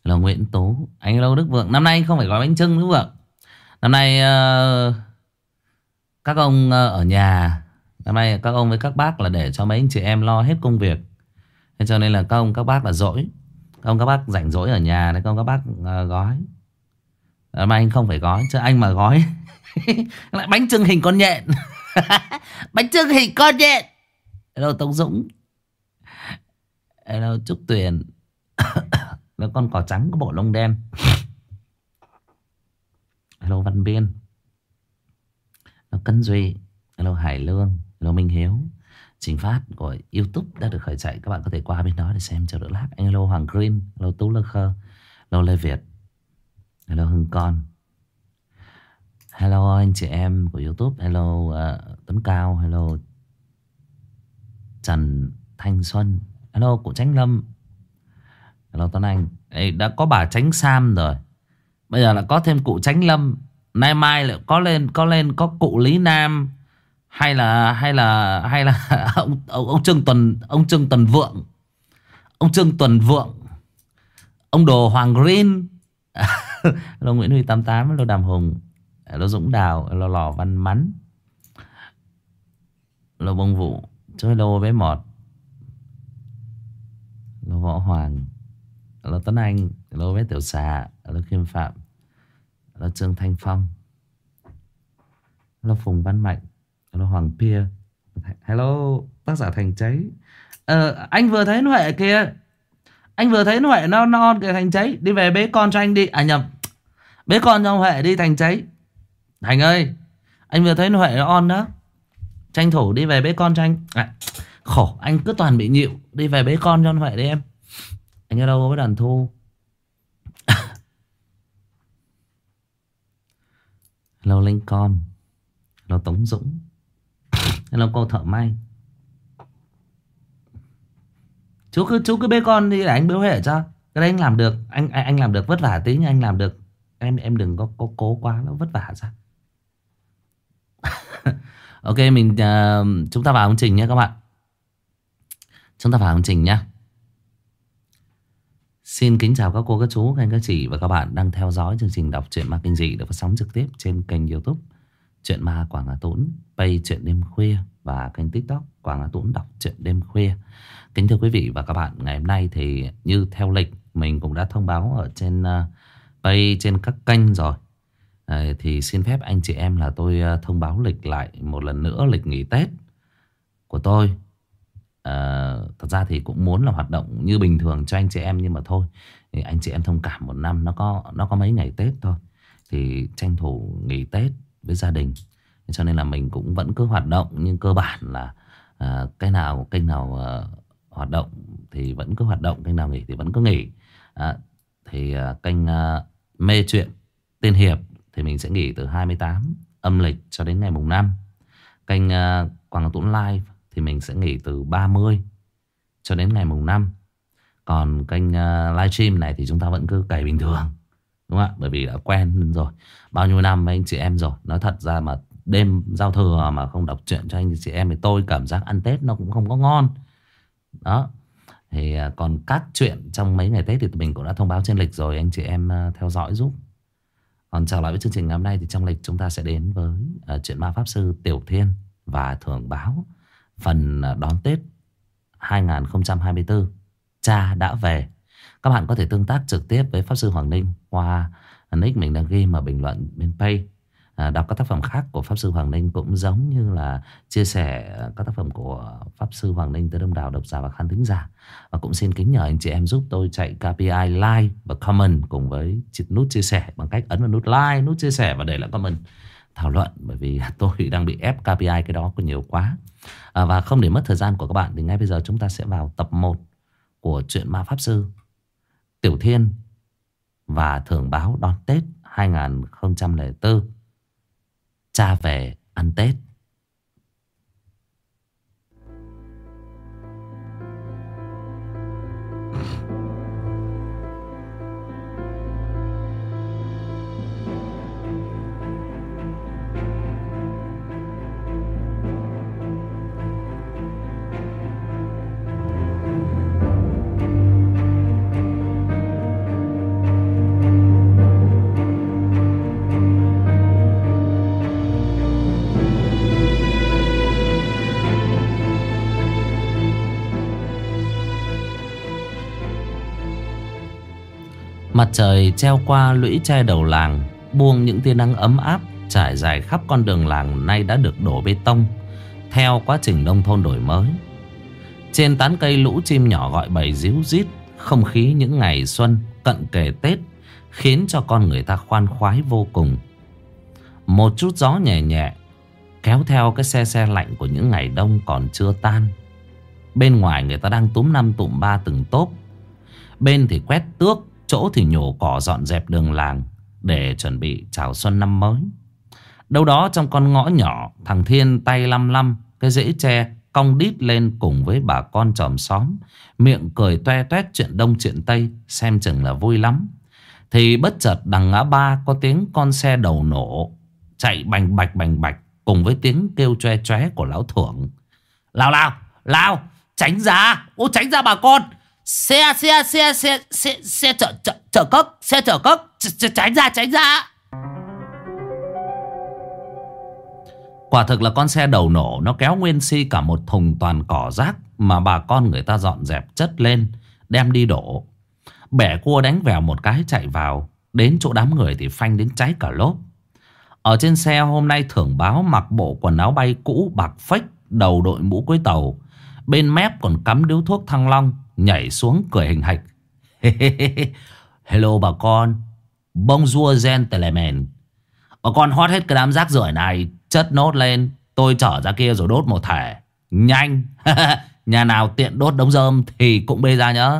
Hello Nguyễn Tú. Anh hello Đức Vượng. Năm nay anh không phải gói bánh chưng Đức Vượng. Năm nay các ông ở nhà. Năm nay các ông với các bác là để cho mấy anh chị em lo hết công việc. Thế cho nên là các ông các bác là rỗi. Các ông các bác rảnh rỗi ở nhà đấy, các ông các bác gói. Năm nay anh không phải gói, chứ anh mà gói lại bánh chưng hình con nhện. Bánh chưng hình con nhện. Hello Tống Dũng. Hello Trúc Tuyền. Nó con cò trắng có bộ lông đen. Hello Văn Biên. Hello Cấn Duy. Hello Hải Lương. Hello Minh Hiếu. Trình phát của YouTube đã được khởi chạy. Các bạn có thể qua bên đó để xem cho đỡ lag. Hello Hoàng Green. Hello Tú Lơ Khơ. Hello Lê Việt. Hello Hưng Con. Hello anh chị em của YouTube. Hello Tuấn Cao. Hello Trần Thanh Xuân. Hello cụ Tránh Lâm. Hello Tuấn Anh. Ê, đã có bà Tránh Sam rồi, bây giờ là có thêm cụ Tránh Lâm. Nay mai lại có cụ Lý Nam, hay là ông Trương Tuần Vượng, ông Đồ Hoàng Green. Hello Nguyễn Huy 88. Hello Đàm Hùng. Hello Dũng Đào. Hello Lò Văn Mắn. Hello Bông Vũ. Hello với Mọt. Hello Võ Hoàng. Hello Tuấn Anh. Hello với Tiểu Xà. Hello Kim Phạm. Hello Trương Thanh Phong. Hello Phùng Văn Mạnh. Hello Hoàng Pia. Hello tác giả Thành Cháy. Anh vừa thấy nó Huệ kìa. Anh vừa thấy nó Huệ nó on kìa Thành Cháy. Đi về bế con cho anh đi. À nhầm, bế con cho Huệ đi Thành Cháy. Thành ơi, anh vừa thấy nó Huệ nó on đó. Tranh thủ đi về bế con cho anh. Khổ, anh cứ toàn bị nhịu. Đi về bế con cho Huệ đi em. Anh ở đâu với Đoàn Thu. Hello Linh Com. Hello Tống Dũng. Hello cô thợ may. Chú cứ bế con đi để anh bế Huệ cho. Cái đấy anh làm được. Anh làm được, vất vả tí nhưng anh làm được. Em đừng có cố quá, nó vất vả ra. Ok, chúng ta vào chương trình nhé các bạn. Chúng ta vào chương trình nhé. Xin kính chào các cô, các chú, các anh, các chị và các bạn đang theo dõi chương trình đọc truyện ma kinh dị được phát sóng trực tiếp trên kênh YouTube Truyện Ma Quảng Hà Tũng, page Truyện Đêm Khuya và kênh TikTok Quảng Hà Tũng đọc truyện đêm khuya. Kính thưa quý vị và các bạn, ngày hôm nay thì như theo lịch mình cũng đã thông báo ở trên page, trên các kênh rồi. Thì xin phép anh chị em là tôi thông báo lịch lại một lần nữa, lịch nghỉ Tết của tôi. Thật ra thì cũng muốn là hoạt động như bình thường cho anh chị em, nhưng mà thôi thì anh chị em thông cảm, một năm nó có mấy ngày Tết thôi, thì tranh thủ nghỉ Tết với gia đình, cho nên là mình cũng vẫn cứ hoạt động. Nhưng cơ bản là kênh nào hoạt động thì vẫn cứ hoạt động, kênh nào nghỉ thì vẫn cứ nghỉ. Thì kênh Mê Chuyện Tiên Hiệp thì mình sẽ nghỉ từ 28 âm lịch cho đến ngày mùng 5. Kênh Quảng Hà Tũng Live thì mình sẽ nghỉ từ 30 cho đến ngày mùng 5. Còn kênh livestream này thì chúng ta vẫn cứ cày bình thường, đúng không ạ? Bởi vì đã quen rồi, bao nhiêu năm với anh chị em rồi. Nói thật ra mà đêm giao thừa mà không đọc truyện cho anh chị em thì tôi cảm giác ăn Tết nó cũng không có ngon. Đó. Thì còn các chuyện trong mấy ngày Tết thì mình cũng đã thông báo trên lịch rồi, anh chị em theo dõi giúp. Còn trở lại với chương trình ngày hôm nay thì trong lịch chúng ta sẽ đến với chuyện ma pháp sư Tiểu Thiên và Thưởng Báo, phần đón Tết 2024. Cha đã về. Các bạn có thể tương tác trực tiếp với Pháp Sư Hoàng Ninh qua nick mình đang ghi mà bình luận bên page. Đọc các tác phẩm khác của Pháp Sư Hoàng Ninh cũng giống như là chia sẻ các tác phẩm của Pháp Sư Hoàng Ninh tới đông đảo độc giả và khán thính giả. Và cũng xin kính nhờ anh chị em giúp tôi chạy KPI like và comment cùng với nút chia sẻ bằng cách ấn vào nút like, nút chia sẻ và để lại comment thảo luận. Bởi vì tôi đang bị ép KPI cái đó có nhiều quá. Và không để mất thời gian của các bạn thì ngay bây giờ chúng ta sẽ vào tập 1 của truyện Ma Pháp Sư Tiểu Thiên và Thưởng Báo đón Tết 2004. Cha về ăn Tết. Mặt trời treo qua lũy tre đầu làng, buông những tia nắng ấm áp trải dài khắp con đường làng nay đã được đổ bê tông theo quá trình nông thôn đổi mới. Trên tán cây lũ chim nhỏ gọi bầy ríu rít. Không khí những ngày xuân cận kề Tết khiến cho con người ta khoan khoái vô cùng. Một chút gió nhẹ nhẹ kéo theo cái se se lạnh của những ngày đông còn chưa tan. Bên ngoài người ta đang túm năm tụm ba từng tốp. Bên thì quét tước, chỗ thì nhổ cỏ dọn dẹp đường làng để chuẩn bị chào xuân năm mới. Đâu đó trong con ngõ nhỏ, thằng Thiên tay lăm lăm cái rễ tre cong đít lên cùng với bà con chòm xóm, miệng cười toe toét chuyện đông chuyện tây, xem chừng là vui lắm. Thì bất chợt đằng ngã ba có tiếng con xe đầu nổ chạy bành bạch cùng với tiếng kêu choe choé của lão Thưởng. Lao, tránh ra, tránh ra bà con. Xe chở cốc, tránh ra. Quả thực là con xe đầu nổ nó kéo nguyên si cả một thùng toàn cỏ rác mà bà con người ta dọn dẹp chất lên đem đi đổ. Bẻ cua đánh vèo một cái chạy vào, đến chỗ đám người thì phanh đến cháy cả lốp. Ở trên xe hôm nay Thưởng Báo mặc bộ quần áo bay cũ bạc phách, đầu đội mũ cuối tàu, bên mép còn cắm điếu thuốc Thăng Long, nhảy xuống cười hình hạch. Hello bà con, bonjour gentlemen. Bà con hót hết cái đám rác rưởi này, chất nốt lên, tôi chở ra kia rồi đốt một thể. Nhanh. Nhà nào tiện đốt đống rơm thì cũng bê ra nhá.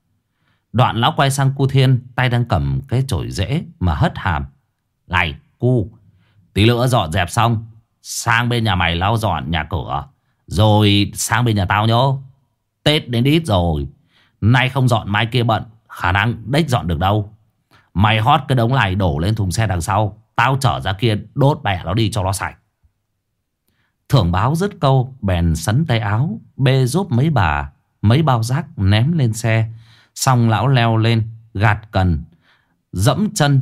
Đoạn lão quay sang cu Thiên, tay đang cầm cái chổi rễ mà hất hàm. Này cu, tí nữa dọn dẹp xong sang bên nhà mày lau dọn nhà cửa, rồi sang bên nhà tao nhớ. Tết đến đít rồi, nay không dọn mai kia bận, khả năng đếch dọn được đâu. Mày hót cái đống này đổ lên thùng xe đằng sau, tao chở ra kia đốt bẻ nó đi cho nó sạch. Thưởng Báo dứt câu bèn sắn tay áo bê giúp mấy bao rác ném lên xe. Xong lão leo lên gạt cần, dẫm chân,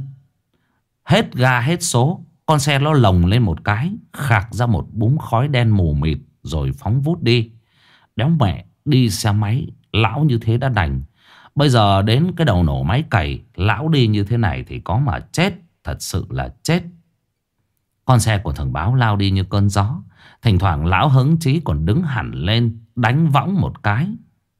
hết ga hết số. Con xe nó lồng lên một cái, khạc ra một búng khói đen mù mịt rồi phóng vút đi. Đéo mẹ, đi xe máy lão như thế đã đành, bây giờ đến cái đầu nổ máy cày lão đi như thế này thì có mà chết, thật sự là chết. Con xe của Thưởng Báo lao đi như cơn gió. Thỉnh thoảng lão hứng chí còn đứng hẳn lên đánh võng một cái,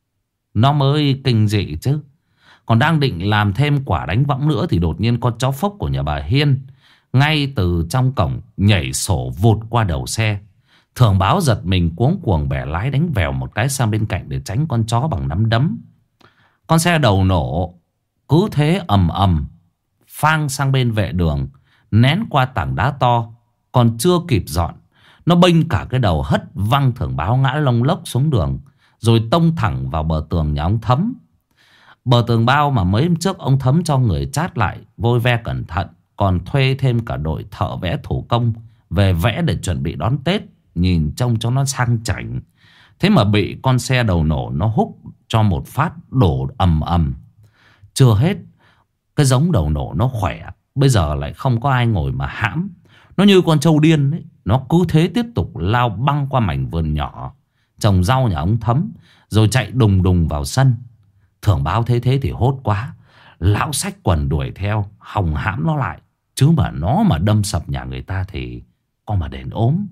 nó mới kinh dị chứ. Còn đang định làm thêm quả đánh võng nữa thì đột nhiên con chó phốc của nhà bà Hiên ngay từ trong cổng nhảy sổ vụt qua đầu xe. Thưởng Báo giật mình cuống cuồng bẻ lái đánh vèo một cái sang bên cạnh để tránh con chó bằng nắm đấm. Con xe đầu nổ cứ thế ầm ầm phang sang bên vệ đường, nén qua tảng đá to. Còn chưa kịp dọn, nó bênh cả cái đầu hất văng Thưởng Báo ngã lông lốc xuống đường, rồi tông thẳng vào bờ tường nhà ông Thấm. Bờ tường bao mà mấy hôm trước ông Thấm cho người chát lại vôi ve cẩn thận, còn thuê thêm cả đội thợ vẽ thủ công về vẽ để chuẩn bị đón Tết, nhìn trông cho nó sang chảnh. Thế mà bị con xe đầu nổ nó húc cho một phát đổ ầm ầm. Chưa hết, cái giống đầu nổ nó khỏe, bây giờ lại không có ai ngồi mà hãm. Nó như con trâu điên ấy. Nó cứ thế tiếp tục lao băng qua mảnh vườn nhỏ trồng rau nhà ông Thấm, rồi chạy đùng đùng vào sân. Thưởng Báo thấy thế thì hốt quá, lão xách quần đuổi theo hòng hãm nó lại, chứ mà nó mà đâm sập nhà người ta thì có mà đền ốm.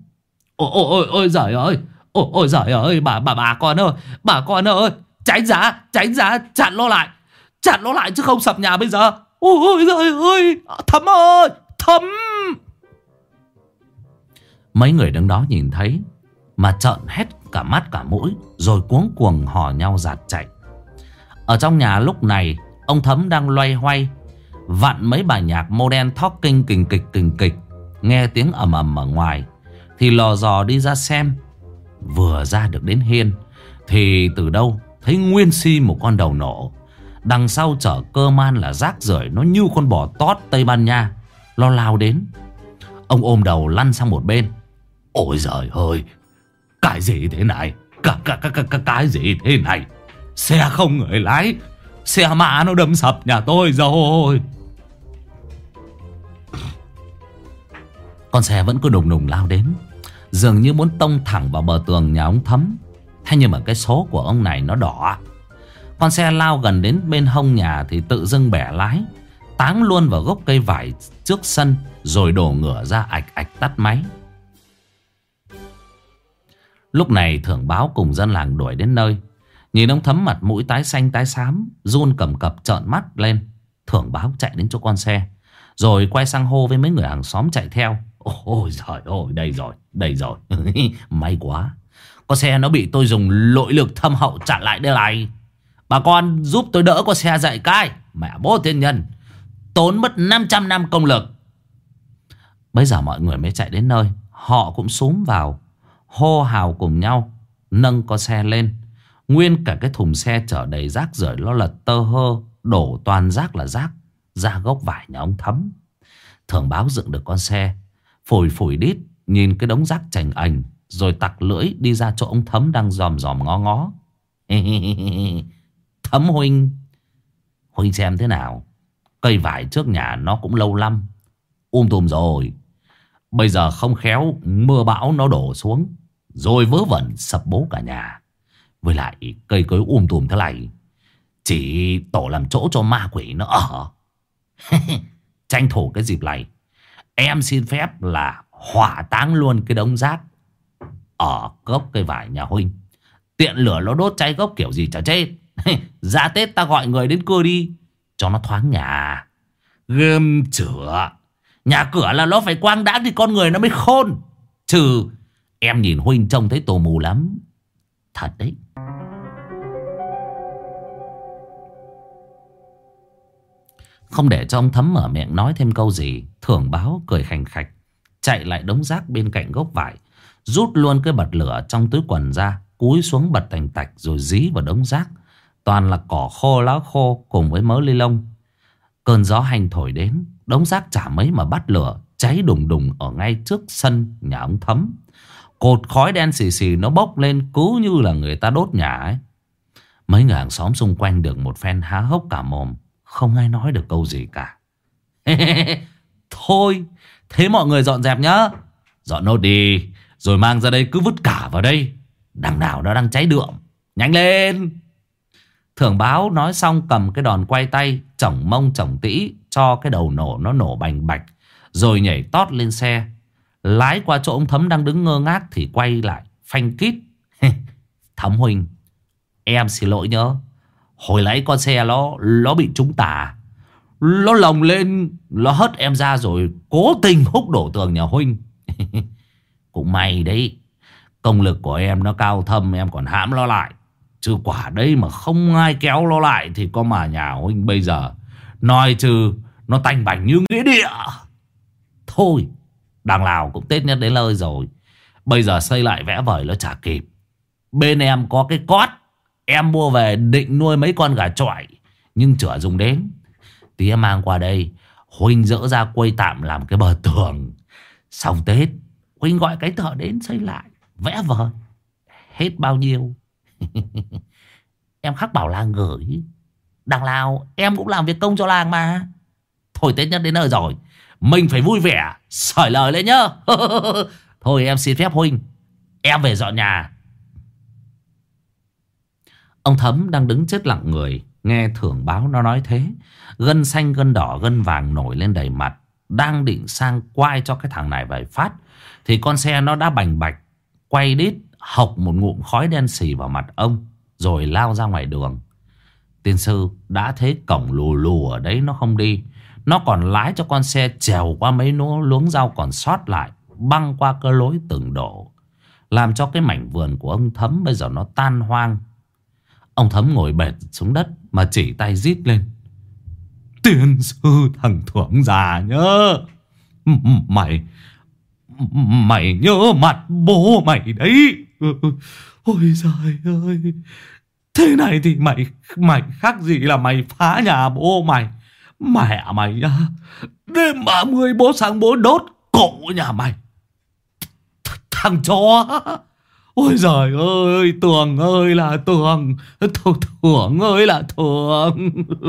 Ôi giời ơi, ôi giời ơi, bà con ơi, tránh ra, chặn nó lại chứ không sập nhà bây giờ. Ôi giời ơi, Thấm ơi, Thấm. Mấy người đứng đó nhìn thấy mà trợn hết cả mắt cả mũi, rồi cuống cuồng hò nhau giạt chạy. Ở trong nhà lúc này, ông Thấm đang loay hoay vặn mấy bài nhạc modern talking kình kịch. Nghe tiếng ầm ầm ở ngoài thì lò dò đi ra xem. Vừa ra được đến hiên thì từ đâu thấy nguyên si một con đầu nổ, đằng sau chở cơ man là rác rưởi, nó như con bò tót Tây Ban Nha. Nó lao đến, ông ôm đầu lăn sang một bên. Ôi giời ơi, cái gì thế này? Cái gì thế này? Xe không người lái, xe mã nó đâm sập nhà tôi rồi. Con xe vẫn cứ đùng đùng lao đến, dường như muốn tông thẳng vào bờ tường nhà ông Thấm. Thế nhưng mà cái số của ông này nó đỏ. Con xe lao gần đến bên hông nhà thì tự dưng bẻ lái, táng luôn vào gốc cây vải trước sân, rồi đổ ngửa ra ạch ạch tắt máy. Lúc này Thưởng Báo cùng dân làng đuổi đến nơi. Nhìn ông Thấm mặt mũi tái xanh tái xám, run cầm cập trợn mắt lên. Thưởng Báo chạy đến chỗ con xe, rồi quay sang hô với mấy người hàng xóm chạy theo. Ôi giời ơi, đây rồi. May quá, con xe nó bị tôi dùng nội lực thâm hậu chặn lại đây này. Bà con giúp tôi đỡ con xe dậy cái. Mẹ bố thiên nhân, tốn mất 500 năm công lực. Bây giờ mọi người mới chạy đến nơi. Họ cũng xúm vào, hô hào cùng nhau nâng con xe lên. Nguyên cả cái thùng xe chở đầy rác rưởi nó lật tơ hơ, đổ toàn rác là rác ra gốc vải nhà ông Thấm. Thưởng Báo dựng được con xe, phủi phủi đít nhìn cái đống rác chành ành, rồi tặc lưỡi đi ra chỗ ông Thấm đang dòm dòm ngó ngó. Thấm huynh xem thế nào, cây vải trước nhà nó cũng lâu lắm tùm rồi. Bây giờ không khéo mưa bão nó đổ xuống, rồi vớ vẩn sập bố cả nhà. Với lại cây cối tùm thế này chỉ tổ làm chỗ cho ma quỷ nó ở. Tranh thủ cái dịp này, em xin phép là hỏa táng luôn cái đống rác ở gốc cây vải nhà huynh. Tiện lửa nó đốt cháy gốc kiểu gì chả chết. Ra Tết ta gọi người đến cưa đi cho nó thoáng nhà. Gươm chửa, nhà cửa là nó phải quang đãng thì con người nó mới khôn. Chứ em nhìn huynh trông thấy tù mù lắm. Thật đấy. Không để cho ông Thấm mở miệng nói thêm câu gì, Thưởng Báo cười khành khạch chạy lại đống rác bên cạnh gốc vải, rút luôn cái bật lửa trong túi quần ra, cúi xuống bật tành tạch rồi dí vào đống rác. Toàn là cỏ khô, lá khô cùng với mớ ly lông. Cơn gió hành thổi đến, đống rác chả mấy mà bắt lửa, cháy đùng đùng ở ngay trước sân nhà ông Thấm. Cột khói đen xì xì nó bốc lên cứ như là người ta đốt nhà ấy. Mấy người hàng xóm xung quanh được một phen há hốc cả mồm, không ai nói được câu gì cả. Thôi, thế mọi người dọn dẹp nhá. Dọn nốt đi, rồi mang ra đây cứ vứt cả vào đây. Đằng nào nó đang cháy đượm. Nhanh lên. Thưởng Báo nói xong cầm cái đòn quay tay, chổng mông chổng tĩ cho cái đầu nổ nó nổ bành bạch, rồi nhảy tót lên xe, lái qua chỗ ông Thấm đang đứng ngơ ngác thì quay lại phanh kít. Thấm huynh, em xin lỗi nhớ. Hồi nãy con xe nó bị trúng tà, nó lồng lên, nó hất em ra rồi cố tình húc đổ tường nhà huynh. Cũng may đấy, công lực của em nó cao thâm, em còn hãm nó lại. Chứ quả đấy mà không ai kéo nó lại thì có mà nhà huynh bây giờ nói chứ nó tanh bành như nghĩa địa. Thôi, đằng nào cũng Tết nhất đến nơi rồi, bây giờ xây lại vẽ vời nó chả kịp. Bên em có cái cót, em mua về định nuôi mấy con gà chọi, nhưng chửa dùng đến. Tí em mang qua đây, huynh dỡ ra quây tạm làm cái bờ tường. Xong Tết huynh gọi cái thợ đến xây lại, vẽ vời. Hết bao nhiêu em khắc bảo làng gửi. Đằng nào em cũng làm việc công cho làng mà. Thôi Tết nhất đến nơi rồi, mình phải vui vẻ, sởi lời lên nhá. Thôi em xin phép huynh, em về dọn nhà. Ông Thấm đang đứng chết lặng người, nghe Thưởng Báo nó nói thế, gân xanh gân đỏ gân vàng nổi lên đầy mặt. Đang định sang quay cho cái thằng này vài phát thì con xe nó đã bành bạch quay đít, hộc một ngụm khói đen xì vào mặt ông, rồi lao ra ngoài đường. Tiên sư đã thấy cổng lù lù ở đấy nó không đi, nó còn lái cho con xe trèo qua mấy luống rau còn sót lại, băng qua cái lối từng đổ, làm cho cái mảnh vườn của ông Thấm bây giờ nó tan hoang. Ông Thấm ngồi bệt xuống đất mà chỉ tay rít lên. Tiên sư thằng Thưởng già nhớ, Mày nhớ mặt bố mày đấy. Ôi giời ơi, thế này thì mày khác gì là mày phá nhà bố mày. Mẹ mày nhá, đêm 30 bố sang bố đốt cổ nhà mày. Thằng chó. Ôi giời ơi, Tường ơi là Tường, Thưởng ơi là Thưởng.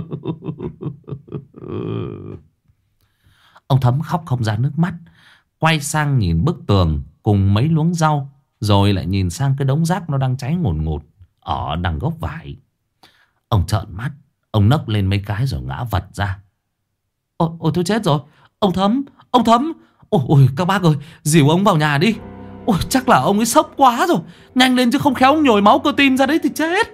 Ông Thấm khóc không ra nước mắt, quay sang nhìn bức tường cùng mấy luống rau, rồi lại nhìn sang cái đống rác nó đang cháy ngùn ngụt ở đằng gốc vải. Ông trợn mắt, ông nấc lên mấy cái rồi ngã vật ra. Ôi tôi chết rồi. Ông Thấm, ông Thấm. Ôi các bác ơi, dìu ông vào nhà đi. Ôi chắc là ông ấy sốc quá rồi. Nhanh lên chứ không khéo ông nhồi máu cơ tim ra đấy thì chết.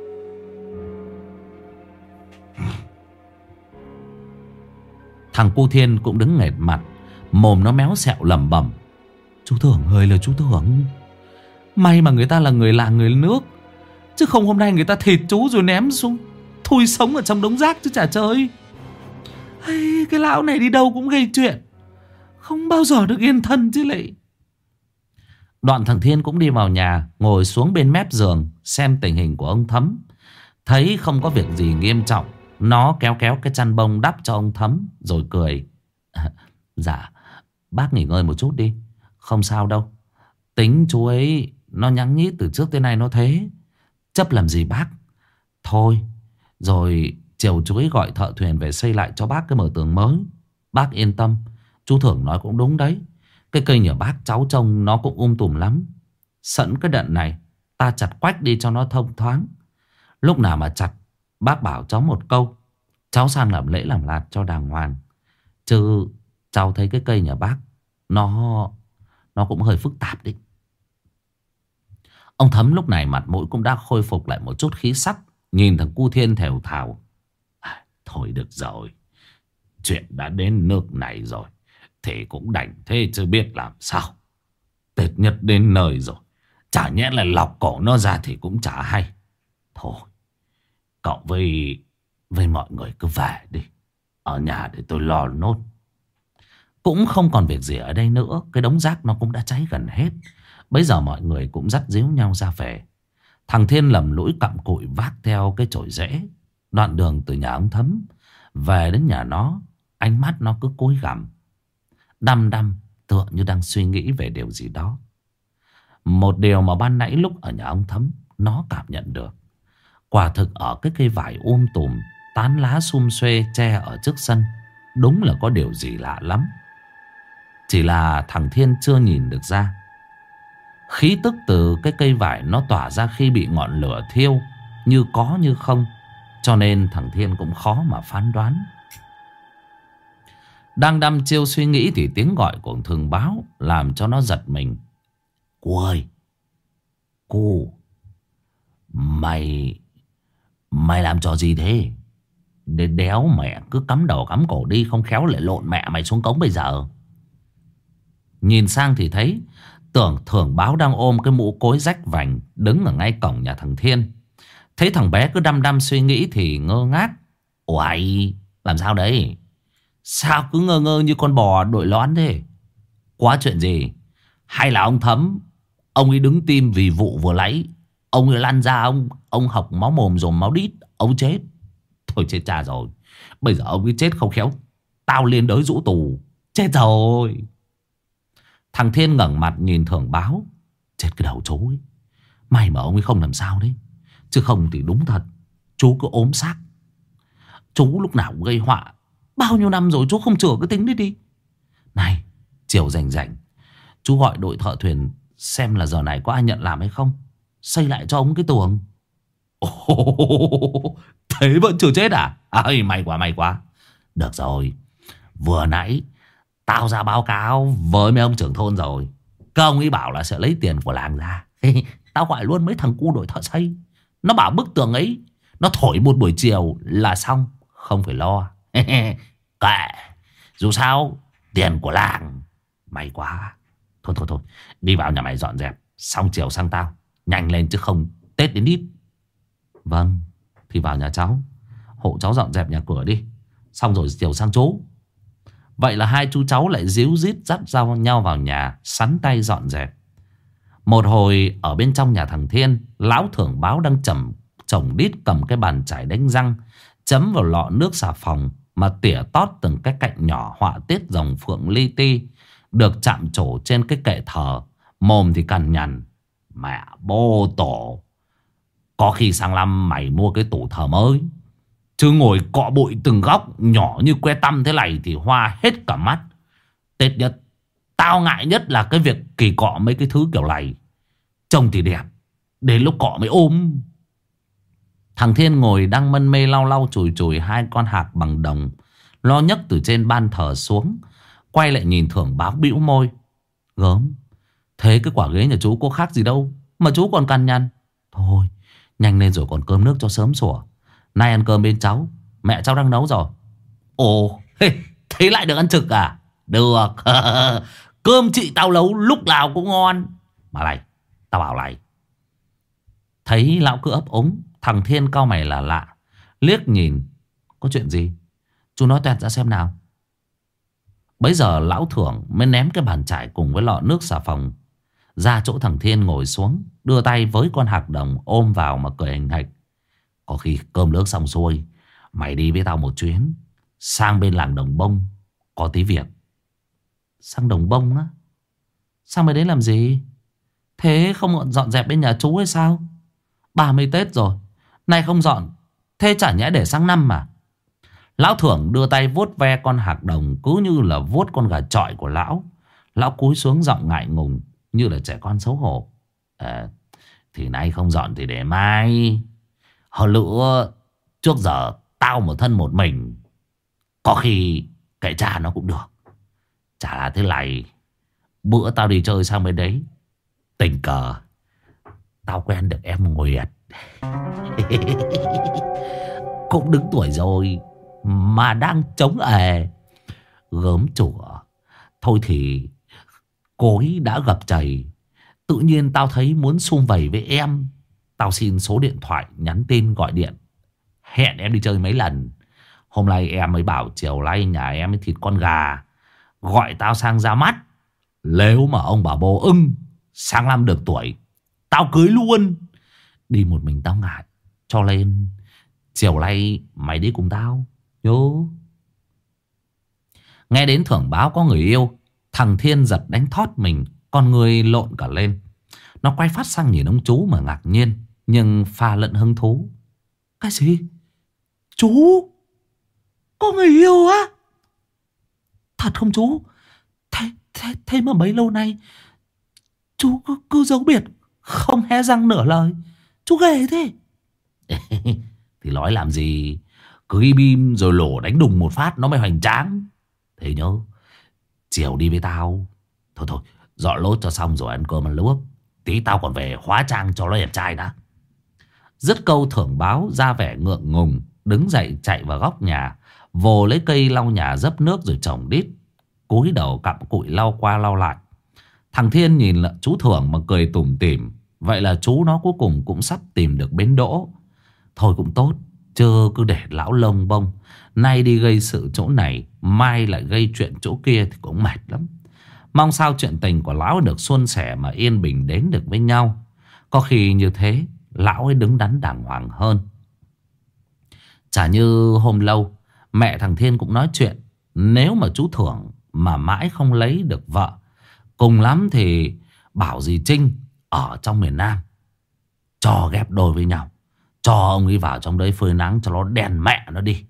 Thằng Cu Thiên cũng đứng nghệt mặt, mồm nó méo xẹo lẩm bẩm. Chú Thưởng ơi là chú Thưởng, may mà người ta là người làng người nước, chứ không hôm nay người ta thịt chú rồi ném xuống thui sống ở trong đống rác chứ chả chơi. Hay, cái lão này đi đâu cũng gây chuyện, không bao giờ được yên thân chứ lệ. Đoạn thằng Thiên cũng đi vào nhà, ngồi xuống bên mép giường xem tình hình của ông Thấm. Thấy không có việc gì nghiêm trọng, nó kéo cái chăn bông đắp cho ông Thấm rồi cười. Dạ, bác nghỉ ngơi một chút đi, không sao đâu. Tính chú ấy nó nhắn nhít từ trước tới nay nó thế, chấp làm gì bác. Thôi, rồi chiều chú ấy gọi thợ thuyền về xây lại cho bác cái mở tường mới. Bác yên tâm, chú Thưởng nói cũng đúng đấy. Cái cây nhà bác cháu trông nó cũng tùm lắm. Sẵn cái đận này ta chặt quách đi cho nó thông thoáng. Lúc nào mà chặt, bác bảo cháu một câu, cháu sang làm lễ làm lạt cho đàng hoàng. Chứ cháu thấy cái cây nhà bác Nó cũng hơi phức tạp đấy. Ông Thấm lúc này mặt mũi cũng đã khôi phục lại một chút khí sắc, nhìn thằng Cu Thiên thều thào. Thôi được rồi, chuyện đã đến nước này rồi thì cũng đành thế chứ biết làm sao. Tết nhất đến nơi rồi, chả nhẽ là lọc cổ nó ra thì cũng chả hay. Thôi, cậu với mọi người cứ về đi, ở nhà để tôi lo nốt. Cũng không còn việc gì ở đây nữa, cái đống rác nó cũng đã cháy gần hết. Bây giờ mọi người cũng dắt díu nhau ra về. Thằng Thiên lầm lũi cặm cụi vác theo cái chổi rễ. Đoạn đường từ nhà ông Thấm về đến nhà nó, ánh mắt nó cứ cúi gằm, đăm đăm tựa như đang suy nghĩ về điều gì đó. Một điều mà ban nãy lúc ở nhà ông Thấm nó cảm nhận được. Quả thực ở cái cây vải tùm, tán lá sum xuê che ở trước sân, đúng là có điều gì lạ lắm. Chỉ là thằng Thiên chưa nhìn được ra. Khí tức từ cái cây vải nó tỏa ra khi bị ngọn lửa thiêu, như có như không, cho nên thằng Thiên cũng khó mà phán đoán. Đang đăm chiêu suy nghĩ thì tiếng gọi của Thường Báo làm cho nó giật mình. Cô ơi, cô, mày làm trò gì thế? Để đéo mẹ cứ cắm đầu cắm cổ đi, không khéo lại lộn mẹ mày xuống cống bây giờ. Nhìn sang thì thấy Thường Báo đang ôm cái mũ cối rách vành, đứng ở ngay cổng nhà thằng Thiên. Thấy thằng bé cứ đăm đăm suy nghĩ thì ngơ ngác. Uầy, làm sao đấy? Sao cứ ngơ ngơ như con bò đội lón thế? Quá chuyện gì? Hay là ông Thấm, ông ấy đứng tim vì vụ vừa lấy, ông ấy lăn ra, ông học máu mồm rồi máu đít, ông chết. Thôi chết cha rồi. Bây giờ ông ấy chết không khéo tao lên đới rũ tù. Chết rồi. Thằng Thiên ngẩng mặt nhìn Thường Báo. Chết cái đầu chú ấy. May mà ông ấy không làm sao đấy, chứ không thì đúng thật chú cứ ốm xác. Chú lúc nào cũng gây họa. Bao nhiêu năm rồi chú không chữa cái tính đấy đi. Này, chiều rảnh rảnh chú gọi đội thợ thuyền xem là giờ này có ai nhận làm hay không, xây lại cho ông cái tường. Ồ, thế vẫn chưa chết à? Ây, may quá. Được rồi, vừa nãy tao ra báo cáo với mấy ông trưởng thôn rồi. Các ông ấy bảo là sẽ lấy tiền của làng ra. Tao gọi luôn mấy thằng cu đội thợ xây. Nó bảo bức tường ấy nó thổi một buổi chiều là xong, không phải lo. Kệ, dù sao tiền của làng. May quá. Thôi, đi vào nhà mày dọn dẹp, xong chiều sang tao. Nhanh lên chứ không Tết đến ít. Vâng, thì vào nhà cháu, hộ cháu dọn dẹp nhà cửa đi, xong rồi chiều sang chú. Vậy là hai chú cháu lại díu dít dắt nhau vào nhà, sắn tay dọn dẹp. Một hồi ở bên trong nhà thằng Thiên, lão Thường Báo đang chồng đít cầm cái bàn chải đánh răng, chấm vào lọ nước xà phòng mà tỉa tót từng cái cạnh nhỏ họa tiết rồng phượng li ti được chạm trổ trên cái kệ thờ. Mồm thì cằn nhằn. Mẹ bô tổ, có khi sang năm mày mua cái tủ thờ mới, chứ ngồi cọ bụi từng góc nhỏ như que tăm thế này thì hoa hết cả mắt. Tết nhất tao ngại nhất là cái việc kỳ cọ mấy cái thứ kiểu này. Trông thì đẹp, đến lúc cọ mới ôm. Thằng Thiên ngồi đang mân mê lau lau chùi chùi hai con hạc bằng đồng, lo nhấc từ trên ban thờ xuống. Quay lại nhìn Thưởng Báo bĩu môi. Gớm, thế cái quả ghế nhà chú có khác gì đâu mà chú còn cằn nhằn. Thôi nhanh lên rồi còn cơm nước cho sớm sủa. Nay ăn cơm bên cháu, mẹ cháu đang nấu rồi. Ồ, thế lại được ăn trực à? Được. Cơm chị tao nấu lúc nào cũng ngon. Mà này, tao bảo này. Thấy lão cứ ấp úng, thằng Thiên cau mày là lạ. Liếc nhìn, có chuyện gì? Chú nói toẹt ra xem nào. Bấy giờ lão Thưởng mới ném cái bàn chải cùng với lọ nước xà phòng ra chỗ thằng Thiên ngồi xuống, đưa tay với con hạc đồng ôm vào mà cười hành hạch. Có khi cơm nước xong xuôi, mày đi với tao một chuyến sang bên làng Đồng Bông, có tí việc. Sang Đồng Bông á? Sang bên đấy làm gì? Thế không dọn dẹp bên nhà chú hay sao? 30 Tết rồi, nay không dọn, thế chả nhẽ để sang năm mà. Lão Thưởng đưa tay vuốt ve con hạc đồng cứ như là vuốt con gà chọi của lão. Lão cúi xuống giọng ngại ngùng như là trẻ con xấu hổ. Thì nay không dọn thì để mai. Hơn nữa, trước giờ tao một thân một mình, có khi kệ cha nó cũng được. Chả là thế này, bữa tao đi chơi sang bên đấy, tình cờ tao quen được em Nguyệt. Cũng đứng tuổi rồi mà đang chống ề. Gớm chùa. Thôi thì cô ấy đã gặp chày, tự nhiên tao thấy muốn sum vầy với em. Tao xin số điện thoại, nhắn tin gọi điện, hẹn em đi chơi mấy lần. Hôm nay em mới bảo chiều nay nhà em ấy thịt con gà, gọi tao sang ra mắt. Nếu mà ông bà bố ưng, sang năm được tuổi, tao cưới luôn. Đi một mình tao ngại, cho nên chiều nay mày đi cùng tao nhớ. Nghe đến Thưởng Báo có người yêu, thằng Thiên giật đánh thót mình, con người lộn cả lên. Nó quay phát sang nhìn ông chú mà ngạc nhiên, nhưng pha lẫn hứng thú. Cái gì? Chú có người yêu á? Thật không chú? Thế mà bấy lâu nay chú cứ giấu biệt, không hé răng nửa lời. Chú ghê thế. Thì nói làm gì, cứ im im rồi lổ đánh đùng một phát nó mới hoành tráng. Thế nhớ, chiều đi với tao. Thôi dọn lốt cho xong rồi ăn cơm ăn nước, tí tao còn về hóa trang cho nó đẹp trai đã. Dứt câu Thưởng Báo ra vẻ ngượng ngùng, đứng dậy chạy vào góc nhà, vồ lấy cây lau nhà dấp nước rồi trồng đít, cúi đầu cặm cụi lau qua lau lại. Thằng Thiên nhìn là chú Thưởng mà cười tủm tỉm. Vậy là chú nó cuối cùng cũng sắp tìm được bến đỗ. Thôi cũng tốt, chứ cứ để lão lông bông, nay đi gây sự chỗ này, mai lại gây chuyện chỗ kia thì cũng mệt lắm. Mong sao chuyện tình của lão được suôn sẻ mà yên bình đến được với nhau. Có khi như thế lão ấy đứng đắn đàng hoàng hơn. Chả như hôm lâu mẹ thằng Thiên cũng nói chuyện, nếu mà chú Thưởng mà mãi không lấy được vợ, cùng lắm thì bảo dì Trinh ở trong miền Nam cho ghép đôi với nhau, cho ông ấy vào trong đấy phơi nắng cho nó đèn mẹ nó đi.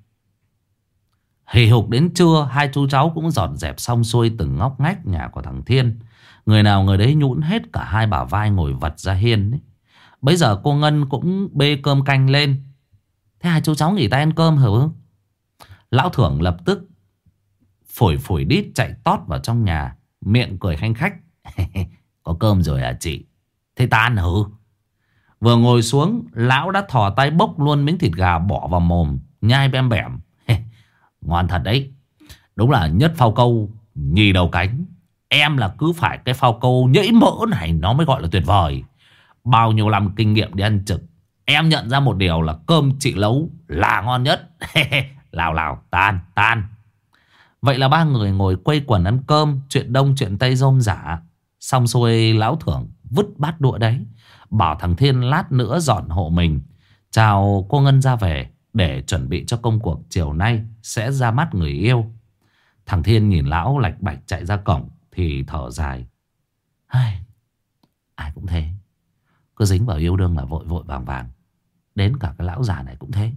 Hì hục đến trưa, hai chú cháu cũng dọn dẹp xong xuôi từng ngóc ngách nhà của thằng Thiên. Người nào người đấy nhũn hết cả hai bả vai ngồi vật ra hiên ấy. Bây giờ cô Ngân cũng bê cơm canh lên. Thế hai chú cháu nghỉ tay ăn cơm hả? Lão Thưởng lập tức phổi đít chạy tót vào trong nhà, miệng cười khanh khách. Có cơm rồi à chị? Thế ta ăn hử? Vừa ngồi xuống, lão đã thò tay bốc luôn miếng thịt gà bỏ vào mồm, nhai bem bẻm. Ngon thật đấy. Đúng là nhất phao câu nhì đầu cánh. Em là cứ phải cái phao câu nhảy mỡ này nó mới gọi là tuyệt vời. Bao nhiêu năm kinh nghiệm đi ăn trực, em nhận ra một điều là cơm chị nấu là ngon nhất. Lào tan. Vậy là ba người ngồi quây quần ăn cơm, chuyện đông chuyện tây rôm rả. Xong xuôi lão Thưởng vứt bát đũa đấy, bảo thằng Thiên lát nữa dọn hộ mình, chào cô Ngân ra về, để chuẩn bị cho công cuộc chiều nay sẽ ra mắt người yêu. Thằng Thiên nhìn lão lạch bạch chạy ra cổng thì thở dài. Ai cũng thế, cứ dính vào yêu đương là vội vội vàng vàng. Đến cả cái lão già này cũng thế.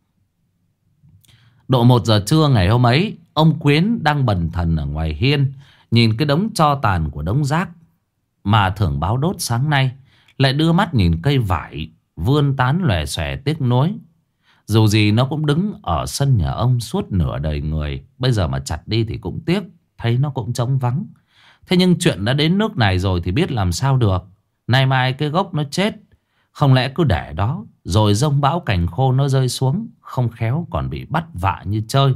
Độ 1 giờ trưa ngày hôm ấy, ông Quyến đang bần thần ở ngoài hiên, nhìn cái đống tro tàn của đống rác mà Thưởng Báo đốt sáng nay, lại đưa mắt nhìn cây vải vươn tán lòe xòe tiếc nuối. Dù gì nó cũng đứng ở sân nhà ông suốt nửa đời người. Bây giờ mà chặt đi thì cũng tiếc. Thấy nó cũng trống vắng. Thế nhưng chuyện đã đến nước này rồi thì biết làm sao được. Nay mai cái gốc nó chết, không lẽ cứ để đó rồi giông bão cành khô nó rơi xuống, không khéo còn bị bắt vạ như chơi.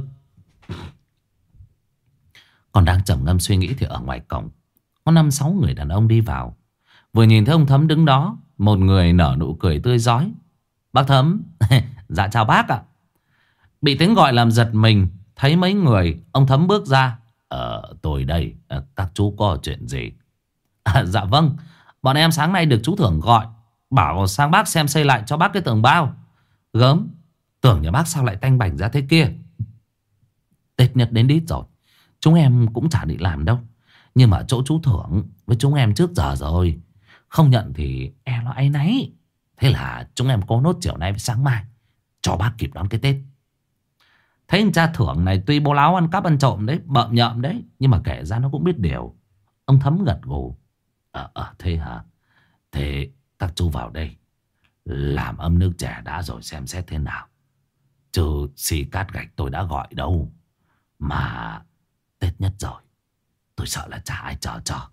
Còn đang trầm ngâm suy nghĩ thì ở ngoài cổng có 5-6 người đàn ông đi vào. Vừa nhìn thấy ông Thấm đứng đó, một người nở nụ cười tươi rói. Bác Thấm. Dạ chào bác ạ. Bị tiếng gọi làm giật mình. Thấy mấy người, ông Thấm bước ra. Tôi đây, các chú có chuyện gì? Dạ vâng, bọn em sáng nay được chú Thưởng gọi, bảo sang bác xem xây lại cho bác cái tường bao. Gớm, tưởng nhà bác sao lại tanh bảnh ra thế kia. Tết Nhật đến đít rồi, chúng em cũng chả định làm đâu. Nhưng mà chỗ chú Thưởng với chúng em trước giờ rồi, không nhận thì em nó áy náy. Thế là chúng em cố nốt chiều nay với sáng mai, cho bác kịp đón cái Tết. Thấy anh cha Thưởng này tuy bố láo ăn cắp ăn trộm đấy, bợm nhợm đấy, nhưng mà kể ra nó cũng biết điều. Ông Thấm gật gù. Thế hả? Thế các chú vào đây làm ấm nước chè đã rồi xem xét thế nào. Chứ xì cát gạch tôi đã gọi đâu. Mà Tết Nhất rồi, tôi sợ là chả ai chờ cho.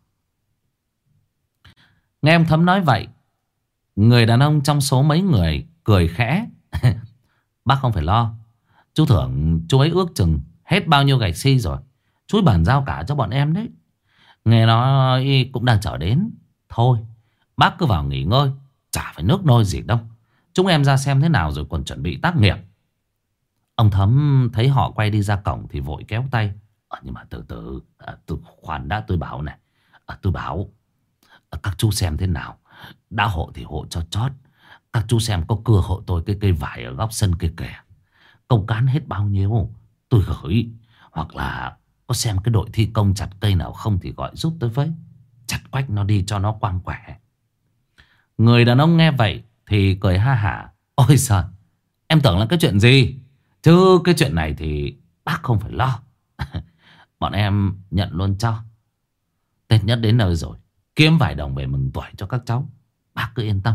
Nghe ông Thấm nói vậy, người đàn ông trong số mấy người cười khẽ. Bác không phải lo. Chú Thưởng chú ấy ước chừng hết bao nhiêu gạch xi rồi. Chú ấy bàn giao cả cho bọn em đấy. Nghe nói cũng đang chờ đến. Thôi bác cứ vào nghỉ ngơi, chả phải nước nôi gì đâu. Chúng em ra xem thế nào rồi còn chuẩn bị tác nghiệp. Ông Thấm thấy họ quay đi ra cổng thì vội kéo tay. Nhưng mà từ từ, tôi khoan đã, tôi bảo này. Tôi bảo các chú xem thế nào. Đã hộ thì hộ cho chót. Các chú xem có cưa hộ tôi cái cây vải ở góc sân kia kìa. Công cán hết bao nhiêu tôi gửi. Hoặc là có xem cái đội thi công chặt cây nào không thì gọi giúp tôi với. Chặt quách nó đi cho nó quang quẻ. Người đàn ông nghe vậy thì cười ha hả. Ôi giời, em tưởng là cái chuyện gì? Chứ cái chuyện này thì bác không phải lo. Bọn em nhận luôn cho. Tết Nhất đến nơi rồi, kiếm vài đồng về mừng tuổi cho các cháu. Bác cứ yên tâm.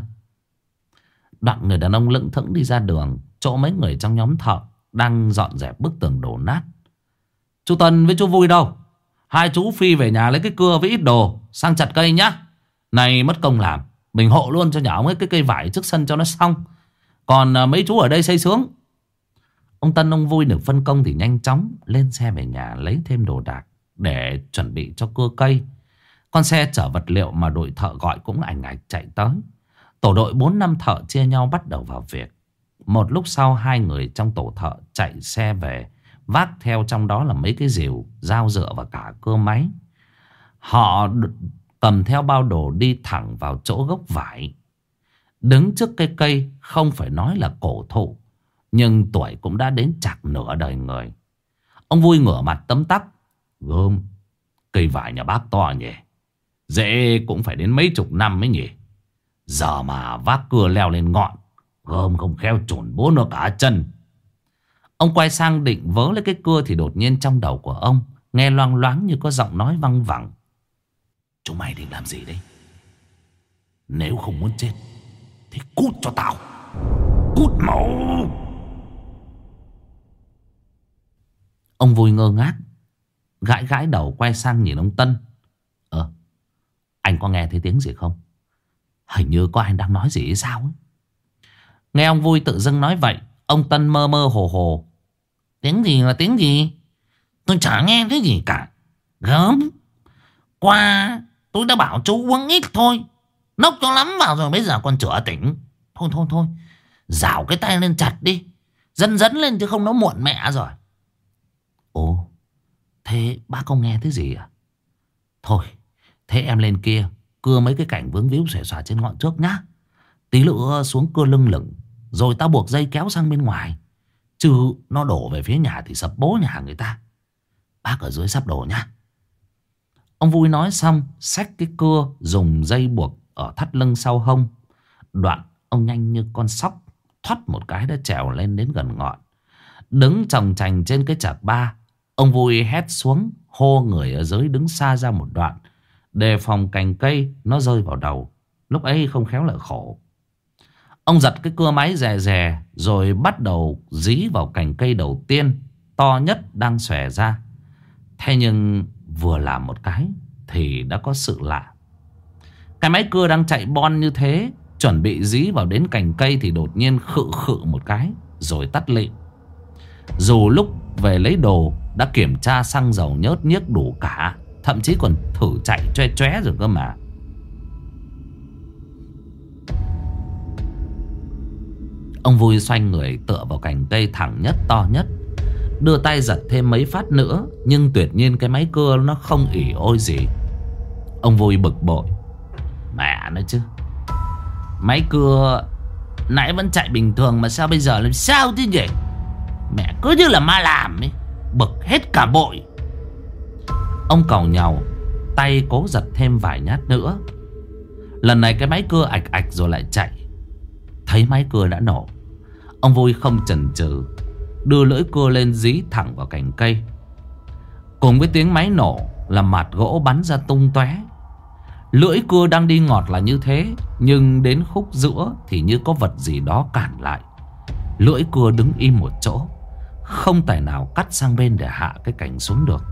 Đoạn người đàn ông lững thững đi ra đường, chỗ mấy người trong nhóm thợ đang dọn dẹp bức tường đổ nát. Chú Tân với chú Vui đâu? Hai chú phi về nhà lấy cái cưa với ít đồ sang chặt cây nhá. Này mất công làm, mình hộ luôn cho nhà ông ấy cái cây vải trước sân cho nó xong. Còn mấy chú ở đây xây sướng. Ông Tân ông Vui được phân công thì nhanh chóng lên xe về nhà lấy thêm đồ đạc để chuẩn bị cho cưa cây. Con xe chở vật liệu mà đội thợ gọi cũng ảnh ạch chạy tới. Tổ đội 4-5 thợ chia nhau bắt đầu vào việc. Một lúc sau, hai người trong tổ thợ chạy xe về, vác theo trong đó là mấy cái rìu, dao dựa và cả cưa máy. Họ cầm theo bao đồ đi thẳng vào chỗ gốc vải. Đứng trước cây cây không phải nói là cổ thụ, nhưng tuổi cũng đã đến chạc nửa đời người. Ông Vui ngửa mặt tấm tắc. Gớm, cây vải nhà bác to nhỉ. Dễ cũng phải đến mấy chục năm mới nhỉ. Giờ mà vác cưa leo lên ngọn, gớm không khéo chổn bố nó cả chân. Ông quay sang định vớ lấy cái cưa thì đột nhiên trong đầu của ông nghe loang loáng như có giọng nói văng vẳng. Chúng mày định làm gì đấy? Nếu không muốn chết thì cút cho tao. Cút mau. Ông Vui ngơ ngác, gãi gãi đầu quay sang nhìn ông Tân. Anh có nghe thấy tiếng gì không? Hình như có anh đang nói gì hay sao ấy. Nghe ông Vui tự dưng nói vậy, ông Tân mơ mơ hồ hồ. Tiếng gì là tiếng gì? Tôi chả nghe thấy gì cả. Gớm, qua tôi đã bảo chú uống ít thôi. Nốc cho lắm vào rồi bây giờ còn chữa tỉnh. Thôi rảo cái tay lên chặt đi. Dấn lên chứ không nó muộn mẹ rồi. Ồ, thế bác không nghe thấy gì à? Thôi, thế em lên kia cưa mấy cái cảnh vướng víu xòe xòa trên ngọn trước nhá. Tí nữa xuống cưa lưng lửng, rồi tao buộc dây kéo sang bên ngoài. Chứ nó đổ về phía nhà thì sập bố nhà người ta. Bác ở dưới sắp đổ nhá. Ông Vui nói xong, xách cái cưa dùng dây buộc ở thắt lưng sau hông. Đoạn ông nhanh như con sóc, thoát một cái đã trèo lên đến gần ngọn. Đứng chòng chành trên cái chạc ba, ông Vui hét xuống, hô người ở dưới đứng xa ra một đoạn, đề phòng cành cây nó rơi vào đầu. Lúc ấy không khéo lại khổ. Ông giật cái cưa máy rè rè rồi bắt đầu dí vào cành cây đầu tiên to nhất đang xòe ra. Thế nhưng vừa làm một cái thì đã có sự lạ. Cái máy cưa đang chạy bon như thế, chuẩn bị dí vào đến cành cây thì đột nhiên khự khự một cái rồi tắt lịm. Dù lúc về lấy đồ đã kiểm tra xăng dầu nhớt nhiếc đủ cả, thậm chí còn thử chạy choe choé rồi cơ mà. Ông vui xoay người tựa vào cành cây thẳng nhất to nhất, đưa tay giật thêm mấy phát nữa, nhưng tuyệt nhiên cái máy cưa nó không ỉ ôi gì. Ông vui bực bội. Mẹ nó chứ, máy cưa nãy vẫn chạy bình thường mà sao bây giờ làm sao thế nhỉ? Mẹ cứ như là ma làm ấy, bực hết cả bội. Ông càu nhàu, tay cố giật thêm vài nhát nữa. Lần này cái máy cưa ạch ạch rồi lại chạy. Thấy máy cưa đã nổ, ông vui không chần chừ, đưa lưỡi cưa lên dí thẳng vào cành cây. Cùng với tiếng máy nổ là mạt gỗ bắn ra tung tóe. Lưỡi cưa đang đi ngọt là như thế, nhưng đến khúc giữa thì như có vật gì đó cản lại. Lưỡi cưa đứng im một chỗ, không tài nào cắt sang bên để hạ cái cành xuống được.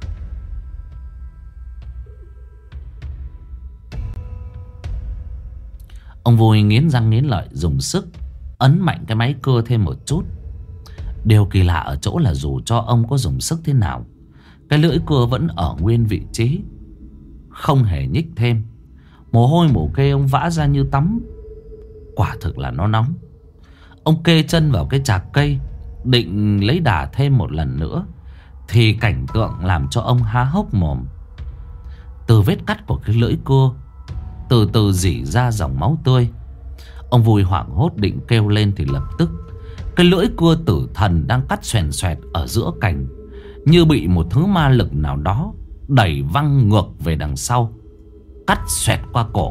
Ông vui nghiến răng nghiến lợi dùng sức ấn mạnh cái máy cưa thêm một chút. Điều kỳ lạ ở chỗ là dù cho ông có dùng sức thế nào, cái lưỡi cưa vẫn ở nguyên vị trí, không hề nhích thêm. Mồ hôi mồ kê ông vã ra như tắm. Quả thực là nó nóng. Ông kê chân vào cái chạc cây, định lấy đà thêm một lần nữa, thì cảnh tượng làm cho ông há hốc mồm. Từ vết cắt của cái lưỡi cưa từ từ rỉ ra dòng máu tươi. Ông vui hoảng hốt định kêu lên thì lập tức cái lưỡi cưa tử thần đang cắt xoèn xoẹt ở giữa cành như bị một thứ ma lực nào đó đẩy văng ngược về đằng sau, cắt xoẹt qua cổ.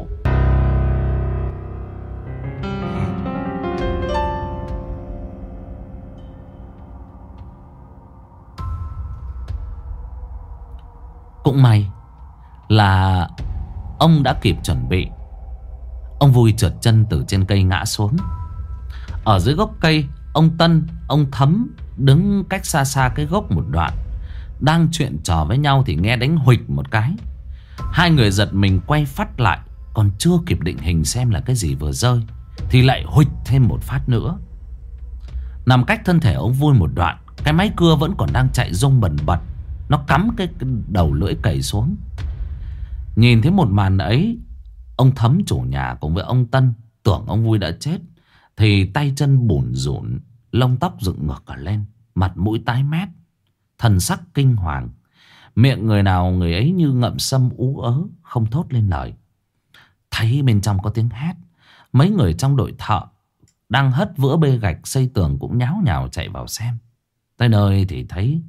Cũng may là ông đã kịp chuẩn bị. Ông vui trượt chân từ trên cây ngã xuống. Ở dưới gốc cây, ông Tân, ông Thấm đứng cách xa xa cái gốc một đoạn, đang chuyện trò với nhau thì nghe đánh huỵch một cái. Hai người giật mình quay phát lại, còn chưa kịp định hình xem là cái gì vừa rơi thì lại huỵch thêm một phát nữa. Nằm cách thân thể ông vui một đoạn, cái máy cưa vẫn còn đang chạy rung bần bật. Nó cắm cái đầu lưỡi cày xuống. Nhìn thấy một màn ấy, ông Thấm chủ nhà cùng với ông Tân tưởng ông vui đã chết, thì tay chân bủn rủn, lông tóc dựng ngược cả lên, mặt mũi tái mét, thần sắc kinh hoàng. Miệng người nào người ấy như ngậm sâm ú ớ, không thốt lên lời. Thấy bên trong có tiếng hét, mấy người trong đội thợ đang hất vữa bê gạch xây tường cũng nháo nhào chạy vào xem. Tới nơi thì thấy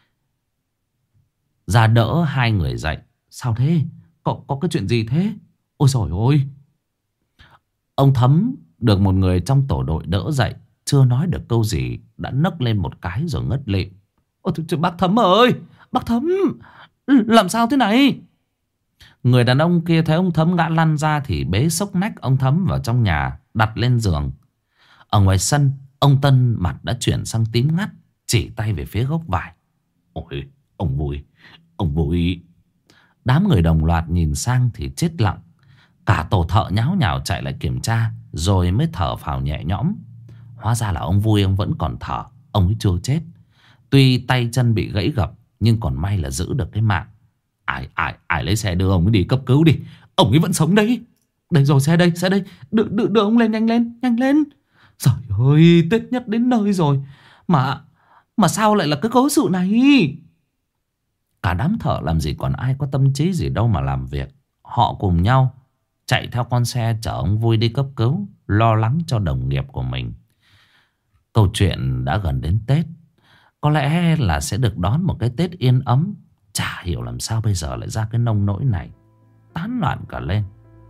ra đỡ hai người dậy. Sao thế? Có cái chuyện gì thế? Ôi trời ơi! Ông Thấm được một người trong tổ đội đỡ dậy, chưa nói được câu gì đã nấc lên một cái rồi ngất lịm. Ôi bác Thấm ơi! Bác Thấm! Làm sao thế này? Người đàn ông kia thấy ông Thấm ngã lăn ra thì bế xốc nách ông Thấm vào trong nhà, đặt lên giường. Ở ngoài sân, ông Tân mặt đã chuyển sang tím ngắt, chỉ tay về phía gốc vải. Ôi, ông Vui! Ông Vui! Đám người đồng loạt nhìn sang thì chết lặng. Cả tổ thợ nháo nhào chạy lại kiểm tra, rồi mới thở phào nhẹ nhõm. Hóa ra là ông Vui ông vẫn còn thở, ông ấy chưa chết. Tuy tay chân bị gãy gập, nhưng còn may là giữ được cái mạng. Ai lấy xe đưa ông ấy đi cấp cứu đi. Ông ấy vẫn sống đấy. Đây rồi, xe đây. Đưa ông lên, nhanh lên. Trời ơi, Tết nhất đến nơi rồi Mà sao lại là cái cớ sự này? Cả đám thợ làm gì còn ai có tâm trí gì đâu mà làm việc. Họ cùng nhau chạy theo con xe chở ông Vui đi cấp cứu, lo lắng cho đồng nghiệp của mình. Câu chuyện đã gần đến Tết, có lẽ là sẽ được đón một cái Tết yên ấm. Chả hiểu làm sao bây giờ lại ra cái nông nỗi này, tán loạn cả lên.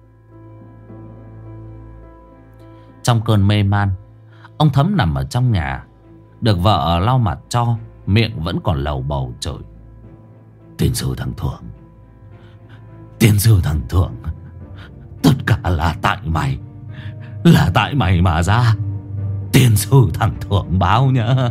Trong cơn mê man, ông Thấm nằm ở trong nhà, được vợ lau mặt cho, miệng vẫn còn lầu bầu chửi. Tiên sư thằng Thượng, tất cả là tại mày. Là tại mày mà ra. Tiên sư thằng Thượng Báo nhá.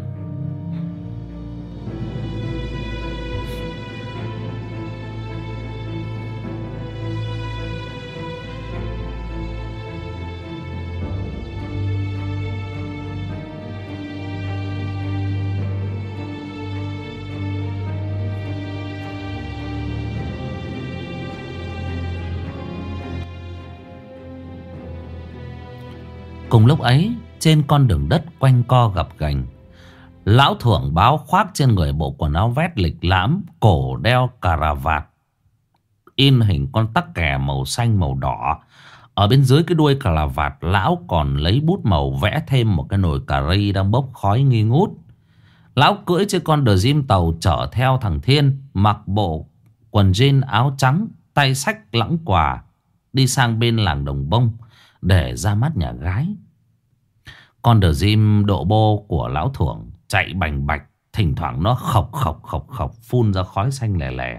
Cùng lúc ấy, trên con đường đất quanh co gập ghềnh, lão Thượng Báo khoác trên người bộ quần áo vét lịch lãm, cổ đeo cà rà vạt in hình con tắc kè màu xanh màu đỏ. Ở bên dưới cái đuôi cà vạt, lão còn lấy bút màu vẽ thêm một cái nồi cà ri đang bốc khói nghi ngút. Lão cưỡi trên con đờ diêm tàu chở theo thằng Thiên, mặc bộ quần jean áo trắng, tay xách lẵng quà, đi sang bên làng Đồng Bông để ra mắt nhà gái. Con đờ diêm độ bô của lão Thượng chạy bành bạch, thỉnh thoảng nó khộc khộc phun ra khói xanh lè lè.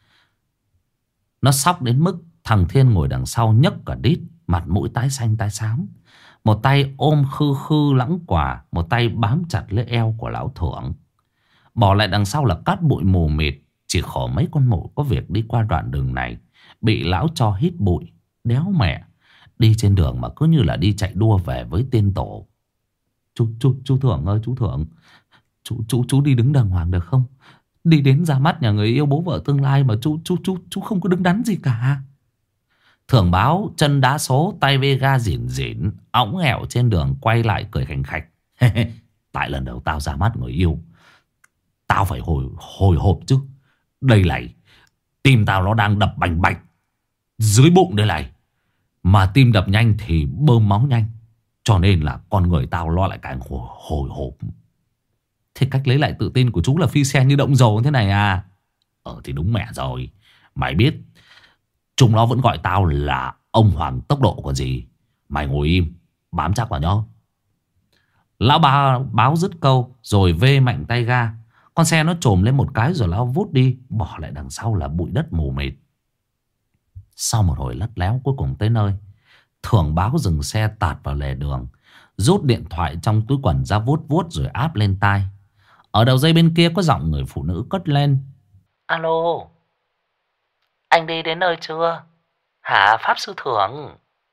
Nó sóc đến mức thằng Thiên ngồi đằng sau nhấc cả đít, mặt mũi tái xanh tái xám. Một tay ôm khư khư lẵng quà, một tay bám chặt lấy eo của lão Thượng. Bỏ lại đằng sau là cát bụi mù mịt. Chỉ khổ mấy con mụ có việc đi qua đoạn đường này bị lão cho hít bụi. Đéo mẹ, đi trên đường mà cứ như là đi chạy đua về với tiên tổ. Chú Thượng ơi, chú Thượng, chú đi đứng đàng hoàng được không? Đi đến ra mắt nhà người yêu bố vợ tương lai mà chú không có đứng đắn gì cả. Thượng Báo chân đá số, tay vê ga rỉn rỉn, õng ẻo trên đường quay lại cười khành khạch. Tại lần đầu tao ra mắt người yêu, tao phải hồi hộp chứ. Đây này, tim tao nó đang đập bành bạch dưới bụng đây này. Mà tim đập nhanh thì bơm máu nhanh, cho nên là con người tao lo lại càng hồi hộp. Thế cách lấy lại tự tin của chú là phi xe như động dầu thế này à? Thì đúng mẹ rồi. Mày biết chúng nó vẫn gọi tao là ông hoàng tốc độ còn gì. Mày ngồi im, bám chắc vào nhá. Lão Báo dứt câu rồi vê mạnh tay ga. Con xe nó trồm lên một cái rồi lão vút đi, bỏ lại đằng sau là bụi đất mù mịt. Sau một hồi lắt léo cuối cùng tới nơi, Thượng Báo dừng xe tạt vào lề đường, rút điện thoại trong túi quần ra vuốt vuốt rồi áp lên tai. Ở đầu dây bên kia có giọng người phụ nữ cất lên: Alo, anh đi đến nơi chưa? Hả Pháp Sư Thượng?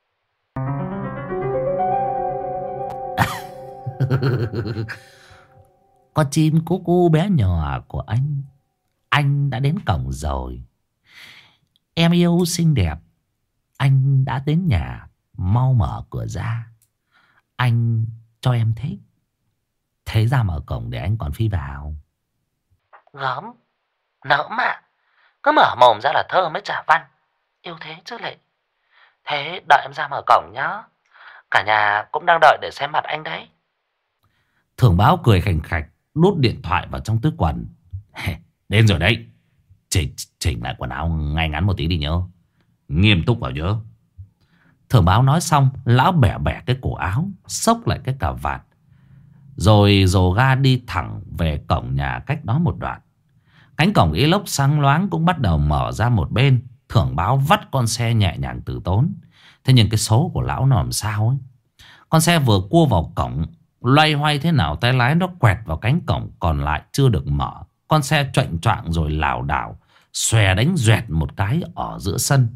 Con chim cú cú bé nhỏ của anh đã đến cổng rồi. Em yêu xinh đẹp, anh đã đến nhà, mau mở cửa ra. Anh cho em thích. Thế ra mở cổng để anh còn phi vào. Gớm, nỡm à. Cứ mở mồm ra là thơ mới trả văn. Yêu thế chứ lệ. Thế đợi em ra mở cổng nhá. Cả nhà cũng đang đợi để xem mặt anh đấy. Thượng Báo cười khành khạch, đút điện thoại vào trong túi quần. Đến rồi đấy. Chỉnh lại quần áo ngay ngắn một tí đi nhớ. Nghiêm túc vào nhớ. Thượng Báo nói xong, lão bẻ cái cổ áo, xốc lại cái cà vạt, rồi dồ ga đi thẳng về cổng nhà cách đó một đoạn. Cánh cổng inox sáng loáng cũng bắt đầu mở ra một bên. Thượng Báo vắt con xe nhẹ nhàng từ tốn. Thế nhưng cái số của lão nó làm sao ấy. Con xe vừa cua vào cổng, loay hoay thế nào tay lái nó quẹt vào cánh cổng còn lại chưa được mở. Con xe choạng choạng rồi lảo đảo, xòe đánh doẹt một cái ở giữa sân.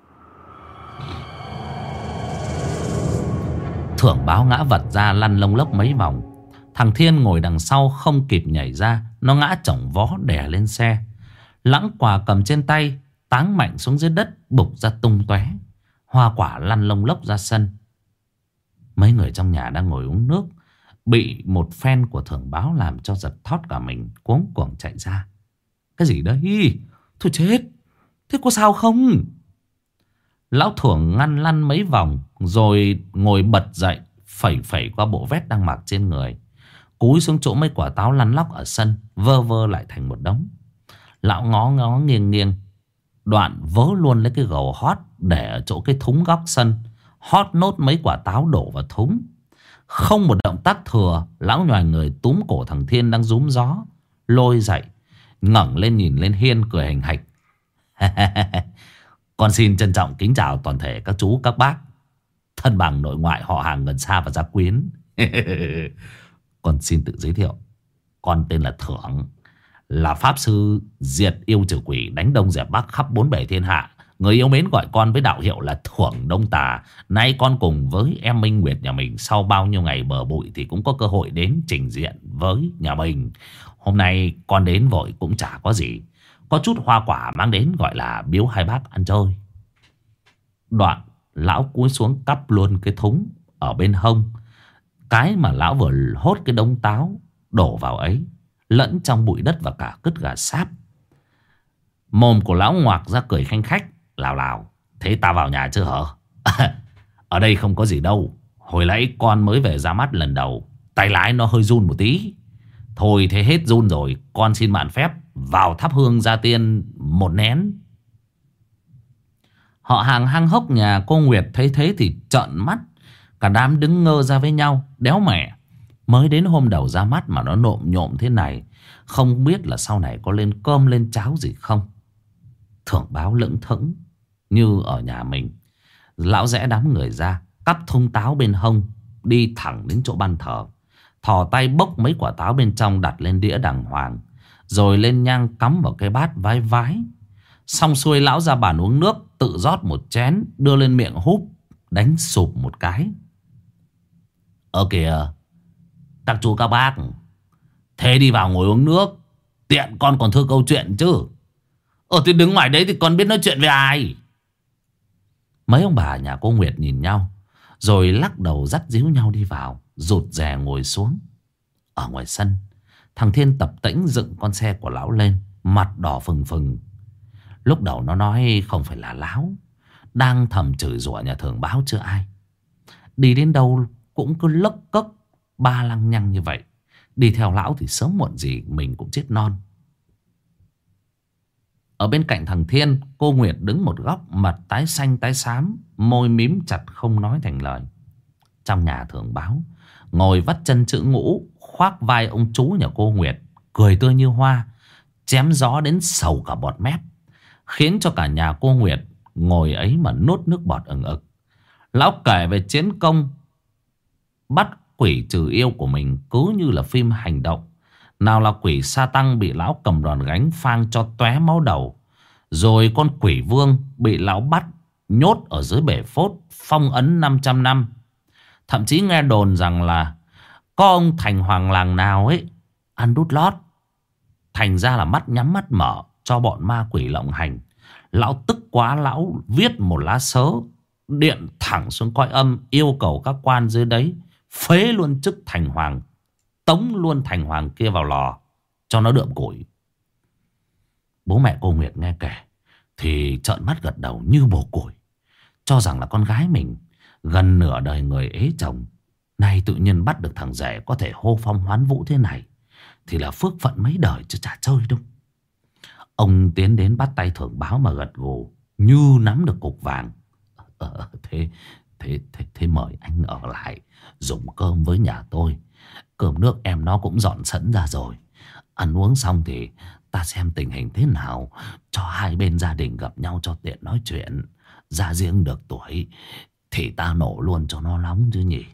Thượng Báo ngã vật ra lăn lông lốc mấy vòng. Thằng Thiên ngồi đằng sau không kịp nhảy ra, nó ngã chỏng vó đè lên xe. Lẵng quà cầm trên tay táng mạnh xuống dưới đất, bục ra tung tóe. Hoa quả lăn lông lốc ra sân. Mấy người trong nhà đang ngồi uống nước bị một phen của Thượng Báo làm cho giật thót cả mình, cuống cuồng chạy ra. Cái gì đấy? Thôi chết, thế có sao không? Lão Thượng ngăn lăn mấy vòng rồi ngồi bật dậy, phẩy qua bộ vest đang mặc trên người, cúi xuống chỗ mấy quả táo lăn lóc ở sân, vơ vơ lại thành một đống. Lão ngó nghiêng nghiêng, đoạn vớ luôn lấy cái gầu hót để ở chỗ cái thúng góc sân, hót nốt mấy quả táo đổ vào thúng. Không một động tác thừa, lão nhòi người túm cổ thằng Thiên đang rúm gió, lôi dậy, ngẩng lên nhìn lên hiên cười hành hạch. Con xin trân trọng kính chào toàn thể các chú các bác. thân bằng nội ngoại, họ hàng gần xa và gia quyến. Con xin tự giới thiệu, con tên là Thưởng, là pháp sư diệt yêu trừ quỷ, đánh đông dẹp bắc khắp bốn bể thiên hạ. Người yêu mến gọi con với đạo hiệu là Thưởng Đông Tà. Nay con cùng với em Minh Nguyệt nhà mình sau bao nhiêu ngày bờ bụi thì cũng có cơ hội đến trình diện với nhà mình. Hôm nay con đến vội cũng chả có gì, có chút hoa quả mang đến gọi là biếu hai bác ăn chơi. Đoạn lão cúi xuống cắp luôn cái thúng ở bên hông. Cái mà lão vừa hốt cái đống táo đổ vào ấy lẫn trong bụi đất và cả cứt gà sáp. Mồm của lão ngoạc ra cười khanh khách. Lào thế ta vào nhà chưa hả? Ở đây không có gì đâu. Hồi nãy con mới về ra mắt lần đầu, tay lái nó hơi run một tí. Thôi thế hết run rồi, con xin mạn phép vào thắp hương gia tiên một nén. Họ hàng hang hốc nhà cô Nguyệt thấy thế thì trợn mắt. Cả đám đứng ngơ ra với nhau. Đéo mẹ, mới đến hôm đầu ra mắt mà nó nộm nhộm thế này, không biết là sau này có lên cơm lên cháo gì không. Thưởng Báo lững thững như ở nhà mình. Lão rẽ đám người ra, cắp thúng táo bên hông, đi thẳng đến chỗ ban thờ. Thò tay bốc mấy quả táo bên trong đặt lên đĩa đàng hoàng, rồi lên nhang cắm vào cái bát vái vái. Xong xuôi lão ra bàn uống nước, tự rót một chén đưa lên miệng húp, đánh sụp một cái. Kìa các chú các bác, thế đi vào ngồi uống nước, tiện con còn thưa câu chuyện chứ. Thì đứng ngoài đấy thì con biết nói chuyện với ai? Mấy ông bà nhà cô Nguyệt nhìn nhau, rồi lắc đầu dắt díu nhau đi vào, rụt rè ngồi xuống. Ở ngoài sân, thằng Thiên tập tễnh dựng con xe của lão lên, mặt đỏ phừng phừng. Lúc đầu nó nói không phải là láo, đang thầm chửi rủa nhà Thưởng Báo chưa ai. Đi đến đâu cũng cứ lấc cấc ba lăng nhăng như vậy. Đi theo lão thì sớm muộn gì mình cũng chết non. Ở bên cạnh thằng Thiên, cô Nguyệt đứng một góc, mặt tái xanh tái xám, môi mím chặt không nói thành lời. Trong nhà Thưởng Báo, ngồi vắt chân chữ ngũ, khoác vai ông chú nhà cô Nguyệt, cười tươi như hoa, chém gió đến sầu cả bọt mép, khiến cho cả nhà cô Nguyệt ngồi ấy mà nuốt nước bọt ừng ực. Lão kể về chiến công bắt quỷ trừ yêu của mình cứ như là phim hành động. Nào là quỷ sa tăng bị lão cầm đòn gánh phang cho tóe máu đầu, rồi con quỷ vương bị lão bắt nhốt ở dưới bể phốt phong ấn 500 năm. Thậm chí nghe đồn rằng là có ông thành hoàng làng nào ấy ăn đút lót, thành ra là mắt nhắm mắt mở cho bọn ma quỷ lộng hành. Lão tức quá, lão viết một lá sớ điện thẳng xuống cõi âm, yêu cầu các quan dưới đấy phế luôn chức thành hoàng, tống luôn thành hoàng kia vào lò cho nó đượm củi. Bố mẹ cô Nguyệt nghe kể thì trợn mắt gật đầu như bồ củi, cho rằng là con gái mình gần nửa đời người ế chồng, nay tự nhiên bắt được thằng rể có thể hô phong hoán vũ thế này thì là phước phận mấy đời chứ chả chơi đâu. Ông tiến đến bắt tay Thưởng Báo mà gật gù như nắm được cục vàng. Thế mời anh ở lại dùng cơm với nhà tôi. Cơm nước em nó cũng dọn sẵn ra rồi. Ăn uống xong thì ta xem tình hình thế nào, cho hai bên gia đình gặp nhau cho tiện nói chuyện. Ra riêng được tuổi thì ta nổ luôn cho nó nóng chứ nhỉ.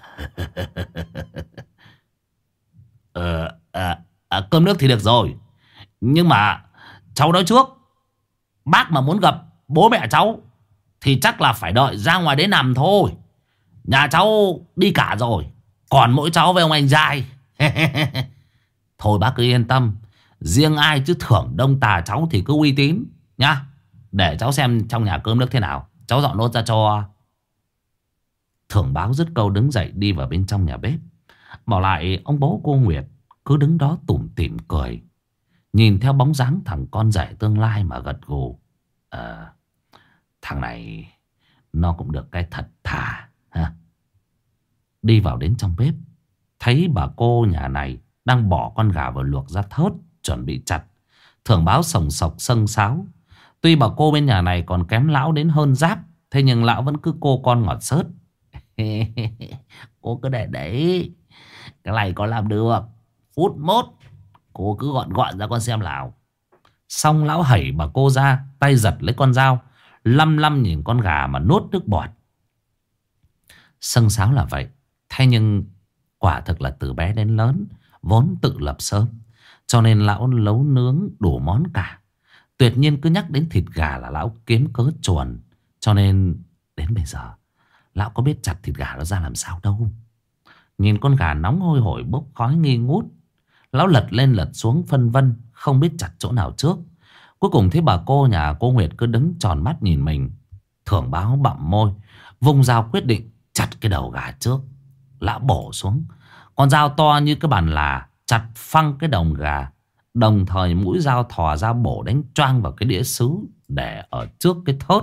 Cơm nước thì được rồi, nhưng mà cháu nói trước, bác mà muốn gặp bố mẹ cháu thì chắc là phải đợi ra ngoài đấy nằm thôi. Nhà cháu đi cả rồi, còn mỗi cháu với ông anh trai. Thôi bác cứ yên tâm, riêng ai chứ Thưởng Đông Tà cháu thì cứ uy tín nhá. Để cháu xem trong nhà cơm nước thế nào, cháu dọn nốt ra cho. Thưởng Báo dứt câu đứng dậy đi vào bên trong nhà bếp. Bỏ lại ông bố cô Nguyệt cứ đứng đó tủm tỉm cười, nhìn theo bóng dáng thằng con rể tương lai mà gật gù. Thằng này nó cũng được cái thật thà ha. Đi vào đến trong bếp, thấy bà cô nhà này đang bỏ con gà vào luộc ra thớt chuẩn bị chặt. Thưởng Báo sồng sộc sâng sáo. Tuy bà cô bên nhà này còn kém lão đến hơn giáp, thế nhưng lão vẫn cứ cô con ngọt xớt. Cô cứ để đấy, cái này có làm được. Phút mốt cô cứ gọn gọn ra con xem nào. Xong lão hẩy bà cô ra, tay giật lấy con dao, lăm lăm nhìn con gà mà nuốt nước bọt. Xông xáo là vậy. Thế nhưng quả thực là từ bé đến lớn vốn tự lập sớm, cho nên lão nấu nướng đủ món cả. Tuyệt nhiên cứ nhắc đến thịt gà là lão kiếm cớ chuồn. Cho nên đến bây giờ lão có biết chặt thịt gà nó ra làm sao đâu. Nhìn con gà nóng hôi hổi bốc khói nghi ngút, lão lật lên lật xuống phân vân, không biết chặt chỗ nào trước. Cuối cùng thấy bà cô nhà cô Nguyệt cứ đứng tròn mắt nhìn mình. Thưởng Báo bặm môi, vung dao quyết định chặt cái đầu gà trước. Lão bổ xuống, con dao to như cái bàn là, chặt phăng cái đồng gà. Đồng thời mũi dao thò ra bổ đánh choang vào cái đĩa sứ để ở trước cái thớt.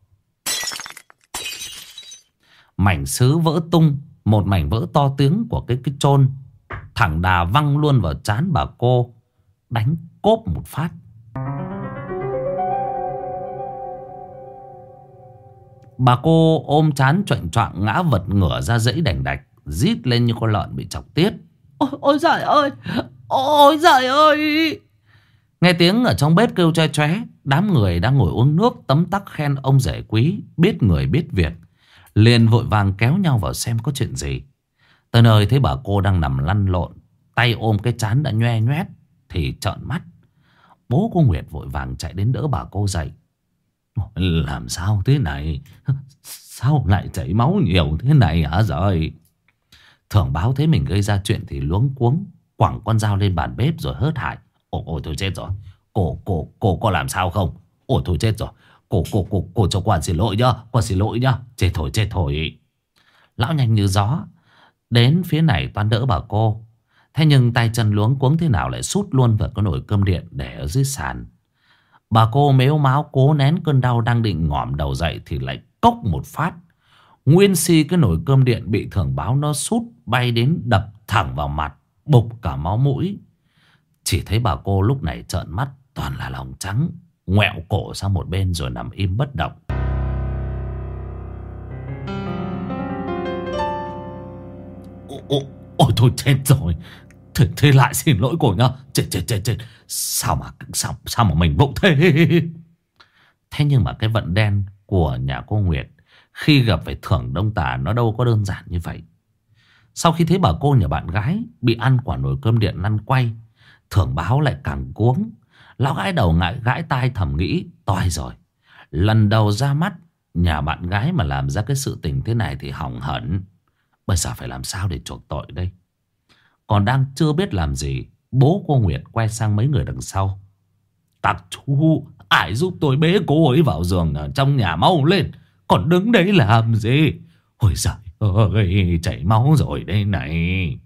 Mảnh sứ vỡ tung, một mảnh vỡ to tiếng của cái chôn thẳng đà văng luôn vào trán bà cô, đánh cốp một phát. Bà cô ôm trán choạng choạng ngã vật ngửa ra dãy đành đạch, rít lên như con lợn bị chọc tiết. Ôi giời ơi, ôi giời ơi. Nghe tiếng ở trong bếp kêu choe choé, đám người đang ngồi uống nước tấm tắc khen ông rể quý biết người biết việc, liền vội vàng kéo nhau vào xem có chuyện gì. Tới nơi thấy bà cô đang nằm lăn lộn, tay ôm cái trán đã nhoe nhoét thì trợn mắt. Bố cô Nguyệt vội vàng chạy đến đỡ bà cô dậy. Làm sao thế này? Sao lại chảy máu nhiều thế này hả rồi? Thưởng Báo thấy mình gây ra chuyện thì luống cuống, quẳng con dao lên bàn bếp rồi hớt hải. Ôi tôi chết rồi. Cô có làm sao không? Ôi tôi chết rồi. Cô cho quan xin lỗi nhá. Quan xin lỗi nhá. Chết thôi. Lão nhanh như gió đến phía này toan đỡ bà cô. Thế nhưng tay chân luống cuống thế nào lại sút luôn vào cái nồi cơm điện để ở dưới sàn. Bà cô mếu máo cố nén cơn đau đang định ngỏm đầu dậy thì lại cốc một phát. Nguyên si cái nồi cơm điện bị Thưởng Báo nó sút bay đến đập thẳng vào mặt, bục cả máu mũi. Chỉ thấy bà cô lúc này trợn mắt toàn là lòng trắng, ngoẹo cổ sang một bên rồi nằm im bất động. Ôi thôi chết rồi. Thế lại xin lỗi cô nhá. Chết. Sao mà mình vụng thế. Thế nhưng mà cái vận đen của nhà cô Nguyệt khi gặp phải Thưởng Đông Tà nó đâu có đơn giản như vậy. Sau khi thấy bà cô nhà bạn gái bị ăn quả nồi cơm điện lăn quay, Thưởng Báo lại càng cuống. Lão gãi đầu gãi tai thầm nghĩ toi rồi. Lần đầu ra mắt nhà bạn gái mà làm ra cái sự tình thế này thì hỏng hẳn. Bây giờ phải làm sao để chuộc tội đây? Còn đang chưa biết làm gì, bố cô Nguyệt quay sang mấy người đằng sau. Các chú, ai giúp tôi bế cô ấy vào giường ở trong nhà mau lên. Còn đứng đấy làm gì? Ôi giời ơi, chảy máu rồi đây này.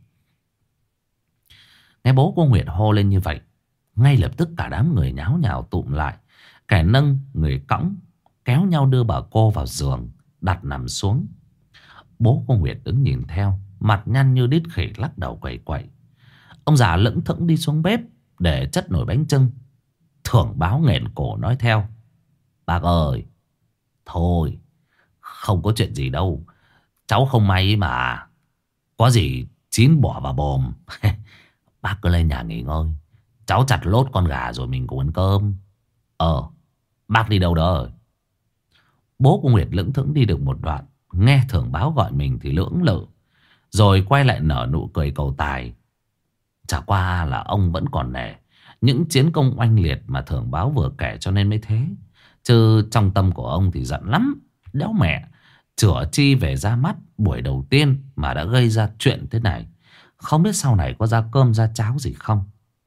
Nghe bố cô Nguyệt hô lên như vậy, ngay lập tức cả đám người nháo nhào tụm lại. Kẻ nâng, người cõng, kéo nhau đưa bà cô vào giường, đặt nằm xuống. Bố cô Nguyệt đứng nhìn theo, mặt nhăn như đít khỉ lắc đầu quẩy quẩy. Ông già lững thững đi xuống bếp để chất nồi bánh chưng. Thưởng Báo nghẹn cổ nói theo. Bác ơi, thôi, không có chuyện gì đâu. Cháu không may mà. Có gì chín bỏ vào bồm. Bác cứ lên nhà nghỉ ngơi. Cháu chặt lốt con gà rồi mình cùng ăn cơm. Bác đi đâu đó? Bố của Nguyệt lững thững đi được một đoạn, nghe Thưởng Báo gọi mình thì lưỡng lự, rồi quay lại nở nụ cười cầu tài. Chả qua là ông vẫn còn nể những chiến công oanh liệt mà Thưởng Báo vừa kể cho nên mới thế. Chứ trong tâm của ông thì giận lắm. Đéo mẹ, chửa chi về ra mắt buổi đầu tiên mà đã gây ra chuyện thế này. Không biết sau này có ra cơm ra cháo gì không?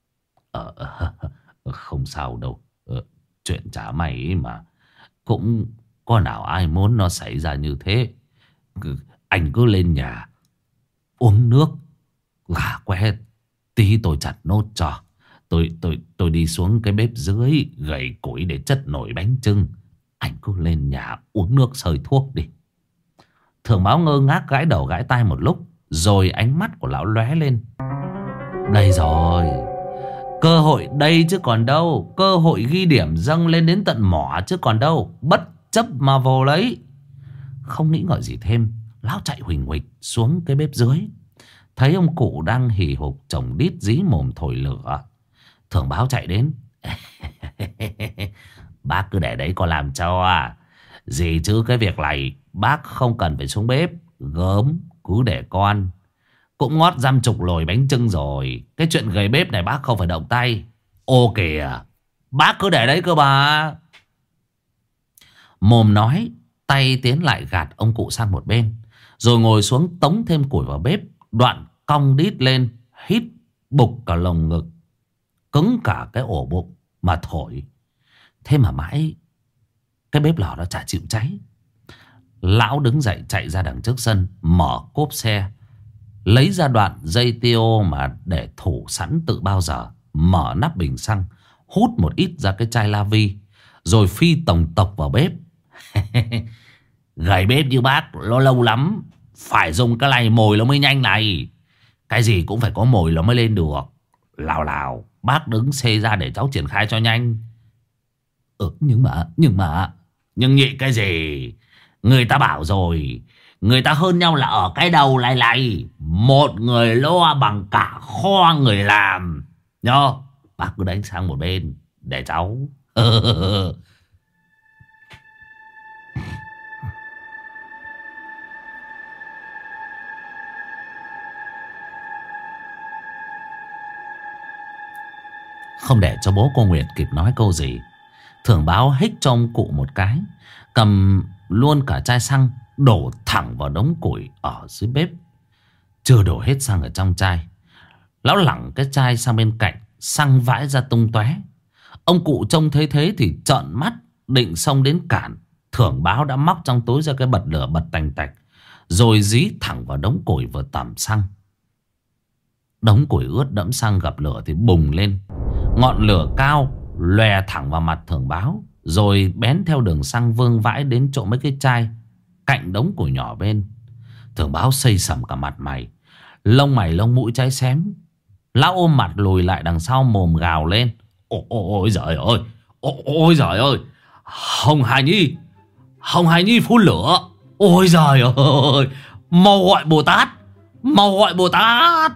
Không sao đâu. Chuyện chả may ấy mà. Cũng có nào ai muốn nó xảy ra như thế. Anh cứ lên nhà uống nước, gà que tí tôi chặt nốt cho. Tôi đi xuống cái bếp dưới gầy củi để chất nồi bánh chưng. Anh cứ lên nhà uống nước sơi thuốc đi. Thưởng Báo ngơ ngác gãi đầu gãi tai một lúc, rồi ánh mắt của lão lóe lên. Đây rồi, cơ hội đây chứ còn đâu. Cơ hội ghi điểm dâng lên đến tận mỏ chứ còn đâu. Bất chấp mà vô lấy. Không nghĩ ngợi gì thêm, lão chạy huỳnh huỳnh xuống cái bếp dưới. Thấy ông cụ đang hì hục chồng đít dí mồm thổi lửa. Thưởng Báo chạy đến. Bác cứ để đấy có làm cho à. Gì chứ cái việc này bác không cần phải xuống bếp. Gớm, cứ để con. Cũng ngót dăm chục lồi bánh chưng rồi. Cái chuyện gầy bếp này bác không phải động tay. Ô kìa, bác cứ để đấy cơ mà. Mồm nói, tay tiến lại gạt ông cụ sang một bên, rồi ngồi xuống tống thêm củi vào bếp. Đoạn cong đít lên, hít bục cả lồng ngực, cứng cả cái ổ bụng mà thổi. Thế mà mãi cái bếp lò nó chả chịu cháy. Lão đứng dậy chạy ra đằng trước sân, mở cốp xe, lấy ra đoạn dây tiêu mà để thủ sẵn từ bao giờ, mở nắp bình xăng, hút một ít ra cái chai la vi, rồi phi tổng tộc vào bếp. Gầy bếp như bác nó lâu lắm, phải dùng cái này mồi nó mới nhanh này. Cái gì cũng phải có mồi nó mới lên được. Lào bác đứng xê ra để cháu triển khai cho nhanh. Nhưng nhị cái gì? Người ta bảo rồi, người ta hơn nhau là ở cái đầu này. Một người lo bằng cả kho người làm. Nhớ, bác cứ đánh sang một bên để cháu. Không để cho bố cô Nguyệt kịp nói câu gì, Thưởng Báo hích cho ông cụ một cái, cầm luôn cả chai xăng đổ thẳng vào đống củi ở dưới bếp. Chưa đổ hết xăng ở trong chai, lão lẳng cái chai sang bên cạnh, xăng vãi ra tung tóe. Ông cụ trông thấy thế thì trợn mắt định xông đến cản. Thưởng Báo đã móc trong túi ra cái bật lửa bật tành tạch, rồi dí thẳng vào đống củi vừa tẩm xăng. Đống củi ướt đẫm xăng gặp lửa thì bùng lên. Ngọn lửa cao lòe thẳng vào mặt Thưởng Báo, rồi bén theo đường xăng vương vãi đến chỗ mấy cái chai cạnh đống củi nhỏ bên. Thưởng Báo xây sẩm cả mặt mày, lông mày lông mũi cháy xém. Lão ôm mặt lùi lại đằng sau, mồm gào lên: Ôi giời ơi, ôi giời ơi, Hồng Hải Nhi phun lửa. Ôi giời ơi, mau gọi Bồ Tát, mau gọi Bồ Tát.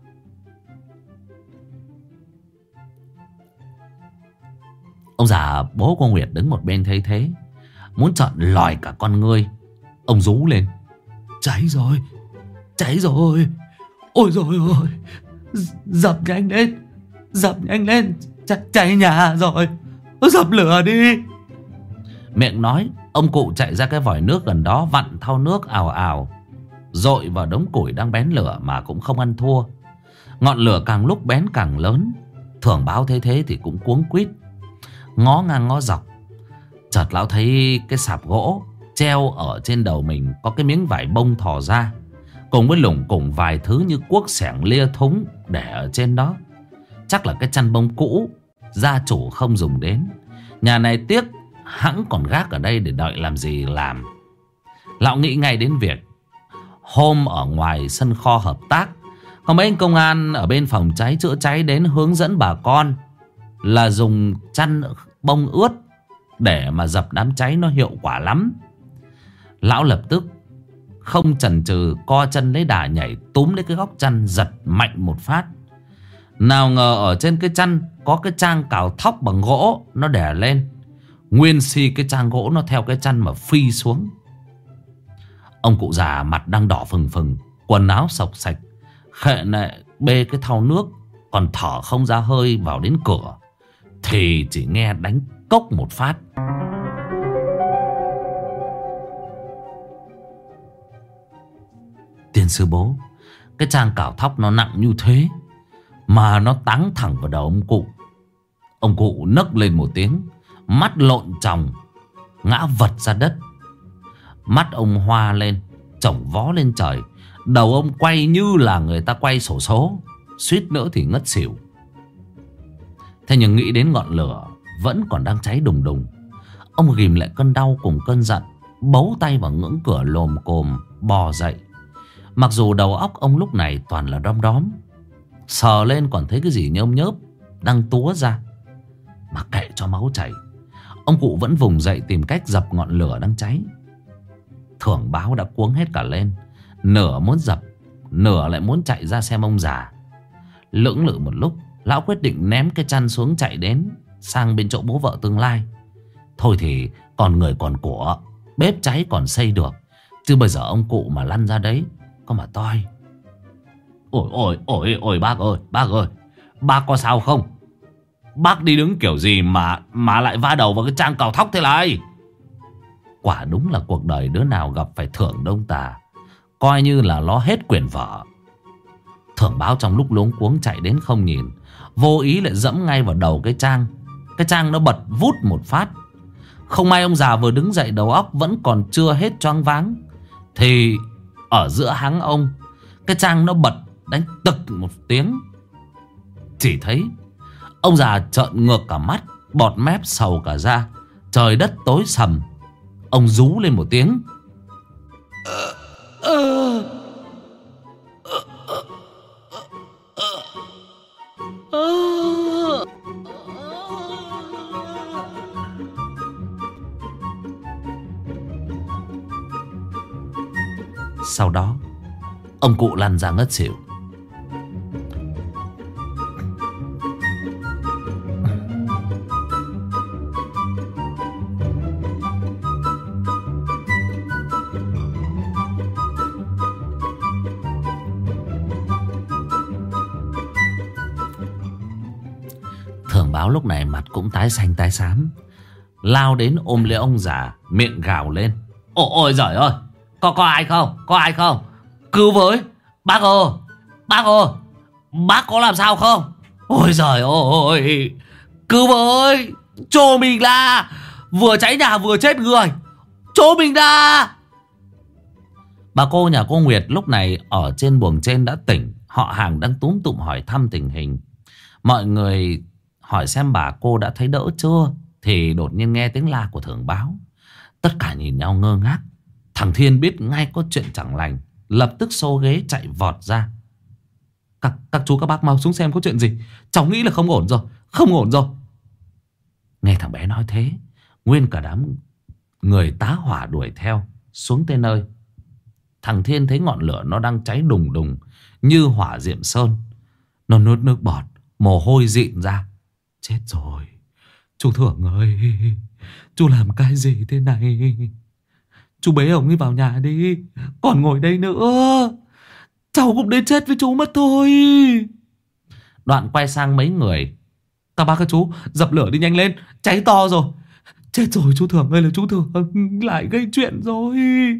Ông già bố cô Nguyệt đứng một bên thấy thế, muốn trợn lòi cả con ngươi. Ông rú lên: Cháy rồi, cháy rồi. Ôi rồi ôi, dập nhanh lên, cháy nhà rồi, dập lửa đi. Miệng nói, ông cụ chạy ra cái vòi nước gần đó, vặn thau nước ào ào dội vào đống củi đang bén lửa mà cũng không ăn thua. Ngọn lửa càng lúc bén càng lớn. Thưởng Báo thấy thế thì cũng cuống quýt, ngó ngang ngó dọc. Chợt lão thấy cái sạp gỗ treo ở trên đầu mình có cái miếng vải bông thò ra, cùng với lủng củng vài thứ như cuốc xẻng lia thúng để ở trên đó. Chắc là cái chăn bông cũ, gia chủ không dùng đến. Nhà này tiếc hẵng còn gác ở đây để đợi làm gì làm. Lão nghĩ ngay đến việc hôm ở ngoài sân kho hợp tác, có mấy anh công an ở bên phòng cháy chữa cháy đến hướng dẫn bà con là dùng chăn bông ướt để mà dập đám cháy nó hiệu quả lắm. Lão lập tức không chần chừ, co chân lấy đà nhảy túm lấy cái góc chăn, giật mạnh một phát. Nào ngờ ở trên cái chăn có cái trang cào thóc bằng gỗ nó đè lên. Nguyên si cái trang gỗ nó theo cái chăn mà phi xuống. Ông cụ già mặt đang đỏ phừng phừng, quần áo xộc xạch, khệ nệ bê cái thau nước, còn thở không ra hơi vào đến cửa thì chỉ nghe đánh cốc một phát. Tiền sư bố, cái trang cào thóc nó nặng như thế mà nó táng thẳng vào đầu ông cụ. Ông cụ nấc lên một tiếng, mắt lộn tròng, ngã vật ra đất. Mắt ông hoa lên, chổng vó lên trời. Đầu ông quay như là người ta quay xổ số, suýt nữa thì ngất xỉu. Thế nhưng nghĩ đến ngọn lửa vẫn còn đang cháy đùng đùng, ông ghìm lại cơn đau cùng cơn giận, bấu tay vào ngưỡng cửa lồm cồm bò dậy. Mặc dù đầu óc ông lúc này toàn là đom đóm, sờ lên còn thấy cái gì nhôm nhớp đang túa ra. Mà kệ cho máu chảy, ông cụ vẫn vùng dậy tìm cách dập ngọn lửa đang cháy. Thưởng Báo đã cuống hết cả lên, nửa muốn dập, nửa lại muốn chạy ra xem ông già. Lưỡng lự một lúc, lão quyết định ném cái chăn xuống chạy đến sang bên chỗ bố vợ tương lai. Thôi thì còn người còn của, bếp cháy còn xây được Chứ bây giờ ông cụ mà lăn ra đấy có mà toi. Ôi bác ơi, bác có sao không? Bác đi đứng kiểu gì mà lại va đầu vào cái trang cào thóc thế này? Quả đúng là cuộc đời đứa nào gặp phải Thưởng Đông Tà coi như là nó hết quyền vợ. Thưởng Báo trong lúc luống cuống chạy đến không nhìn, vô ý lại dẫm ngay vào đầu cái trang. Cái trang nó bật vút một phát. Không may ông già vừa đứng dậy, đầu óc vẫn còn chưa hết choáng váng, thì ở giữa háng ông, cái trang nó bật đánh tực một tiếng. Chỉ thấy ông già trợn ngược cả mắt, bọt mép sầu cả ra, trời đất tối sầm. Ông rú lên một tiếng. Sau đó ông cụ lăn ra ngất xỉu. Thưởng Báo lúc này mặt cũng tái xanh tái xám, lao đến ôm lấy ông già, miệng gào lên. Ôi giời ơi, có ai không? Có ai không? Cứu với! Bác ơi! Bác ơi! Bác có làm sao không? Ôi giời ơi! Cứu với! Trô mình ra! Vừa cháy nhà vừa chết người! Trô mình ra! Bà cô nhà cô Nguyệt lúc này ở trên buồng trên đã tỉnh. Họ hàng đang túm tụm hỏi thăm tình hình. Mọi người hỏi xem bà cô đã thấy đỡ chưa, thì đột nhiên nghe tiếng la của Thưởng Báo. Tất cả nhìn nhau ngơ ngác. Thằng Thiên biết ngay có chuyện chẳng lành, lập tức xô ghế chạy vọt ra. Các chú các bác mau xuống xem có chuyện gì. Cháu nghĩ là không ổn rồi. Không ổn rồi. Nghe thằng bé nói thế, nguyên cả đám người tá hỏa đuổi theo xuống tới nơi. Thằng Thiên thấy ngọn lửa nó đang cháy đùng đùng như hỏa diệm sơn. Nó nuốt nước bọt, mồ hôi dịn ra. Chết rồi. Chú Thưởng ơi, chú làm cái gì thế này? Chú bế ông ấy vào nhà đi, còn ngồi đây nữa cháu cũng đến chết với chú mất thôi. Đoạn quay sang mấy người. Các bác các chú dập lửa đi nhanh lên, cháy to rồi. Chết rồi chú Thưởng ơi, là chú Thưởng lại gây chuyện rồi.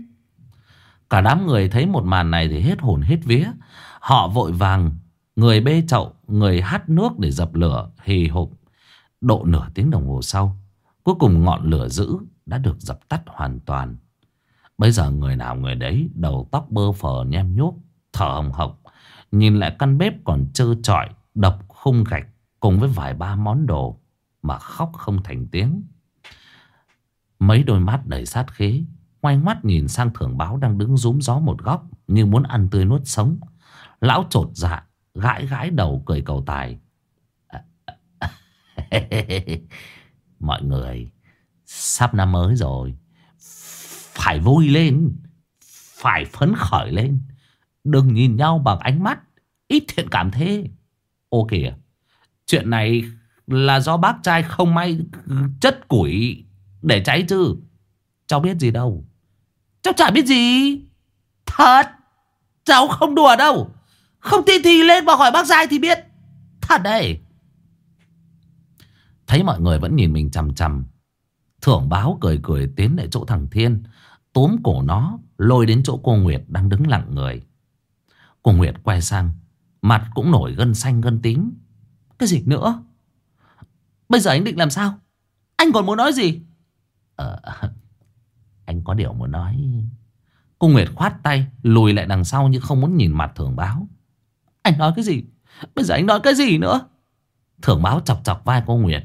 Cả đám người thấy một màn này thì hết hồn hết vía. Họ vội vàng, người bê chậu, người hắt nước để dập lửa hì hục. Độ nửa tiếng đồng hồ sau, cuối cùng ngọn lửa dữ đã được dập tắt hoàn toàn. Bây giờ người nào người đấy đầu tóc bơ phờ nhem nhuốc, thở hồng hộc. Nhìn lại căn bếp còn trơ trọi, đập khung gạch cùng với vài ba món đồ mà khóc không thành tiếng. Mấy đôi mắt đầy sát khí quay ngoắt nhìn sang Thưởng Báo đang đứng rúm gió một góc như muốn ăn tươi nuốt sống. Lão chột dạ gãi gãi đầu cười cầu tài. Mọi người, sắp năm mới rồi, phải vui lên, phải phấn khởi lên. Đừng nhìn nhau bằng ánh mắt ít thiện cảm thế. Ô kìa, chuyện này là do bác trai không may chất củi để cháy chứ. Cháu biết gì đâu. Cháu chả biết gì. Thật, cháu không đùa đâu. Không tin thì lên và hỏi bác trai thì biết. Thật đấy. Thấy mọi người vẫn nhìn mình chằm chằm, Thưởng Báo cười cười tiến lại chỗ thằng Thiên, túm cổ nó lôi đến chỗ cô Nguyệt đang đứng lặng người. Cô Nguyệt quay sang, mặt cũng nổi gân xanh gân tím. Cái gì nữa? Bây giờ anh định làm sao? Anh còn muốn nói gì? Anh có điều muốn nói. Cô Nguyệt khoát tay lùi lại đằng sau như không muốn nhìn mặt Thưởng Báo. Anh nói cái gì? Bây giờ anh nói cái gì nữa? Thưởng Báo chọc chọc vai cô Nguyệt.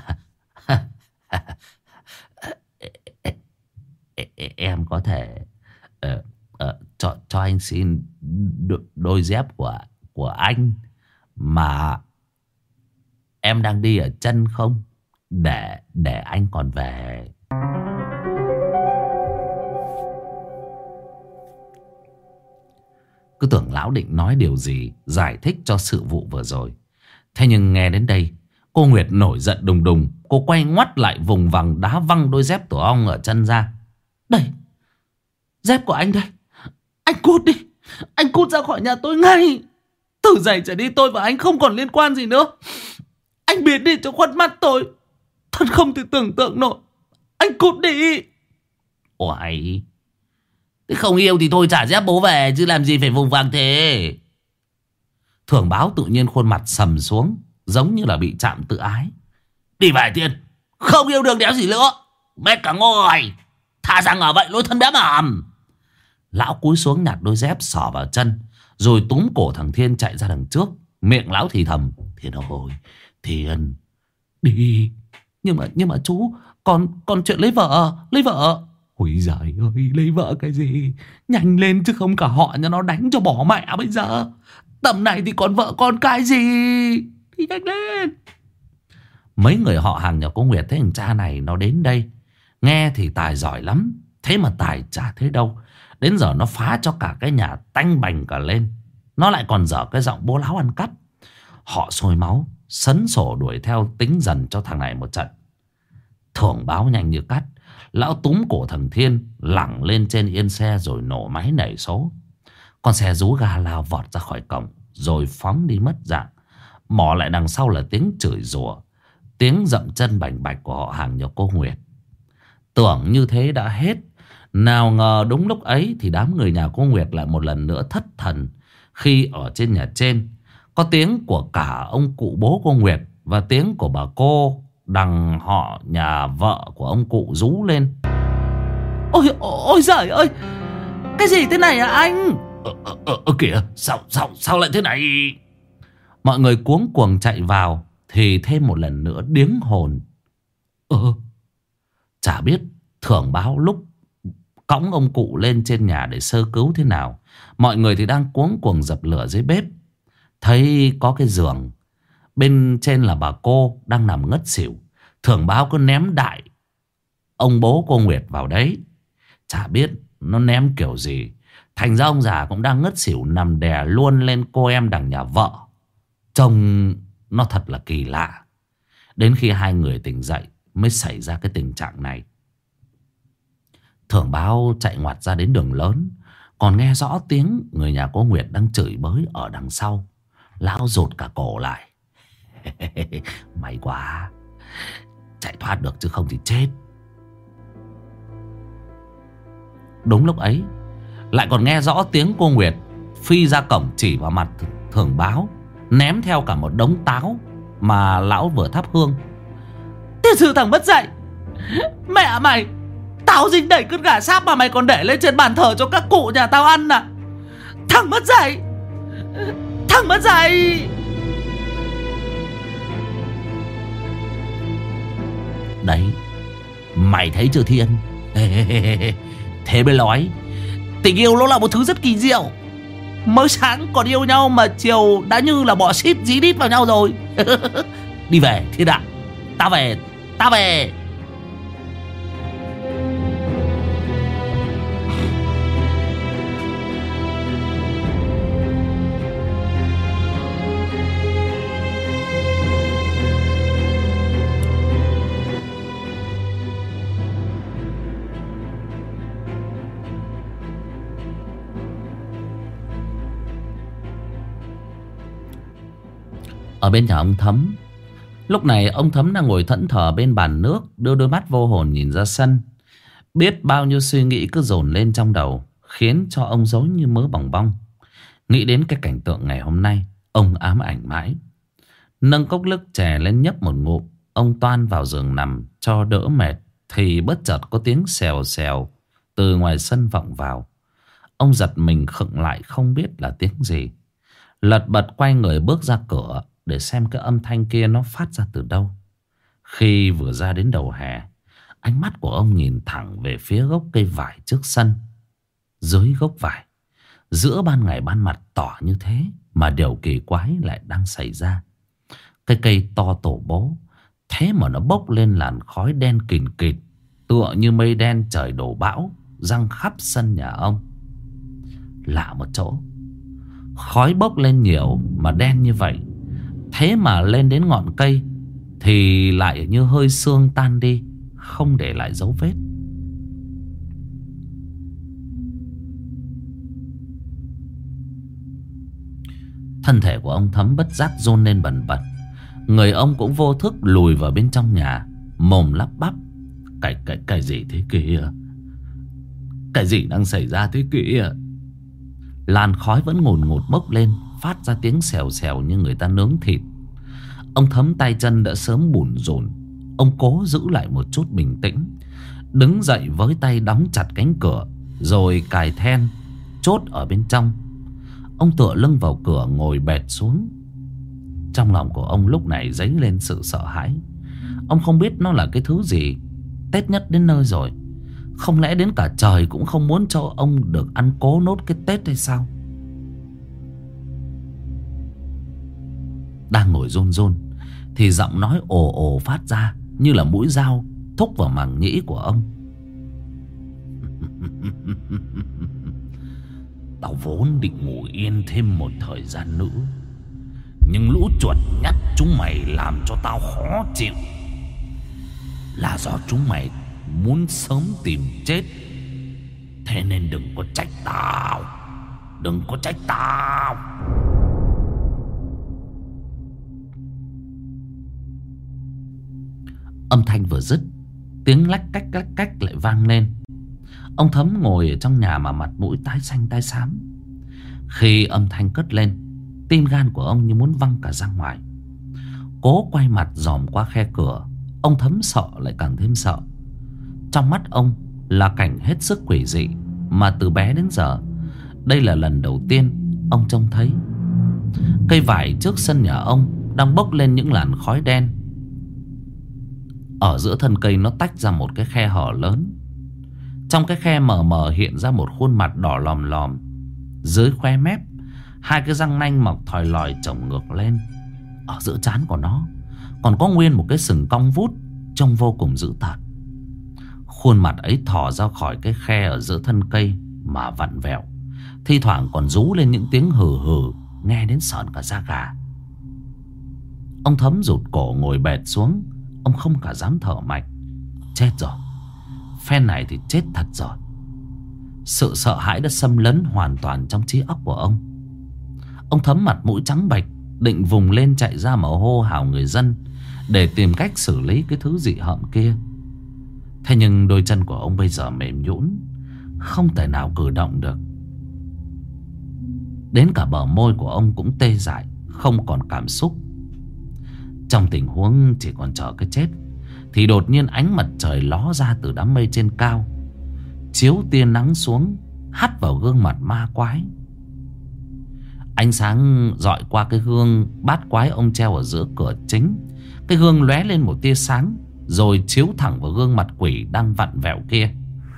Em có thể cho anh xin đôi dép của anh mà em đang đi ở chân không? Để anh còn về. Cứ tưởng lão định nói điều gì giải thích cho sự vụ vừa rồi. Thế nhưng nghe đến đây, cô Nguyệt nổi giận đùng đùng. Cô quay ngoắt lại vùng vằng đá văng đôi dép tổ ong ở chân ra. Đây, Dép của anh đây. Anh cút đi. Anh cút ra khỏi nhà tôi ngay. Từ giờ trở đi tôi và anh không còn liên quan gì nữa. Anh biến đi cho khuất mắt tôi. Thật không thể tưởng tượng nổi. Anh cút đi. Uầy, thế không yêu thì thôi trả dép bố về, chứ làm gì phải vùng vằng thế. Thường Báo tự nhiên khuôn mặt sầm xuống, giống như là bị chạm tự ái. Đi về Tiên, không yêu đương đéo gì nữa. Mệt cả ngồi. Thà rằng ở vậy lối thân bé mầm. Lão cúi xuống nhặt đôi dép xỏ vào chân, rồi túm cổ thằng Thiên chạy ra đằng trước. Miệng lão thì thầm: Thiên ơi, Thiên, đi. Nhưng mà chú, còn chuyện lấy vợ. Ôi giời ơi, lấy vợ cái gì? Nhanh lên chứ không cả họ nhà nó đánh cho bỏ mẹ bây giờ. Tầm này thì còn vợ con cái gì? Thì nhanh lên. Mấy người họ hàng nhà cô Nguyệt thấy thằng cha này nó đến đây. Nghe thì tài giỏi lắm, thế mà tài chả thế đâu. Đến giờ nó phá cho cả cái nhà tanh bành cả lên. Nó lại còn dở cái giọng bố láo ăn cắp. Họ sôi máu, sấn sổ đuổi theo tính dần cho thằng này một trận. Thường Báo nhanh như cắt. Lão túm cổ thằng Thiên lẳng lên trên yên xe rồi nổ máy nảy số. Con xe rú ga lao vọt ra khỏi cổng, rồi phóng đi mất dạng. Mỏ lại đằng sau là tiếng chửi rủa, tiếng dậm chân bành bạch của họ hàng nhà cô Nguyệt. Tưởng như thế đã hết, nào ngờ đúng lúc ấy thì đám người nhà cô Nguyệt lại một lần nữa thất thần. Khi ở trên nhà trên, có tiếng của cả ông cụ bố cô Nguyệt và tiếng của bà cô đằng họ nhà vợ của ông cụ rú lên. Ôi giời ơi, cái gì thế này hả anh? Kìa, sao lại thế này? Mọi người cuống cuồng chạy vào thì thêm một lần nữa điếng hồn. Chả biết Thường Báo lúc cõng ông cụ lên trên nhà để sơ cứu thế nào. Mọi người thì đang cuống cuồng dập lửa dưới bếp. Thấy có cái giường, bên trên là bà cô đang nằm ngất xỉu. Thường Báo cứ ném đại ông bố cô Nguyệt vào đấy. Chả biết nó ném kiểu gì, thành ra ông già cũng đang ngất xỉu nằm đè luôn lên cô em đằng nhà vợ. Trông nó thật là kỳ lạ. Đến khi hai người tỉnh dậy mới xảy ra cái tình trạng này. Thường Báo chạy ngoặt ra đến đường lớn, còn nghe rõ tiếng người nhà cô Nguyệt đang chửi bới ở đằng sau. Lão rụt cả cổ lại. May quá, chạy thoát được chứ không thì chết. Đúng lúc ấy lại còn nghe rõ tiếng cô Nguyệt phi ra cổng chỉ vào mặt Thường Báo, ném theo cả một đống táo mà lão vừa thắp hương. Tiền sư thằng mất dạy, mẹ mày, táo dính đầy cơn gà sáp mà mày còn để lên trên bàn thờ cho các cụ nhà tao ăn à? Thằng mất dạy, thằng mất dạy. Đấy, mày thấy chưa Thiên? Thế mới nói, tình yêu nó là một thứ rất kỳ diệu. Mới sáng còn yêu nhau mà chiều đã như là bọ xít dí đít vào nhau rồi. Đi về Thiên ạ. Tao về. Ở bên nhà ông Thấm, lúc này ông Thấm đang ngồi thẫn thờ bên bàn nước, đưa đôi mắt vô hồn nhìn ra sân. Biết bao nhiêu suy nghĩ cứ dồn lên trong đầu, khiến cho ông rối như mớ bòng bong. Nghĩ đến cái cảnh tượng ngày hôm nay, ông ám ảnh mãi. Nâng cốc nước chè lên nhấp một ngụm, ông toan vào giường nằm cho đỡ mệt, thì bất chợt có tiếng xèo xèo từ ngoài sân vọng vào. Ông giật mình khựng lại không biết là tiếng gì. Lật bật quay người bước ra cửa để xem cái âm thanh kia nó phát ra từ đâu. Khi vừa ra đến đầu hè, ánh mắt của ông nhìn thẳng về phía gốc cây vải trước sân. Dưới gốc vải, giữa ban ngày ban mặt tỏ như thế mà điều kỳ quái lại đang xảy ra. Cái cây to tổ bố, thế mà nó bốc lên làn khói đen kìn kịt, tựa như mây đen trời đổ bão giăng khắp sân nhà ông. Lạ một chỗ, khói bốc lên nhiều mà đen như vậy, thế mà lên đến ngọn cây thì lại như hơi sương tan đi, không để lại dấu vết. Thân thể của ông Thấm bất giác run lên bần bật. Người ông cũng vô thức lùi vào bên trong nhà, mồm lắp bắp: Cái gì thế kia? Cái gì đang xảy ra thế kia? Làn khói vẫn ngùn ngụt bốc lên, phát ra tiếng xèo xèo như người ta nướng thịt. Ông Thấm tay chân đã sớm bủn rủn. Ông cố giữ lại một chút bình tĩnh, đứng dậy với tay đóng chặt cánh cửa, rồi cài then chốt ở bên trong. Ông tựa lưng vào cửa ngồi bệt xuống. Trong lòng của ông lúc này dấy lên sự sợ hãi. Ông không biết nó là cái thứ gì. Tết nhất đến nơi rồi, không lẽ đến cả trời cũng không muốn cho ông được ăn cố nốt cái Tết hay sao? Đang ngồi run run thì giọng nói ồ ồ phát ra, như là mũi dao thúc vào màng nhĩ của ông. Tao vốn định ngủ yên thêm một thời gian nữa, nhưng lũ chuột nhắt chúng mày làm cho tao khó chịu. Là do chúng mày muốn sớm tìm chết, thế nên đừng có trách tao. Đừng có trách tao. Âm thanh vừa dứt, tiếng lách cách lại vang lên. Ông Thấm ngồi ở trong nhà mà mặt mũi tái xanh tái xám. Khi âm thanh cất lên, tim gan của ông như muốn văng cả ra ngoài. Cố quay mặt dòm qua khe cửa, ông Thấm sợ lại càng thêm sợ. Trong mắt ông là cảnh hết sức quỷ dị mà từ bé đến giờ đây là lần đầu tiên ông trông thấy. Cây vải trước sân nhà ông đang bốc lên những làn khói đen. Ở giữa thân cây nó tách ra một cái khe hở lớn. Trong cái khe mờ mờ hiện ra một khuôn mặt đỏ lòm lòm. Dưới khóe mép, hai cái răng nanh mọc thòi lòi chồng ngược lên. Ở giữa trán của nó còn có nguyên một cái sừng cong vút, trông vô cùng dữ tợn. Khuôn mặt ấy thò ra khỏi cái khe ở giữa thân cây mà vặn vẹo, thi thoảng còn rú lên những tiếng hừ hừ, nghe đến sởn cả da gà. Ông Thấm rụt cổ ngồi bệt xuống. Ông không cả dám thở mạnh. Chết rồi, phen này thì chết thật rồi. Sự sợ hãi đã xâm lấn hoàn toàn trong trí óc của ông. Ông Thấm mặt mũi trắng bệch, định vùng lên chạy ra mà hô hào người dân để tìm cách xử lý cái thứ dị hợm kia. Thế nhưng đôi chân của ông bây giờ mềm nhũn, không thể nào cử động được. Đến cả bờ môi của ông cũng tê dại, không còn cảm xúc. Trong tình huống chỉ còn chờ cái chết, thì đột nhiên ánh mặt trời ló ra từ đám mây trên cao, chiếu tia nắng xuống, hắt vào gương mặt ma quái. Ánh sáng dọi qua cái gương bát quái ông treo ở giữa cửa chính. Cái gương lóe lên một tia sáng, rồi chiếu thẳng vào gương mặt quỷ đang vặn vẹo kia.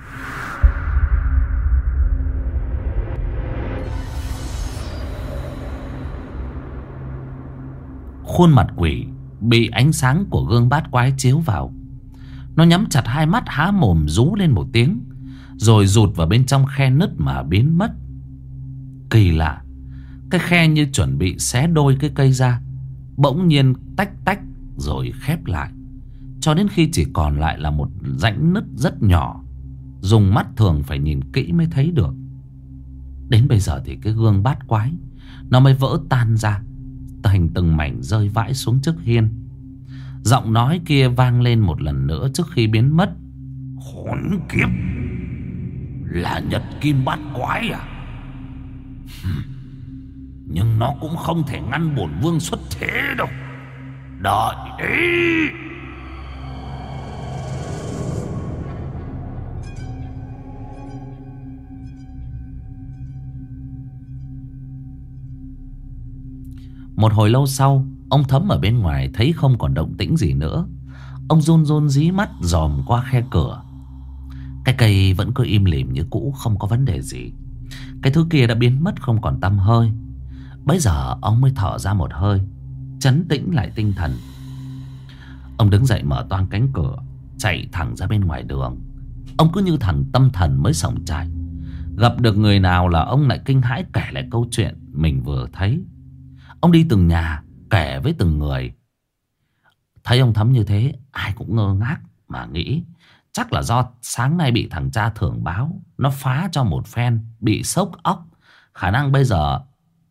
Khuôn mặt quỷ bị ánh sáng của gương bát quái chiếu vào. Nó nhắm chặt hai mắt, há mồm rú lên một tiếng, rồi rụt vào bên trong khe nứt mà biến mất. Kỳ lạ, cái khe như chuẩn bị xé đôi cái cây ra, bỗng nhiên tách tách rồi khép lại, cho đến khi chỉ còn lại là một rãnh nứt rất nhỏ, dùng mắt thường phải nhìn kỹ mới thấy được. Đến bây giờ thì cái gương bát quái nó mới vỡ tan ra thành từng mảnh rơi vãi xuống trước hiên. Giọng nói kia vang lên một lần nữa trước khi biến mất. Khốn kiếp, là nhật kim bát quái à? Nhưng nó cũng không thể ngăn bổn vương xuất thế đâu. Đợi đi. Một hồi lâu sau, ông Thấm ở bên ngoài thấy không còn động tĩnh gì nữa. Ông run run dí mắt dòm qua khe cửa. Cái cây vẫn cứ im lìm như cũ, không có vấn đề gì. Cái thứ kia đã biến mất không còn tăm hơi. Bấy giờ ông mới thở ra một hơi, trấn tĩnh lại tinh thần. Ông đứng dậy mở toang cánh cửa, chạy thẳng ra bên ngoài đường. Ông cứ như thằng tâm thần mới xổng trại. Gặp được người nào là ông lại kinh hãi kể lại câu chuyện mình vừa thấy. Ông đi từng nhà kể với từng người. Thấy ông Thấm như thế, ai cũng ngơ ngác mà nghĩ chắc là do sáng nay bị thằng cha thưởng báo nó phá cho một phen, bị sốc óc. Khả năng bây giờ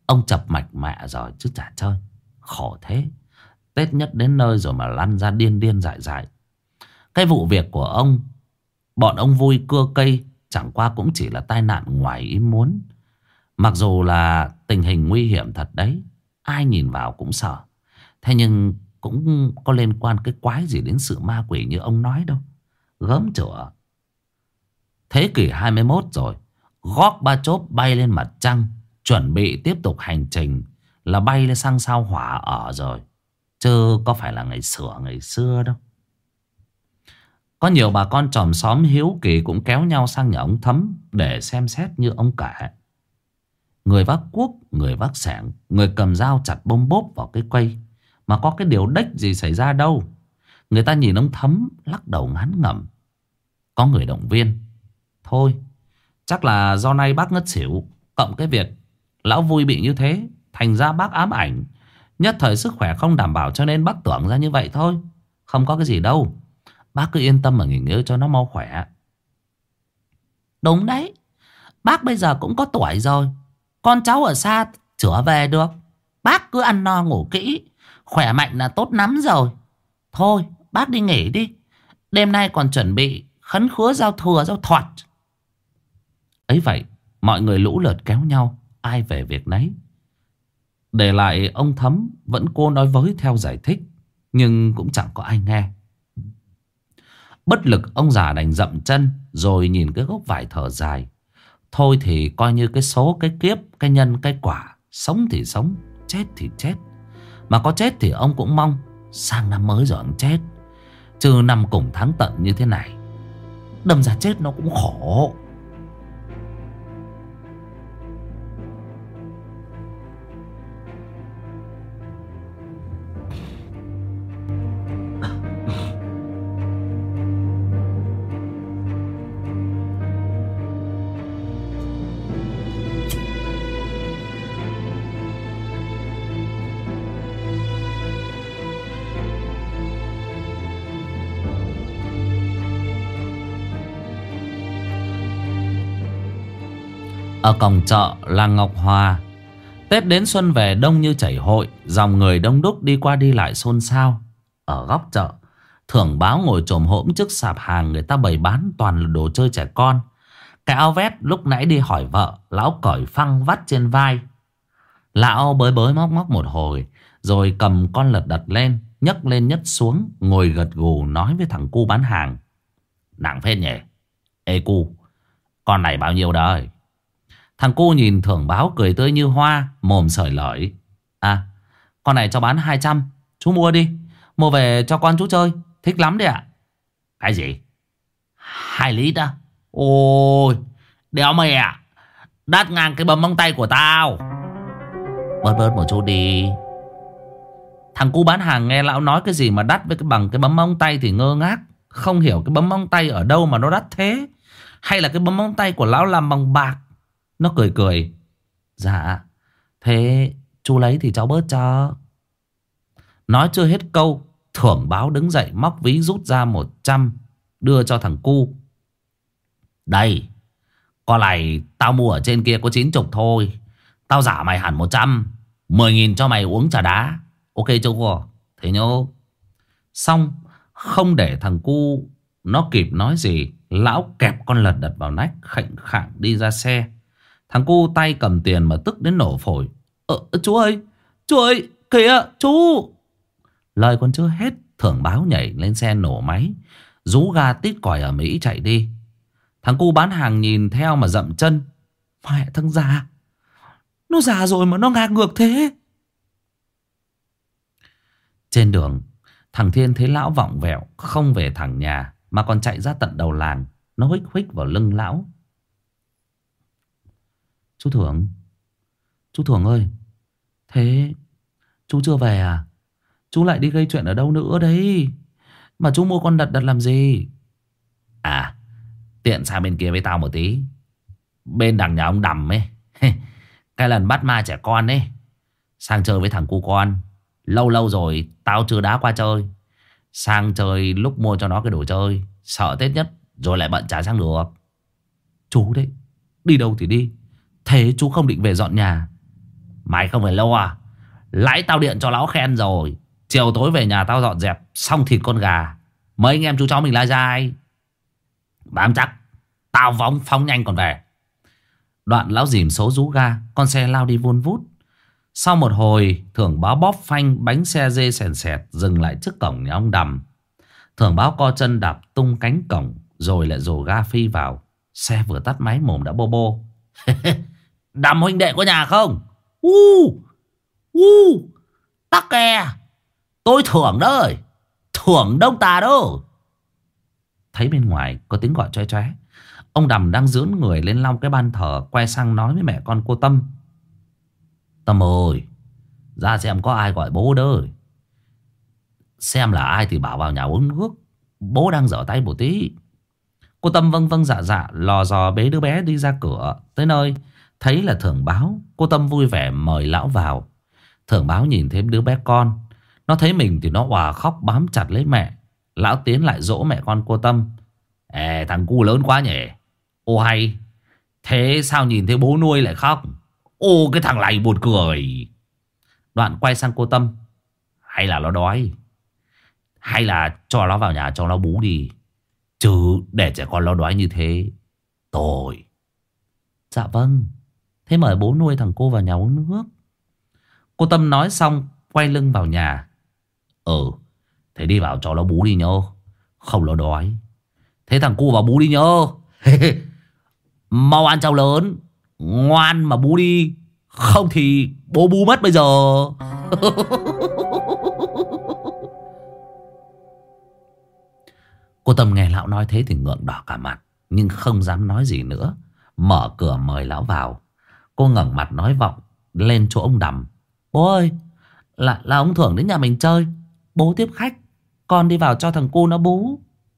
Ông chập mạch mẹ rồi chứ chả chơi. Khổ thế. Tết nhất đến nơi rồi mà lăn ra điên điên dại dại. Cái vụ việc của ông, bọn ông vui cưa cây, chẳng qua cũng chỉ là tai nạn ngoài ý muốn. Mặc dù là tình hình nguy hiểm thật đấy, ai nhìn vào cũng sợ. Thế nhưng cũng có liên quan cái quái gì đến sự ma quỷ như ông nói đâu. Gớm chửa. Thế kỷ 21 rồi, Gorbachev bay lên mặt trăng, chuẩn bị tiếp tục hành trình là bay lên sang sao Hỏa ở rồi. Chứ có phải là ngày xưa đâu. Có nhiều bà con chòm xóm hiếu kỳ cũng kéo nhau sang nhà ông Thấm để xem xét như ông kể. Người vác cuốc, người vác xẻng, người cầm dao chặt bôm bốp vào cái cây. Mà có cái điều đếch gì xảy ra đâu. Người ta nhìn ông Thấm lắc đầu ngán ngẩm. Có người động viên: thôi, chắc là do nay bác ngất xỉu, cộng cái việc lão vui bị như thế, thành ra bác ám ảnh. Nhất thời sức khỏe không đảm bảo cho nên bác tưởng ra như vậy thôi. Không có cái gì đâu. Bác cứ yên tâm mà nghỉ ngơi cho nó mau khỏe. Đúng đấy. Bác bây giờ cũng có tuổi rồi. Con cháu ở xa chữa về được. Bác cứ ăn no ngủ kỹ, khỏe mạnh là tốt lắm rồi. Thôi bác đi nghỉ đi. Đêm nay còn chuẩn bị khấn khứa giao thừa giao thoạt. Ấy vậy mọi người lũ lượt kéo nhau, ai về việc nấy. Để lại ông Thấm vẫn cố nói với theo giải thích, nhưng cũng chẳng có ai nghe. Bất lực ông già đành dậm chân, rồi nhìn cái gốc vải thở dài. Thôi thì coi như cái số, cái kiếp, cái nhân, cái quả. Sống thì sống, chết thì chết. Mà có chết thì ông cũng mong sang năm mới rồi ông chết. Chứ năm cùng tháng tận như thế này, đâm ra chết nó cũng khổ. Ở cổng chợ làng Ngọc Hòa, Tết đến xuân về đông như chảy hội. Dòng người đông đúc đi qua đi lại xôn xao. Ở góc chợ, Thưởng Báo ngồi chồm hổm trước sạp hàng người ta bày bán toàn là đồ chơi trẻ con. Cái áo vest lúc nãy đi hỏi vợ, lão cởi phăng vắt trên vai. Lão bới bới móc móc một hồi, rồi cầm con lật đật lên, nhấc lên nhấc xuống, ngồi gật gù nói với thằng cu bán hàng: nặng phết nhỉ. Ê cu, con này bao nhiêu đời? Thằng cu nhìn Thưởng Báo cười tươi như hoa, mồm sởi lởi: à, con này cho bán 200. Chú mua đi, mua về cho con chú chơi, thích lắm đấy ạ. Cái gì? 2 lít à? Ôi, đéo mày ạ, đắt ngang cái bấm móng tay của tao. Bớt bớt một chút đi. Thằng cu bán hàng nghe lão nói cái gì mà đắt với bằng cái bấm móng tay thì ngơ ngác. Không hiểu cái bấm móng tay ở đâu mà nó đắt thế. Hay là cái bấm móng tay của lão làm bằng bạc. Nó cười cười: dạ, thế chú lấy thì cháu bớt cho. Nói chưa hết câu, Thưởng Báo đứng dậy móc ví rút ra 100, đưa cho thằng cu. Đây, con này tao mua ở trên kia có 90 thôi. Tao giả mày hẳn 100, 10.000 cho mày uống trà đá. Ok chú? Thế nhô. Xong, không để thằng cu nó kịp nói gì, lão kẹp con lật đật vào nách, khệnh khạng đi ra xe. Thằng cu tay cầm tiền mà tức đến nổ phổi: chú ơi, kìa chú. Lời còn chưa hết, Thưởng Báo nhảy lên xe nổ máy, rú ga tít còi ở Mỹ chạy đi. Thằng cu bán hàng nhìn theo mà dậm chân: mẹ thằng già, nó già rồi mà nó ngang ngược thế. Trên đường, thằng Thiên thấy lão vọng vẹo, không về thẳng nhà mà còn chạy ra tận đầu làng. Nó huých huých vào lưng lão: Chú Thưởng ơi, thế chú chưa về à? Chú lại đi gây chuyện ở đâu nữa đấy? Mà chú mua con đật làm gì? À, tiện sang bên kia với tao một tí. Bên đằng nhà ông Đầm ấy. Cái lần bắt ma trẻ con ấy. Sang chơi với thằng cu con. Lâu lâu rồi tao chưa đá qua chơi. Sang chơi lúc mua cho nó cái đồ chơi. Sợ Tết nhất rồi lại bận trả sang được. Chú đấy, đi đâu thì đi. Thế chú không định về dọn nhà? Mày không phải lo. Lãi tao điện cho lão khen rồi. Chiều tối về nhà tao dọn dẹp xong thịt con gà. Mấy anh em chú cháu mình lai dai. Bám chắc. Tao phóng nhanh còn về. Đoạn lão dìm số rú ga. Con xe lao đi vun vút. Sau một hồi Thưởng Báo bóp phanh, bánh xe dê sèn sẹt dừng lại trước cổng nhà ông Đầm. Thưởng Báo co chân đạp tung cánh cổng, rồi lại dồ ga phi vào. Xe vừa tắt máy mồm đã bô bô. Đầm huynh đệ có nhà không? Tắc kè. Tôi Thưởng đấy. Thưởng Đông Tà đó. Thấy bên ngoài có tiếng gọi choe choé. Ông Đầm đang dướn người lên lau cái ban thờ, quay sang nói với mẹ con cô Tâm. Tâm ơi, ra xem có ai gọi bố đời. Xem là ai thì bảo vào nhà uống nước. Bố đang rửa tay một tí. Cô Tâm vâng vâng dạ dạ, lò dò bế đứa bé đi ra cửa. Tới nơi thấy là Thưởng Báo. Cô Tâm vui vẻ mời lão vào. Thưởng Báo nhìn thêm đứa bé con. Nó thấy mình thì nó òa khóc bám chặt lấy mẹ. Lão tiến lại dỗ mẹ con cô Tâm. Ê, thằng cu lớn quá nhỉ. Ô hay. Thế sao nhìn thấy bố nuôi lại khóc? Ô, cái thằng này buồn cười. Đoạn quay sang cô Tâm. Hay là nó đói? Hay là cho nó vào nhà cho nó bú đi. Chứ để trẻ con nó đói như thế tội. Dạ vâng. Thế mời bố nuôi thằng cô vào nhà uống nước. Cô Tâm nói xong quay lưng vào nhà. Thế đi vào cho nó bú đi nhớ. Không nó đói. Thế thằng cu vào bú đi nhớ. Mau ăn cháu lớn. Ngoan mà bú đi. Không thì bố bú mất bây giờ. Cô Tâm nghe lão nói thế thì ngượng đỏ cả mặt, nhưng không dám nói gì nữa. Mở cửa mời lão vào. Cô ngẩng mặt nói vọng lên chỗ ông Đầm. Bố ơi, là ông Thưởng đến nhà mình chơi. Bố tiếp khách. Con đi vào cho thằng cu nó bú.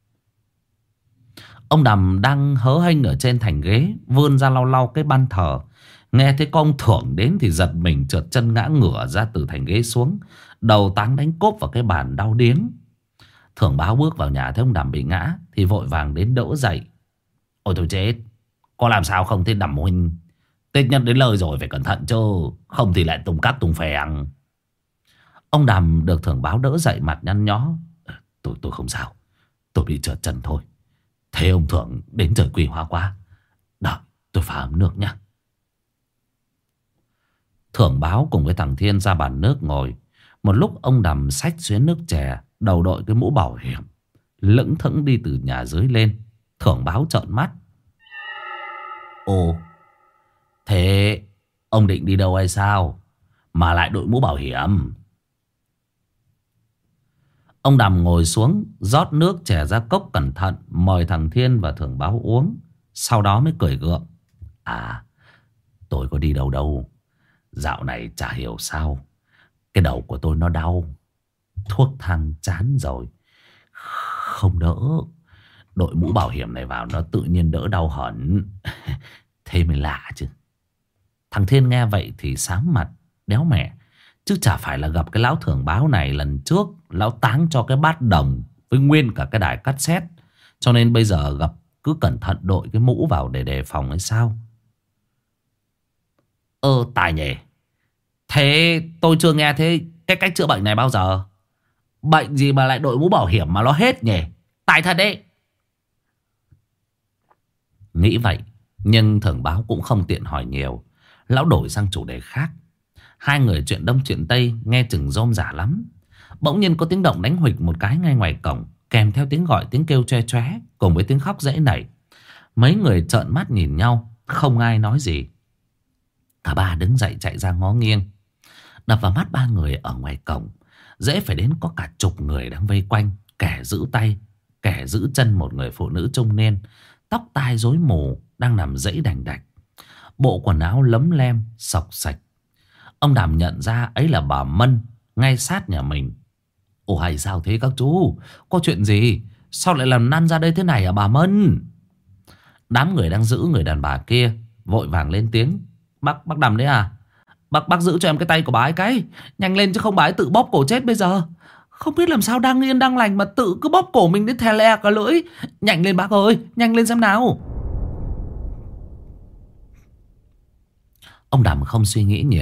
Ông Đầm đang hớ hênh ở trên thành ghế, vươn ra lau lau cái ban thờ. Nghe thấy có ông Thưởng đến thì giật mình, trượt chân ngã ngửa ra từ thành ghế xuống. Đầu táng đánh cốp vào cái bàn đau điếng. Thưởng Báo bước vào nhà thấy ông Đầm bị ngã thì vội vàng đến đỡ dậy. Ôi tôi chết. Có làm sao không thế Đầm huynh? Tết nhất đến lời rồi phải cẩn thận chứ. Không thì lại tung cắt tung phèng. Ông Đầm được Thưởng Báo đỡ dậy, mặt nhăn nhó. Tôi không sao. Tôi bị trượt chân thôi. Thế ông Thưởng đến trời quỳ hóa quá. Đợi tôi pha ấm nước nhé. Thưởng Báo cùng với thằng Thiên ra bàn nước ngồi. Một lúc ông Đầm xách xuyến nước chè, đầu đội cái mũ bảo hiểm, lững thững đi từ nhà dưới lên. Thưởng Báo trợn mắt. Ồ, thế ông định đi đâu hay sao mà lại đội mũ bảo hiểm? Ông Đầm ngồi xuống, rót nước chè ra cốc cẩn thận, mời thằng Thiên và Thưởng Báo uống. Sau đó mới cười gượng. À, tôi có đi đâu đâu. Dạo này chả hiểu sao cái đầu của tôi nó đau. Thuốc thang chán rồi, không đỡ. Đội mũ bảo hiểm này vào nó tự nhiên đỡ đau hẳn. Thế mới lạ chứ. Thằng Thiên nghe vậy thì xám mặt, đéo mẹ. Chứ chả phải là gặp cái lão Thưởng Báo này lần trước lão táng cho cái bát đồng với nguyên cả cái đài cassette. Cho nên bây giờ gặp cứ cẩn thận đội cái mũ vào để đề phòng hay sao? Tài nhỉ. Thế tôi chưa nghe thấy cái cách chữa bệnh này bao giờ. Bệnh gì mà lại đội mũ bảo hiểm mà nó hết nhỉ? Tài thật đấy. Nghĩ vậy, nhưng Thưởng Báo cũng không tiện hỏi nhiều. Lão đổi sang chủ đề khác. Hai người chuyện đông chuyện tây, nghe chừng rôm rả lắm. Bỗng nhiên có tiếng động đánh huỵch một cái ngay ngoài cổng, kèm theo tiếng gọi, tiếng kêu choe choé cùng với tiếng khóc dễ nảy. Mấy người trợn mắt nhìn nhau, không ai nói gì. Cả ba đứng dậy chạy ra ngó nghiêng. Đập vào mắt ba người ở ngoài cổng, dễ phải đến có cả chục người đang vây quanh. Kẻ giữ tay, kẻ giữ chân một người phụ nữ trung niên, tóc tai rối mù, đang nằm dãy đành đạch, bộ quần áo lấm lem xộc xạch. Ông Đàm nhận ra ấy là bà Mân, ngay sát nhà mình. Ồ hay sao thế các chú? Có chuyện gì? Sao lại làm năn ra đây thế này à bà Mân? Đám người đang giữ người đàn bà kia vội vàng lên tiếng. Bác Đàm đấy à? Bác giữ cho em cái tay của bà ấy cái. Nhanh lên chứ không bà ấy tự bóp cổ chết bây giờ. Không biết làm sao đang yên đang lành mà tự cứ bóp cổ mình đến thè lè cả lưỡi. Nhanh lên bác ơi, nhanh lên xem nào. Ông Đàm không suy nghĩ nhiều,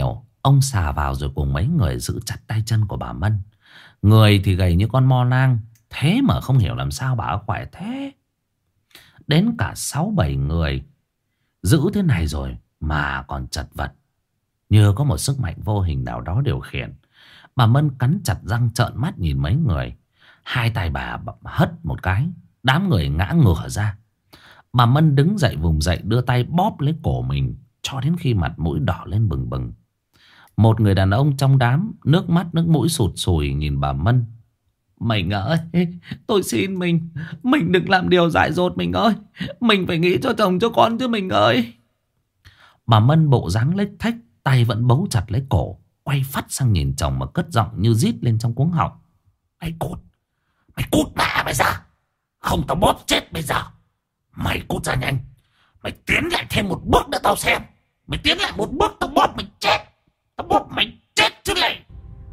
Ông xà vào rồi cùng mấy người giữ chặt tay chân của bà Mân. Người thì gầy như con mo nang, thế mà không hiểu làm sao bà khỏe thế. Đến cả 6-7 người giữ thế này rồi mà còn chật vật, như có một sức mạnh vô hình nào đó điều khiển. Bà Mân cắn chặt răng trợn mắt nhìn mấy người. Hai tay bà hất một cái, đám người ngã ngửa ra. Bà Mân đứng dậy vùng dậy, đưa tay bóp lấy cổ mình cho đến khi mặt mũi đỏ lên bừng bừng. Một người đàn ông trong đám nước mắt nước mũi sụt sùi nhìn bà Mân. Mình ơi, tôi xin mình đừng làm điều dại dột mình ơi. Mình phải nghĩ cho chồng cho con chứ mình ơi. Bà Mân bộ dáng lếch thếch, tay vẫn bấu chặt lấy cổ, quay phắt sang nhìn chồng mà cất giọng như rít lên trong cuống họng. Mày cút mẹ mày ra, không tao bóp chết bây giờ. Mày cút ra nhanh, mày tiến lại thêm một bước nữa tao xem. Mày tiến lại một bước tao bóp mày chết. Tao bóp mày chết chứ này.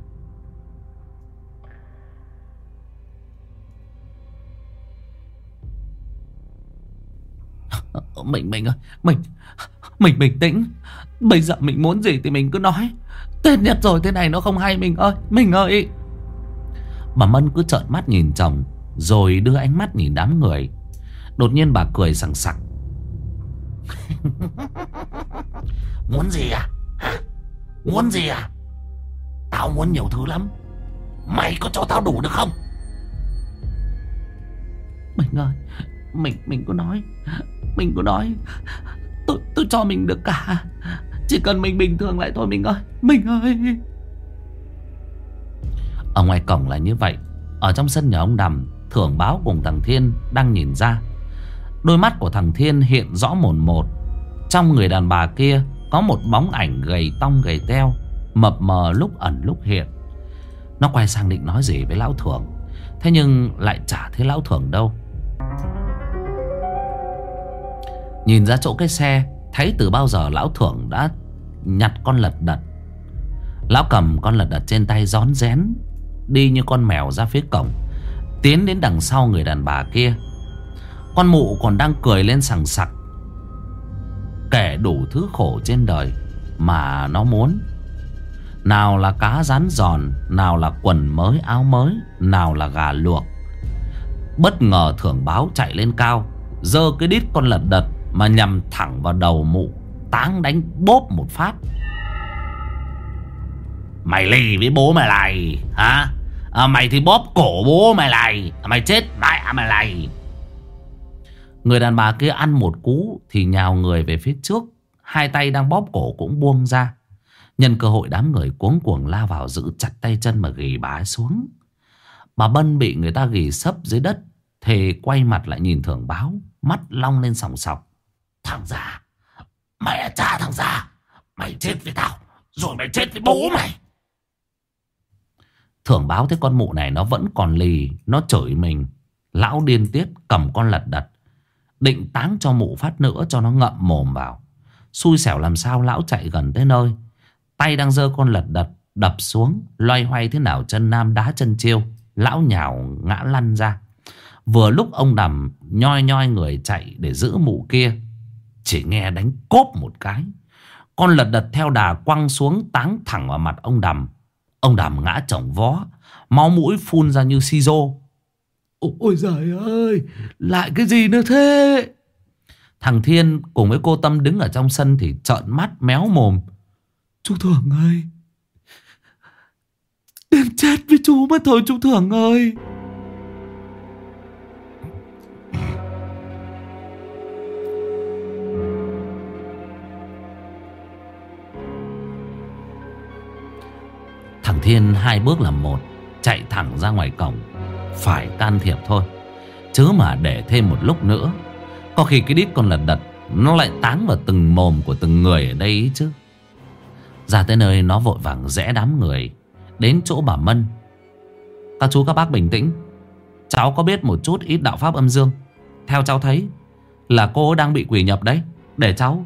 Mình ơi, mình bình tĩnh. Bây giờ mình muốn gì thì mình cứ nói. Tết nhất rồi thế này nó không hay mình ơi. Bà Mân cứ trợn mắt nhìn chồng, rồi đưa ánh mắt nhìn đám người. Đột nhiên bà cười sằng sặc. Muốn gì à? Muốn gì à? Tao muốn nhiều thứ lắm. Mày có cho tao đủ được không? Mình ơi, mình cứ nói. Mình cứ nói. Tôi cho mình được cả. Chỉ cần mình bình thường lại thôi mình ơi. Mình ơi. Ở ngoài cổng là như vậy. Ở trong sân nhà ông Đầm, Thưởng Báo cùng thằng Thiên đang nhìn ra. Đôi mắt của thằng Thiên hiện rõ mồn một. Trong người đàn bà kia có một bóng ảnh gầy tông gầy teo, mập mờ lúc ẩn lúc hiện. Nó quay sang định nói gì với lão Thưởng, thế nhưng lại chả thấy lão Thưởng đâu. Nhìn ra chỗ cái xe, thấy từ bao giờ lão Thưởng đã nhặt con lật đật. Lão cầm con lật đật trên tay rón rén đi như con mèo ra phía cổng, tiến đến đằng sau người đàn bà kia. Con mụ còn đang cười lên sằng sặc, kể đủ thứ khổ trên đời mà nó muốn. Nào là cá rán giòn, nào là quần mới áo mới, nào là gà luộc. Bất ngờ Thưởng Báo chạy lên cao, giơ cái đít con lật đật mà nhằm thẳng vào đầu mụ, táng đánh bốp một phát. Mày lì với bố mày này hả? Mày thì bóp cổ bố mày này. Mày chết mẹ mày này. Người đàn bà kia ăn một cú thì nhào người về phía trước, hai tay đang bóp cổ cũng buông ra. Nhân cơ hội đám người cuống cuồng la vào giữ chặt tay chân mà ghì bà ấy xuống. Bà Bân bị người ta ghì sấp dưới đất thì quay mặt lại nhìn Thưởng Báo, mắt long lên sòng sọc. Thằng già, mẹ cha thằng già, mày chết với tao rồi mày chết với bố mày. Thưởng Báo thấy con mụ này nó vẫn còn lì, nó chửi mình. Lão điên tiết cầm con lật đật định táng cho mụ phát nữa cho nó ngậm mồm vào. Xui xẻo làm sao lão chạy gần tới nơi, tay đang giơ con lật đật đập xuống, loay hoay thế nào chân nam đá chân chiêu, lão nhào ngã lăn ra. Vừa lúc ông Đầm nhoi nhoi người chạy để giữ mụ kia, chỉ nghe đánh cốp một cái, con lật đật theo đà quăng xuống táng thẳng vào mặt ông Đầm. Ông Đầm ngã chồng vó, máu mũi phun ra như si rô. Ôi giời ơi, lại cái gì nữa thế? Thằng Thiên cùng với cô Tâm đứng ở trong sân thì trợn mắt méo mồm. Chú Thưởng ơi, đến chết với chú mất thôi chú Thưởng ơi. Thằng Thiên hai bước làm một, chạy thẳng ra ngoài cổng. Phải can thiệp thôi, chứ mà để thêm một lúc nữa có khi cái đít con lật đật nó lại táng vào từng mồm của từng người ở đây ý chứ. Ra tới nơi nó vội vàng rẽ đám người đến chỗ bà Mân. Các chú các bác bình tĩnh, cháu có biết một chút ít đạo pháp âm dương. Theo cháu thấy là cô đang bị quỷ nhập đấy, để cháu.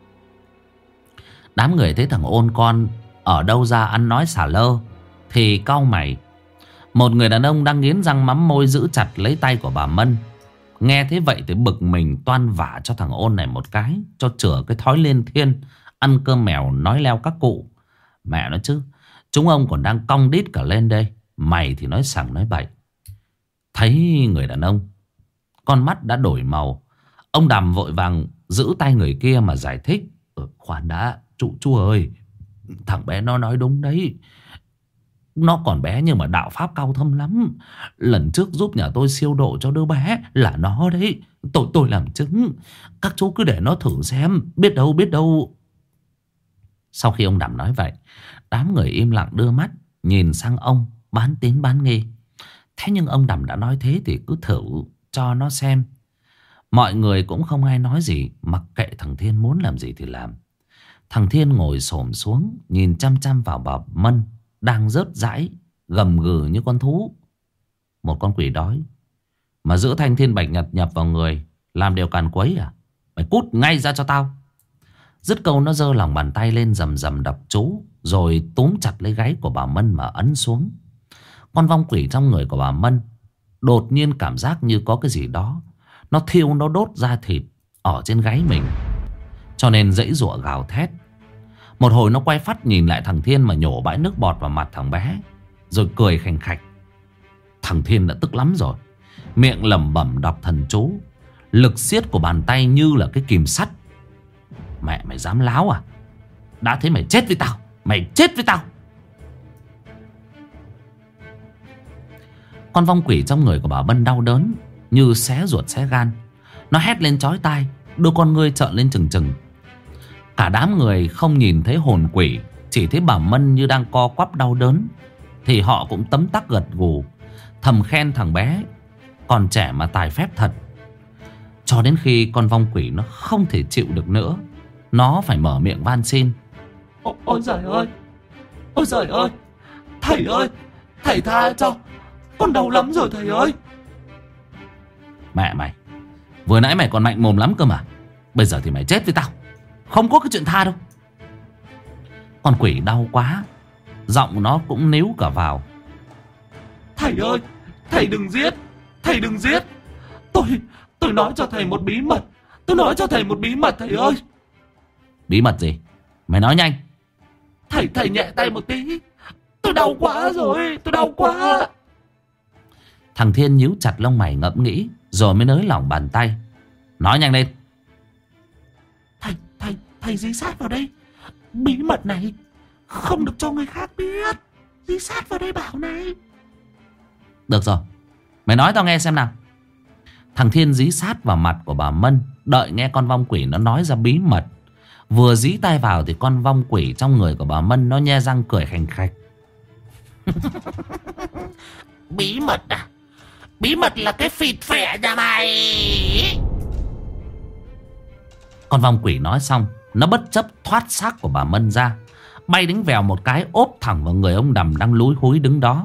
Đám người thấy thằng ôn con ở đâu ra ăn nói xả lơ thì cau mày. Một người đàn ông đang nghiến răng mắm môi giữ chặt lấy tay của bà Mân. Nghe thế vậy thì bực mình toan vả cho thằng ôn này một cái, cho chữa cái thói lên thiên ăn cơm mèo nói leo các cụ. Mẹ nó chứ, chúng ông còn đang cong đít cả lên đây. Mày thì nói sằng nói bậy. Thấy người đàn ông, con mắt đã đổi màu. Ông Đằm vội vàng giữ tay người kia mà giải thích. Khoan đã, chú ơi, thằng bé nó nói đúng đấy. Nó còn bé nhưng mà đạo pháp cao thâm lắm. Lần trước giúp nhà tôi siêu độ cho đứa bé là nó đấy. Tôi làm chứng. Các chú cứ để nó thử xem. Biết đâu. Sau khi ông Đằm nói vậy, đám người im lặng đưa mắt nhìn sang ông, bán tín bán nghi. Thế nhưng ông Đằm đã nói thế thì cứ thử cho nó xem. Mọi người cũng không ai nói gì, mặc kệ thằng Thiên muốn làm gì thì làm. Thằng Thiên ngồi xổm xuống, nhìn chăm chăm vào bà Mân đang rớt rãi, gầm gừ như con thú. Một con quỷ đói mà giữ thanh thiên bạch nhật nhập vào người, làm điều càn quấy à? Mày cút ngay ra cho tao. Dứt câu nó giơ lòng bàn tay lên rầm rầm đọc chú, rồi túm chặt lấy gáy của bà Mân mà ấn xuống. Con vong quỷ trong người của bà Mân đột nhiên cảm giác như có cái gì đó nó thiêu, nó đốt da thịt ở trên gáy mình, cho nên giãy giụa gào thét. Một hồi nó quay phát nhìn lại thằng Thiên mà nhổ bãi nước bọt vào mặt thằng bé, rồi cười khành khạch. Thằng Thiên đã tức lắm rồi, miệng lẩm bẩm đọc thần chú. Lực siết của bàn tay như là cái kìm sắt. Mẹ mày dám láo à? Đã thế mày chết với tao. Mày chết với tao. Con vong quỷ trong người của bà Bân đau đớn như xé ruột xé gan. Nó hét lên chói tai, đôi con ngươi trợn lên trừng trừng. Cả đám người không nhìn thấy hồn quỷ, chỉ thấy bà Mân như đang co quắp đau đớn, thì họ cũng tấm tắc gật gù, thầm khen thằng bé còn trẻ mà tài phép thật. Cho đến khi con vong quỷ nó không thể chịu được nữa, nó phải mở miệng van xin. Ôi giời ơi, ôi giời ơi, thầy tha cho, con đau lắm rồi thầy ơi. Mẹ mày, vừa nãy mày còn mạnh mồm lắm cơ mà, bây giờ thì mày chết với tao. Không có cái chuyện tha đâu. Con quỷ đau quá, giọng nó cũng níu cả vào. Thầy ơi, thầy đừng giết, thầy đừng giết. Tôi nói cho thầy một bí mật. Tôi nói cho thầy một bí mật thầy ơi. Bí mật gì? Mày nói nhanh. Thầy nhẹ tay một tí. Tôi đau quá rồi, tôi đau quá. Thằng Thiên nhíu chặt lông mày ngẫm nghĩ, rồi mới nới lỏng bàn tay. Nói nhanh lên. Thầy dí sát vào đây. Bí mật này không được cho người khác biết. Dí sát vào đây bảo này. Được rồi, mày nói tao nghe xem nào. Thằng Thiên dí sát vào mặt của bà Mân, đợi nghe con vong quỷ nó nói ra bí mật. Vừa dí tay vào thì con vong quỷ trong người của bà Mân nó nhe răng cười khành khạch. Bí mật à? Bí mật là cái phịt phẻ nhà mày. Con vong quỷ nói xong, nó bất chấp thoát xác của bà Mân ra, bay đánh vèo một cái ốp thẳng vào người ông Đằm đang lúi húi đứng đó.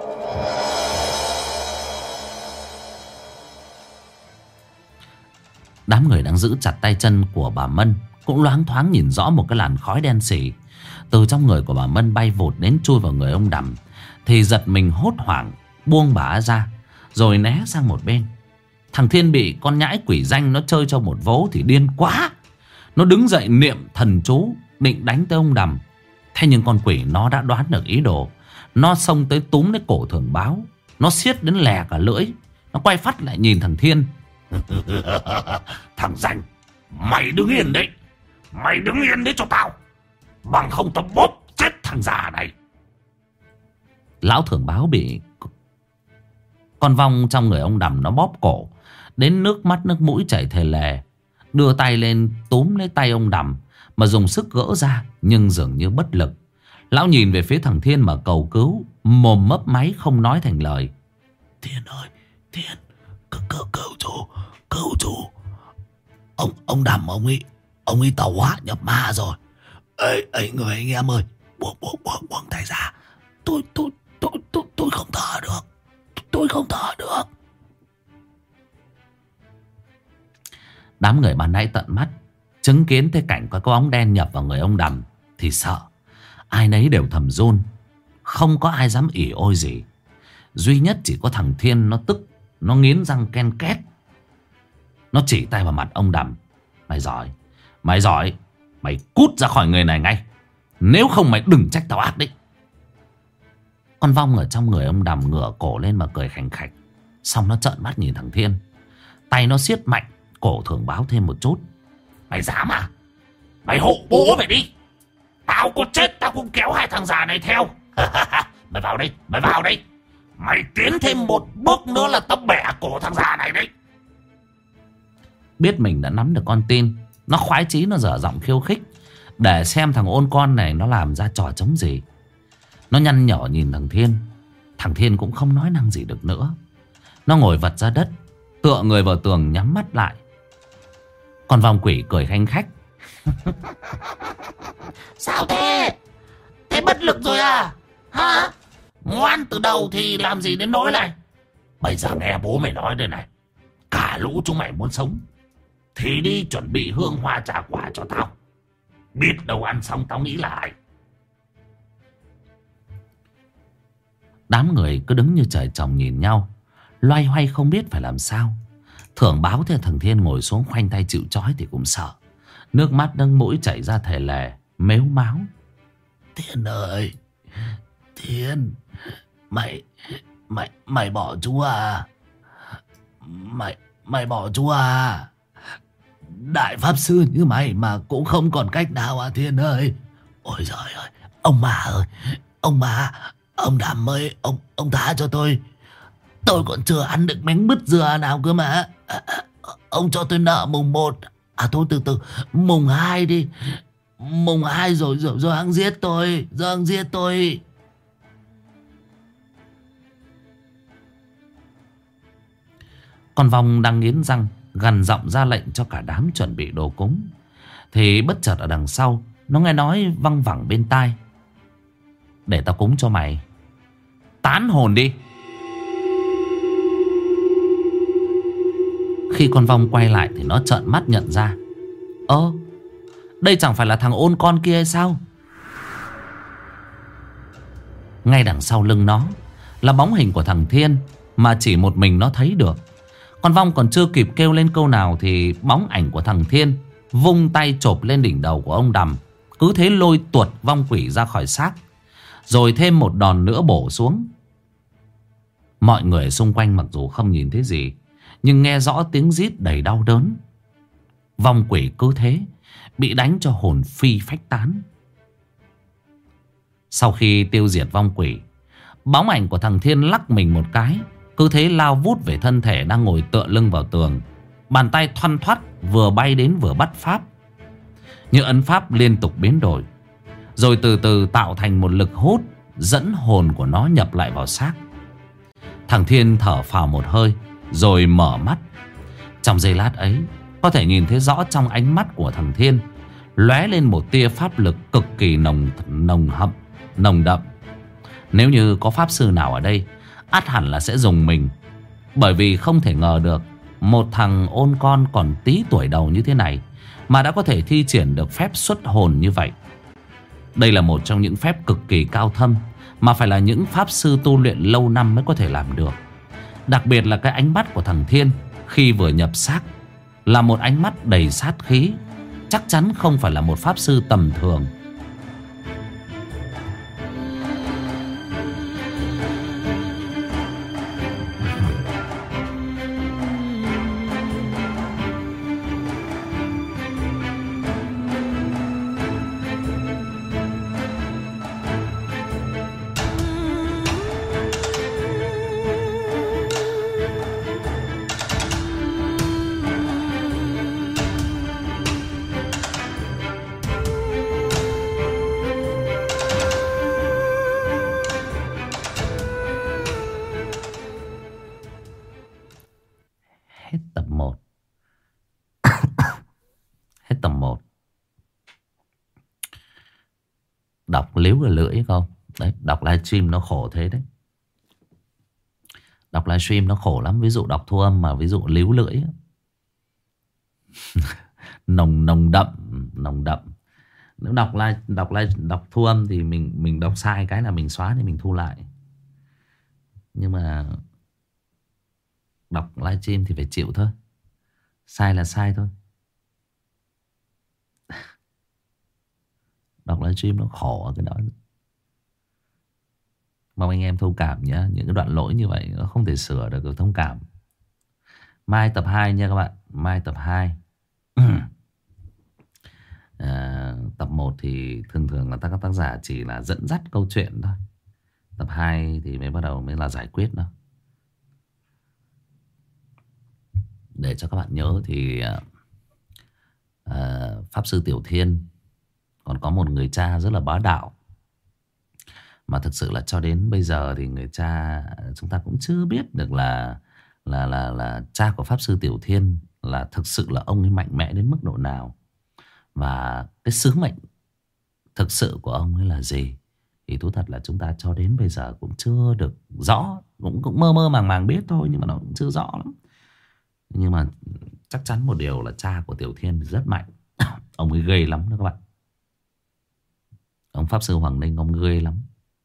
Đám người đang giữ chặt tay chân của bà Mân cũng loáng thoáng nhìn rõ một cái làn khói đen xỉ từ trong người của bà Mân bay vụt đến chui vào người ông Đằm, thì giật mình hốt hoảng buông bà ra rồi né sang một bên. Thằng Thiên bị con nhãi quỷ danh nó chơi cho một vố thì điên quá. Nó đứng dậy niệm thần chú định đánh tới ông Đằm. Thế nhưng con quỷ nó đã đoán được ý đồ. Nó xông tới túm lấy cổ Thường Báo. Nó siết đến lè cả lưỡi. Nó quay phát lại nhìn thằng Thiên. Thằng danh, mày đứng yên đấy. Mày đứng yên đấy cho tao, bằng không tao bóp chết thằng già này. Lão Thường Báo bị con vong trong người ông Đằm nó bóp cổ đến nước mắt nước mũi chảy thề lè, đưa tay lên túm lấy tay ông Đằm mà dùng sức gỡ ra, nhưng dường như bất lực. Lão nhìn về phía thằng Thiên mà cầu cứu, mồm mấp máy không nói thành lời. Thiên ơi, Thiên, cứu chú. Ông Đằm ông ấy tàu hỏa nhập ma rồi. Ê người anh em ơi, buông tay ra. Tôi không thở được. Tôi không thở được. Đám người ban nãy tận mắt chứng kiến thấy cảnh có bóng đen nhập vào người ông Đằm thì sợ. Ai nấy đều thầm run, không có ai dám ỉ ôi gì. Duy nhất chỉ có thằng Thiên nó tức, nó nghiến răng ken két. Nó chỉ tay vào mặt ông Đằm. Mày giỏi, mày cút ra khỏi người này ngay. Nếu không mày đừng trách tao ác đấy. Con Vong ở trong người ông Đầm ngửa cổ lên mà cười khành khạch. Xong nó trợn mắt nhìn thằng Thiên. Tay nó siết mạnh cổ Thường Báo thêm một chút. Mày dám à? Mày hộ bố mày đi. Tao có chết tao cũng kéo hai thằng già này theo. Mày vào đây, mày vào đây. Mày tiến thêm một bước nữa là tao bẻ cổ thằng già này đấy. Biết mình đã nắm được con tin, nó khoái chí nó dở giọng khiêu khích, để xem thằng ôn con này nó làm ra trò chống gì. Nó nhăn nhở nhìn thằng Thiên. Thằng Thiên cũng không nói năng gì được nữa. Nó ngồi vật ra đất, tựa người vào tường nhắm mắt lại. Con Vong Quỷ cười khanh khách. Sao thế? Thế bất lực rồi à? Hả? Ngoan từ đầu thì làm gì đến nỗi này. Bây giờ nghe bố mày nói đây này. Cả lũ chúng mày muốn sống thì đi chuẩn bị hương hoa trà quả cho tao. Biết đâu ăn xong tao nghĩ lại. Đám người cứ đứng như trời trồng nhìn nhau, loay hoay không biết phải làm sao. Thường Báo theo thằng Thiên ngồi xuống khoanh tay chịu trói thì cũng sợ. Nước mắt nâng mũi chảy ra thề lè, mếu máo. Thiên ơi, Thiên, mày bỏ chú à? Mày bỏ chú à? Đại pháp sư như mày mà cũng không còn cách nào à Thiên ơi? Ôi giời ơi, ông bà ơi, ông bà, ông Đàm ơi, ông tha cho tôi. Tôi còn chưa ăn được miếng bứt dừa nào cơ mà. Ông cho tôi nợ mùng 1. À thôi từ từ, mùng 2 đi. Mùng 2 rồi hắn giết tôi. Rồi hắn giết tôi. Con Vong đang nghiến răng gằn giọng ra lệnh cho cả đám chuẩn bị đồ cúng, thì bất chợt ở đằng sau nó nghe nói văng vẳng bên tai. Để tao cúng cho mày. Tán hồn đi. Khi con Vong quay lại thì nó trợn mắt nhận ra. Đây chẳng phải là thằng ôn con kia hay sao? Ngay đằng sau lưng nó là bóng hình của thằng Thiên, mà chỉ một mình nó thấy được. Con Vong còn chưa kịp kêu lên câu nào thì bóng ảnh của thằng Thiên vung tay chộp lên đỉnh đầu của ông Đầm, cứ thế lôi tuột Vong Quỷ ra khỏi xác, rồi thêm một đòn nữa bổ xuống. Mọi người xung quanh mặc dù không nhìn thấy gì, nhưng nghe rõ tiếng rít đầy đau đớn. Vong Quỷ cứ thế bị đánh cho hồn phi phách tán. Sau khi tiêu diệt Vong Quỷ, bóng ảnh của thằng Thiên lắc mình một cái, cứ thế lao vút về thân thể đang ngồi tựa lưng vào tường. Bàn tay thoăn thoắt vừa bay đến vừa bắt pháp. Như ấn pháp liên tục biến đổi, rồi từ từ tạo thành một lực hút dẫn hồn của nó nhập lại vào xác. Thằng Thiên thở phào một hơi rồi mở mắt. Trong giây lát ấy, có thể nhìn thấy rõ trong ánh mắt của thằng Thiên lóe lên một tia pháp lực cực kỳ nồng đậm. Nếu như có pháp sư nào ở đây, ắt hẳn là sẽ dùng mình. Bởi vì không thể ngờ được một thằng ôn con còn tí tuổi đầu như thế này mà đã có thể thi triển được phép xuất hồn như vậy. Đây là một trong những phép cực kỳ cao thâm mà phải là những pháp sư tu luyện lâu năm mới có thể làm được. Đặc biệt là cái ánh mắt của thằng Thiên khi vừa nhập xác là một ánh mắt đầy sát khí. Chắc chắn không phải là một pháp sư tầm thường. Hết tập 1. Hết tập 1. Đọc líu ở lưỡi không? Đấy, đọc livestream nó khổ thế đấy. Đọc livestream nó khổ lắm. Ví dụ đọc thu âm mà ví dụ líu lưỡi nồng đậm. Nếu đọc thu âm thì mình đọc sai cái là mình xóa thì mình thu lại. Nhưng mà đọc livestream thì phải chịu thôi. Sai là sai thôi. Đọc đọc livestream nó khổ ở cái đó. Mong anh em thông cảm nhé. Những cái đoạn lỗi như vậy nó không thể sửa được, thông cảm. Mai tập 2 nha các bạn. Mai tập 2. Tập 1 thì thường là các tác giả chỉ là dẫn dắt câu chuyện thôi. Tập 2 thì mới bắt đầu mới là giải quyết đó. Để cho các bạn nhớ thì Pháp Sư Tiểu Thiên còn có một người cha rất là bá đạo. Mà thực sự là cho đến bây giờ thì người cha chúng ta cũng chưa biết được là cha của Pháp Sư Tiểu Thiên là thực sự là ông ấy mạnh mẽ đến mức độ nào. Và cái sứ mệnh thực sự của ông ấy là gì thì thú thật là chúng ta cho đến bây giờ cũng chưa được rõ. Cũng mơ mơ màng màng biết thôi, nhưng mà nó cũng chưa rõ lắm. Nhưng mà chắc chắn một điều là cha của Tiểu Thiên rất mạnh. Ông ấy ghê lắm đó các bạn. Ông Pháp Sư Hoàng Ninh ông ghê lắm.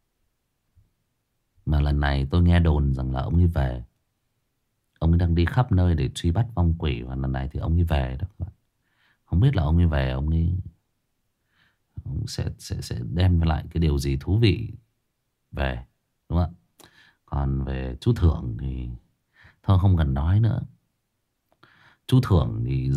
Mà lần này tôi nghe đồn rằng là ông ấy về. Ông ấy đang đi khắp nơi để truy bắt vong quỷ. Và lần này thì ông ấy về đó các bạn. Không biết là ông ấy về ông sẽ đem lại cái điều gì thú vị về, đúng không ạ? Còn về chú Thưởng thì thôi không cần nói nữa. Chú Thưởng thì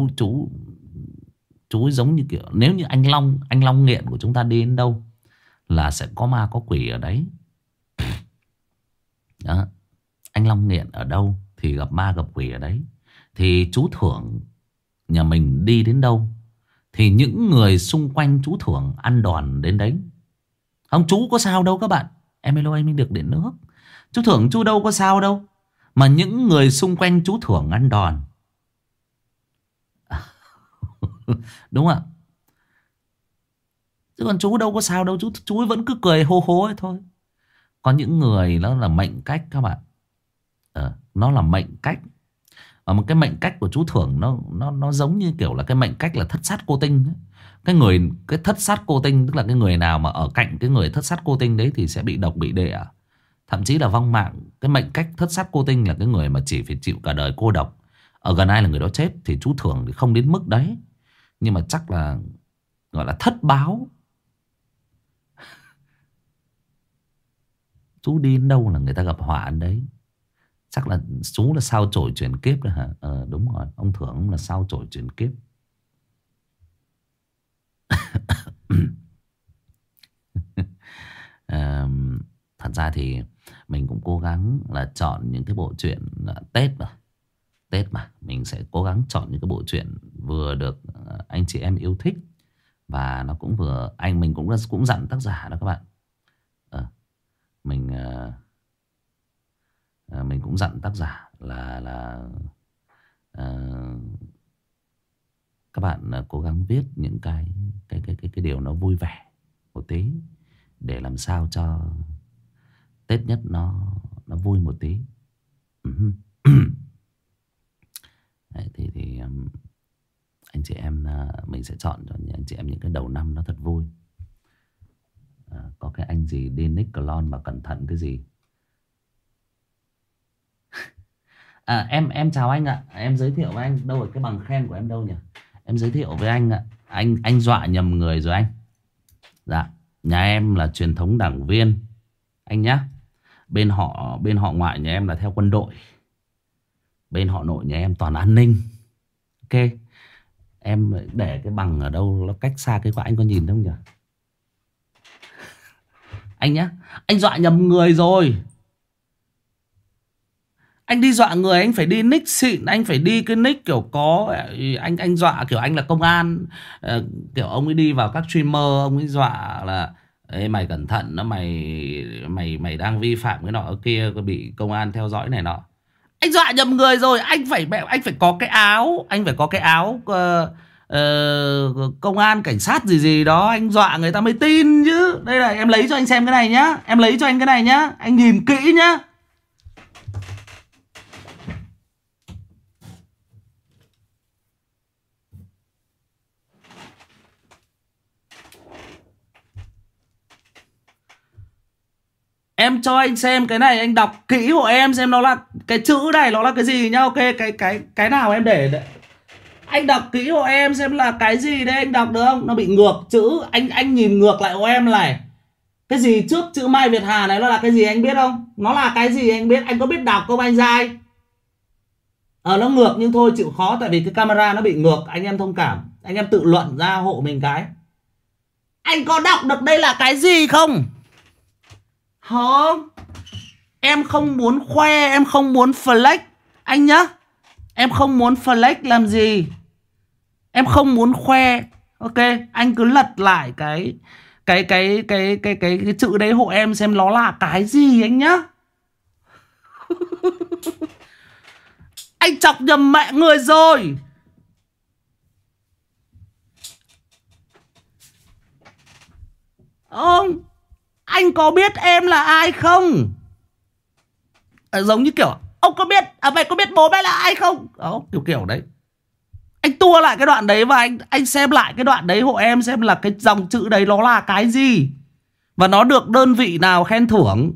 chú ấy giống như kiểu nếu như anh Long nghiện của chúng ta đi đến đâu là sẽ có ma có quỷ ở đấy. Đó. Anh Long nghiện ở đâu thì gặp ma gặp quỷ ở đấy. Thì chú Thưởng nhà mình đi đến đâu thì những người xung quanh chú Thưởng ăn đòn đến đấy. Không, chú có sao đâu các bạn. Em hello anh được điện nước. Chú Thưởng chú đâu có sao đâu. Mà những người xung quanh chú Thưởng ăn đòn. Đúng không ạ? Chứ còn chú đâu có sao đâu. Chú ấy vẫn cứ cười hô hố ấy thôi. Có những người nó là mệnh cách các bạn. Nó là mệnh cách. Và một cái mệnh cách của chú Thưởng nó giống như kiểu là cái mệnh cách là thất sát cô tinh ấy. Cái thất sát cô tinh tức là cái người nào mà ở cạnh cái người thất sát cô tinh đấy thì sẽ bị độc bị đẻ, thậm chí là vong mạng. Cái mệnh cách thất sát cô tinh là cái người mà chỉ phải chịu cả đời cô độc, ở gần ai là người đó chết. Thì chú Thưởng thì không đến mức đấy, nhưng mà chắc là gọi là thất báo. Chú đi đến đâu là người ta gặp họa đấy. Chắc là chú là sao chổi chuyển kiếp đấy hả? Đúng rồi, ông Thưởng là sao chổi chuyển kiếp. Thật ra thì mình cũng cố gắng là chọn những cái bộ truyện Tết mà mình sẽ cố gắng chọn những cái bộ truyện vừa được anh chị em yêu thích, và nó cũng vừa mình cũng dặn tác giả đó các bạn. Mình cũng dặn tác giả là các bạn cố gắng viết những cái điều nó vui vẻ một tí, để làm sao cho Tết nhất nó vui một tí. Đấy, thì anh chị em mình sẽ chọn cho anh chị em những cái đầu năm nó thật vui. Có cái anh gì đi nick clone mà cẩn thận cái gì. Em chào anh ạ. Em giới thiệu với anh. Đâu rồi cái bằng khen của em đâu nhỉ? Em giới thiệu với anh ạ. Anh dọa nhầm người rồi anh. Dạ, nhà em là truyền thống đảng viên anh nhá. Bên họ ngoại nhà em là theo quân đội. Bên họ nội nhà em toàn an ninh. Ok. Em để cái bằng ở đâu nó cách xa cái quả, anh có nhìn không nhỉ? Anh nhá, anh dọa nhầm người rồi. Anh đi dọa người anh phải đi nick xịn. Anh phải đi cái nick kiểu có anh dọa kiểu anh là công an. Kiểu ông ấy đi vào các streamer, ông ấy dọa là ê, mày cẩn thận đó, mày đang vi phạm cái nọ kia, bị công an theo dõi này nọ. Anh dọa nhầm người rồi. Anh phải có cái áo. Anh phải có cái áo công an cảnh sát gì đó. Anh dọa người ta mới tin chứ. Đây là em lấy cho anh xem cái này nhá. Em lấy cho anh cái này nhá. Anh nhìn kỹ nhá. Em cho anh xem cái này, anh đọc kỹ hộ em xem nó là cái chữ này nó là cái gì nhá. Ok, cái nào em để Anh đọc kỹ hộ em xem là cái gì đấy, anh đọc được không? Nó bị ngược chữ, anh nhìn ngược lại hộ em này. Cái gì trước chữ Mai Việt Hà này nó là cái gì anh biết không? Nó là cái gì anh biết? Anh có biết đọc không anh Giai? Nó ngược nhưng thôi chịu khó tại vì cái camera nó bị ngược, anh em thông cảm. Anh em tự luận ra hộ mình cái. Anh có đọc được đây là cái gì không? Không. Em không muốn khoe, em không muốn flex anh nhá. Em không muốn flex làm gì. Em không muốn khoe. Ok, anh cứ lật lại cái chữ đấy hộ em xem nó là cái gì anh nhá. Anh chọc nhầm mẹ người rồi. Ông, anh có biết em là ai không? Giống như kiểu ông có biết, mày có biết bố mẹ là ai không? Kiểu đấy. Anh tua lại cái đoạn đấy và anh xem lại cái đoạn đấy hộ em xem là cái dòng chữ đấy nó là cái gì. Và nó được đơn vị nào khen thưởng.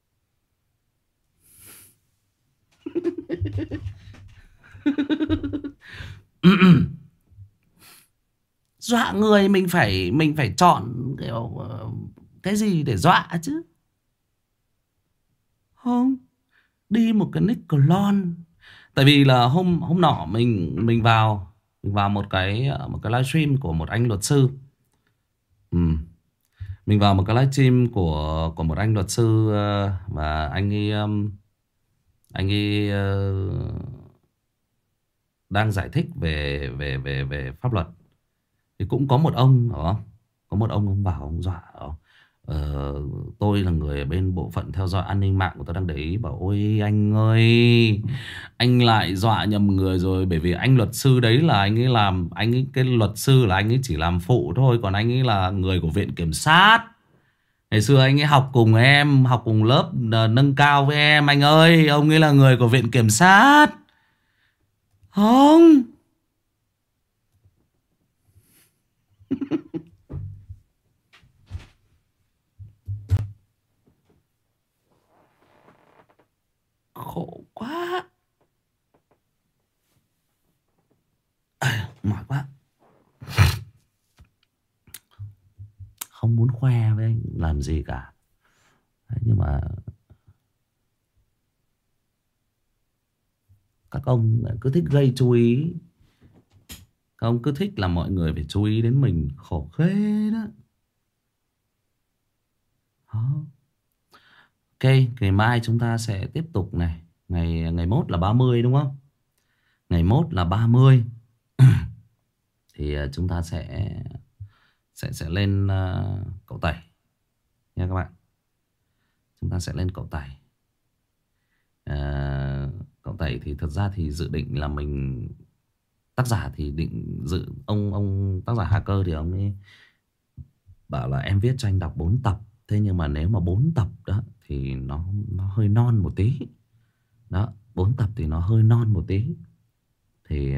Dọa người mình phải chọn kiểu cái gì để dọa chứ. Không. Đi một cái nick clone. Tại vì là hôm nọ mình vào một cái livestream của một anh luật sư. Mình vào một cái livestream của một anh luật sư và anh ấy đang giải thích về pháp luật. Thì cũng có một ông, hiểu không? Có một ông vào ông dọa. Tôi là người ở bên bộ phận theo dõi an ninh mạng của tôi đang để ý, bảo ôi anh ơi, anh lại dọa nhầm người rồi. Bởi vì anh luật sư đấy là anh ấy làm, anh ấy cái luật sư là anh ấy chỉ làm phụ thôi, còn anh ấy là người của viện kiểm sát. Ngày xưa anh ấy học cùng em, học cùng lớp nâng cao với em. Anh ơi, ông ấy là người của viện kiểm sát. Không. Khổ quá. Mỏi quá. Không muốn khoe với anh làm gì cả. Nhưng mà các ông cứ thích gây chú ý. Các ông cứ thích là mọi người phải chú ý đến mình. Khổ ghê đó. Ok, ngày mai chúng ta sẽ tiếp tục này. Ngày mốt là 30 đúng không? Ngày mốt là 30. Thì chúng ta sẽ lên Cậu Tẩy nha các bạn. Chúng ta sẽ lên Cậu Tẩy. Cậu Tẩy thì thật ra thì dự định là mình, tác giả thì định dự, ông tác giả hacker thì ông ấy bảo là em viết cho anh đọc 4 tập. Thế nhưng mà nếu mà 4 tập đó thì nó hơi non một tí. Đó, 4 tập thì nó hơi non một tí. Thì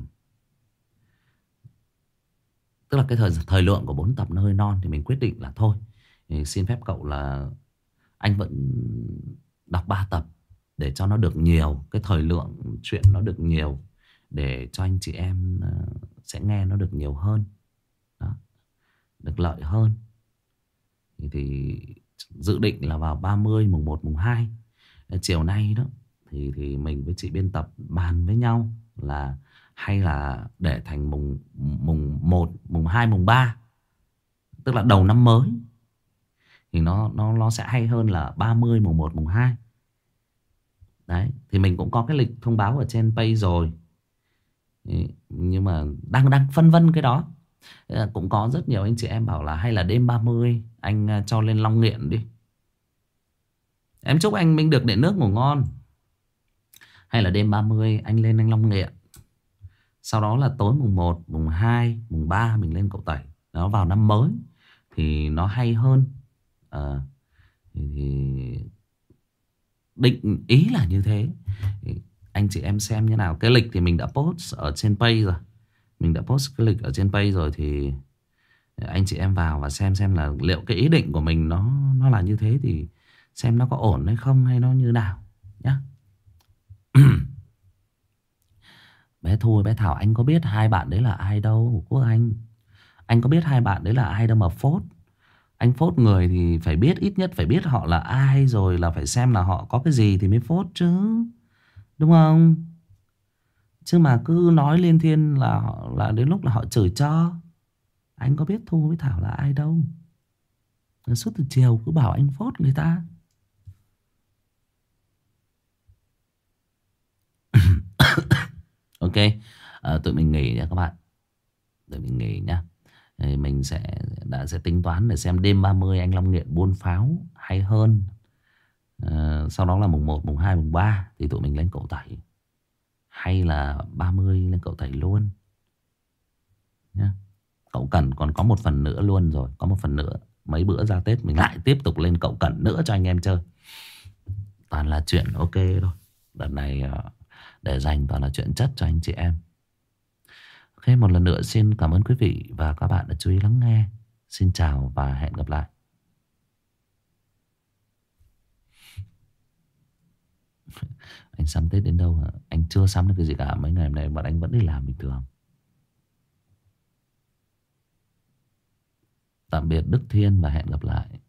tức là cái thời lượng của 4 tập nó hơi non. Thì mình quyết định là thôi, thì xin phép cậu là anh vẫn đọc 3 tập để cho nó được nhiều, cái thời lượng chuyện nó được nhiều, để cho anh chị em sẽ nghe nó được nhiều hơn. Đó, được lợi hơn. Thì dự định là vào 30, mùng 1, mùng 2 chiều nay đó, thì mình với chị biên tập bàn với nhau là hay là để thành mùng 1, mùng 2, mùng 3, tức là đầu năm mới, thì nó sẽ hay hơn là 30, mùng 1, mùng 2. Đấy, thì mình cũng có cái lịch thông báo ở trên page rồi. Nhưng mà đang phân vân cái đó. Cũng có rất nhiều anh chị em bảo là hay là đêm 30 anh cho lên Long Nghiện đi. Em chúc anh Minh được điện nước ngủ ngon. Hay là đêm 30 anh lên anh Long Nghiện. Sau đó là tối mùng 1, mùng 2, mùng 3 mình lên Cậu Tẩy. Nó vào năm mới thì nó hay hơn. Thì định ý là như thế. Anh chị em xem như nào. Cái lịch thì mình đã post ở trên page rồi. Mình đã post cái lịch ở trên page rồi. Thì anh chị em vào và xem là liệu cái ý định của mình nó là như thế, thì xem nó có ổn hay không, hay nó như nào nhá. Bé Thu bé Thảo, anh có biết hai bạn đấy là ai đâu Quốc Anh có biết hai bạn đấy là ai đâu mà phốt. Anh phốt người thì phải biết, ít nhất phải biết họ là ai, rồi là phải xem là họ có cái gì thì mới phốt chứ, đúng không? Chứ mà cứ nói liên thiên là là đến lúc là họ chửi cho. Anh có biết Thu với Thảo là ai đâu. Suốt từ chiều cứ bảo anh phốt người ta. Ok, tụi mình nghỉ nha các bạn. Tụi mình nghỉ nha. Mình sẽ tính toán để xem đêm 30 anh Long Nghiện buôn pháo hay hơn. Sau đó là mùng 1, mùng 2, mùng 3 thì tụi mình lên Cậu Tẩy, hay là 30 lên Cậu Tẩy luôn nhá. Cậu Cẩn còn có một phần nữa luôn rồi. Có một phần nữa. Mấy bữa ra Tết mình lại tiếp tục lên Cậu Cẩn nữa cho anh em chơi. Toàn là chuyện ok thôi. Đợt này để dành toàn là chuyện chất cho anh chị em. Ok, một lần nữa xin cảm ơn quý vị và các bạn đã chú ý lắng nghe. Xin chào và hẹn gặp lại. Anh sắm Tết đến đâu hả? Anh chưa sắm được cái gì cả. Mấy ngày hôm nay bọn anh vẫn đi làm bình thường. Tạm biệt Đức Thiên và hẹn gặp lại.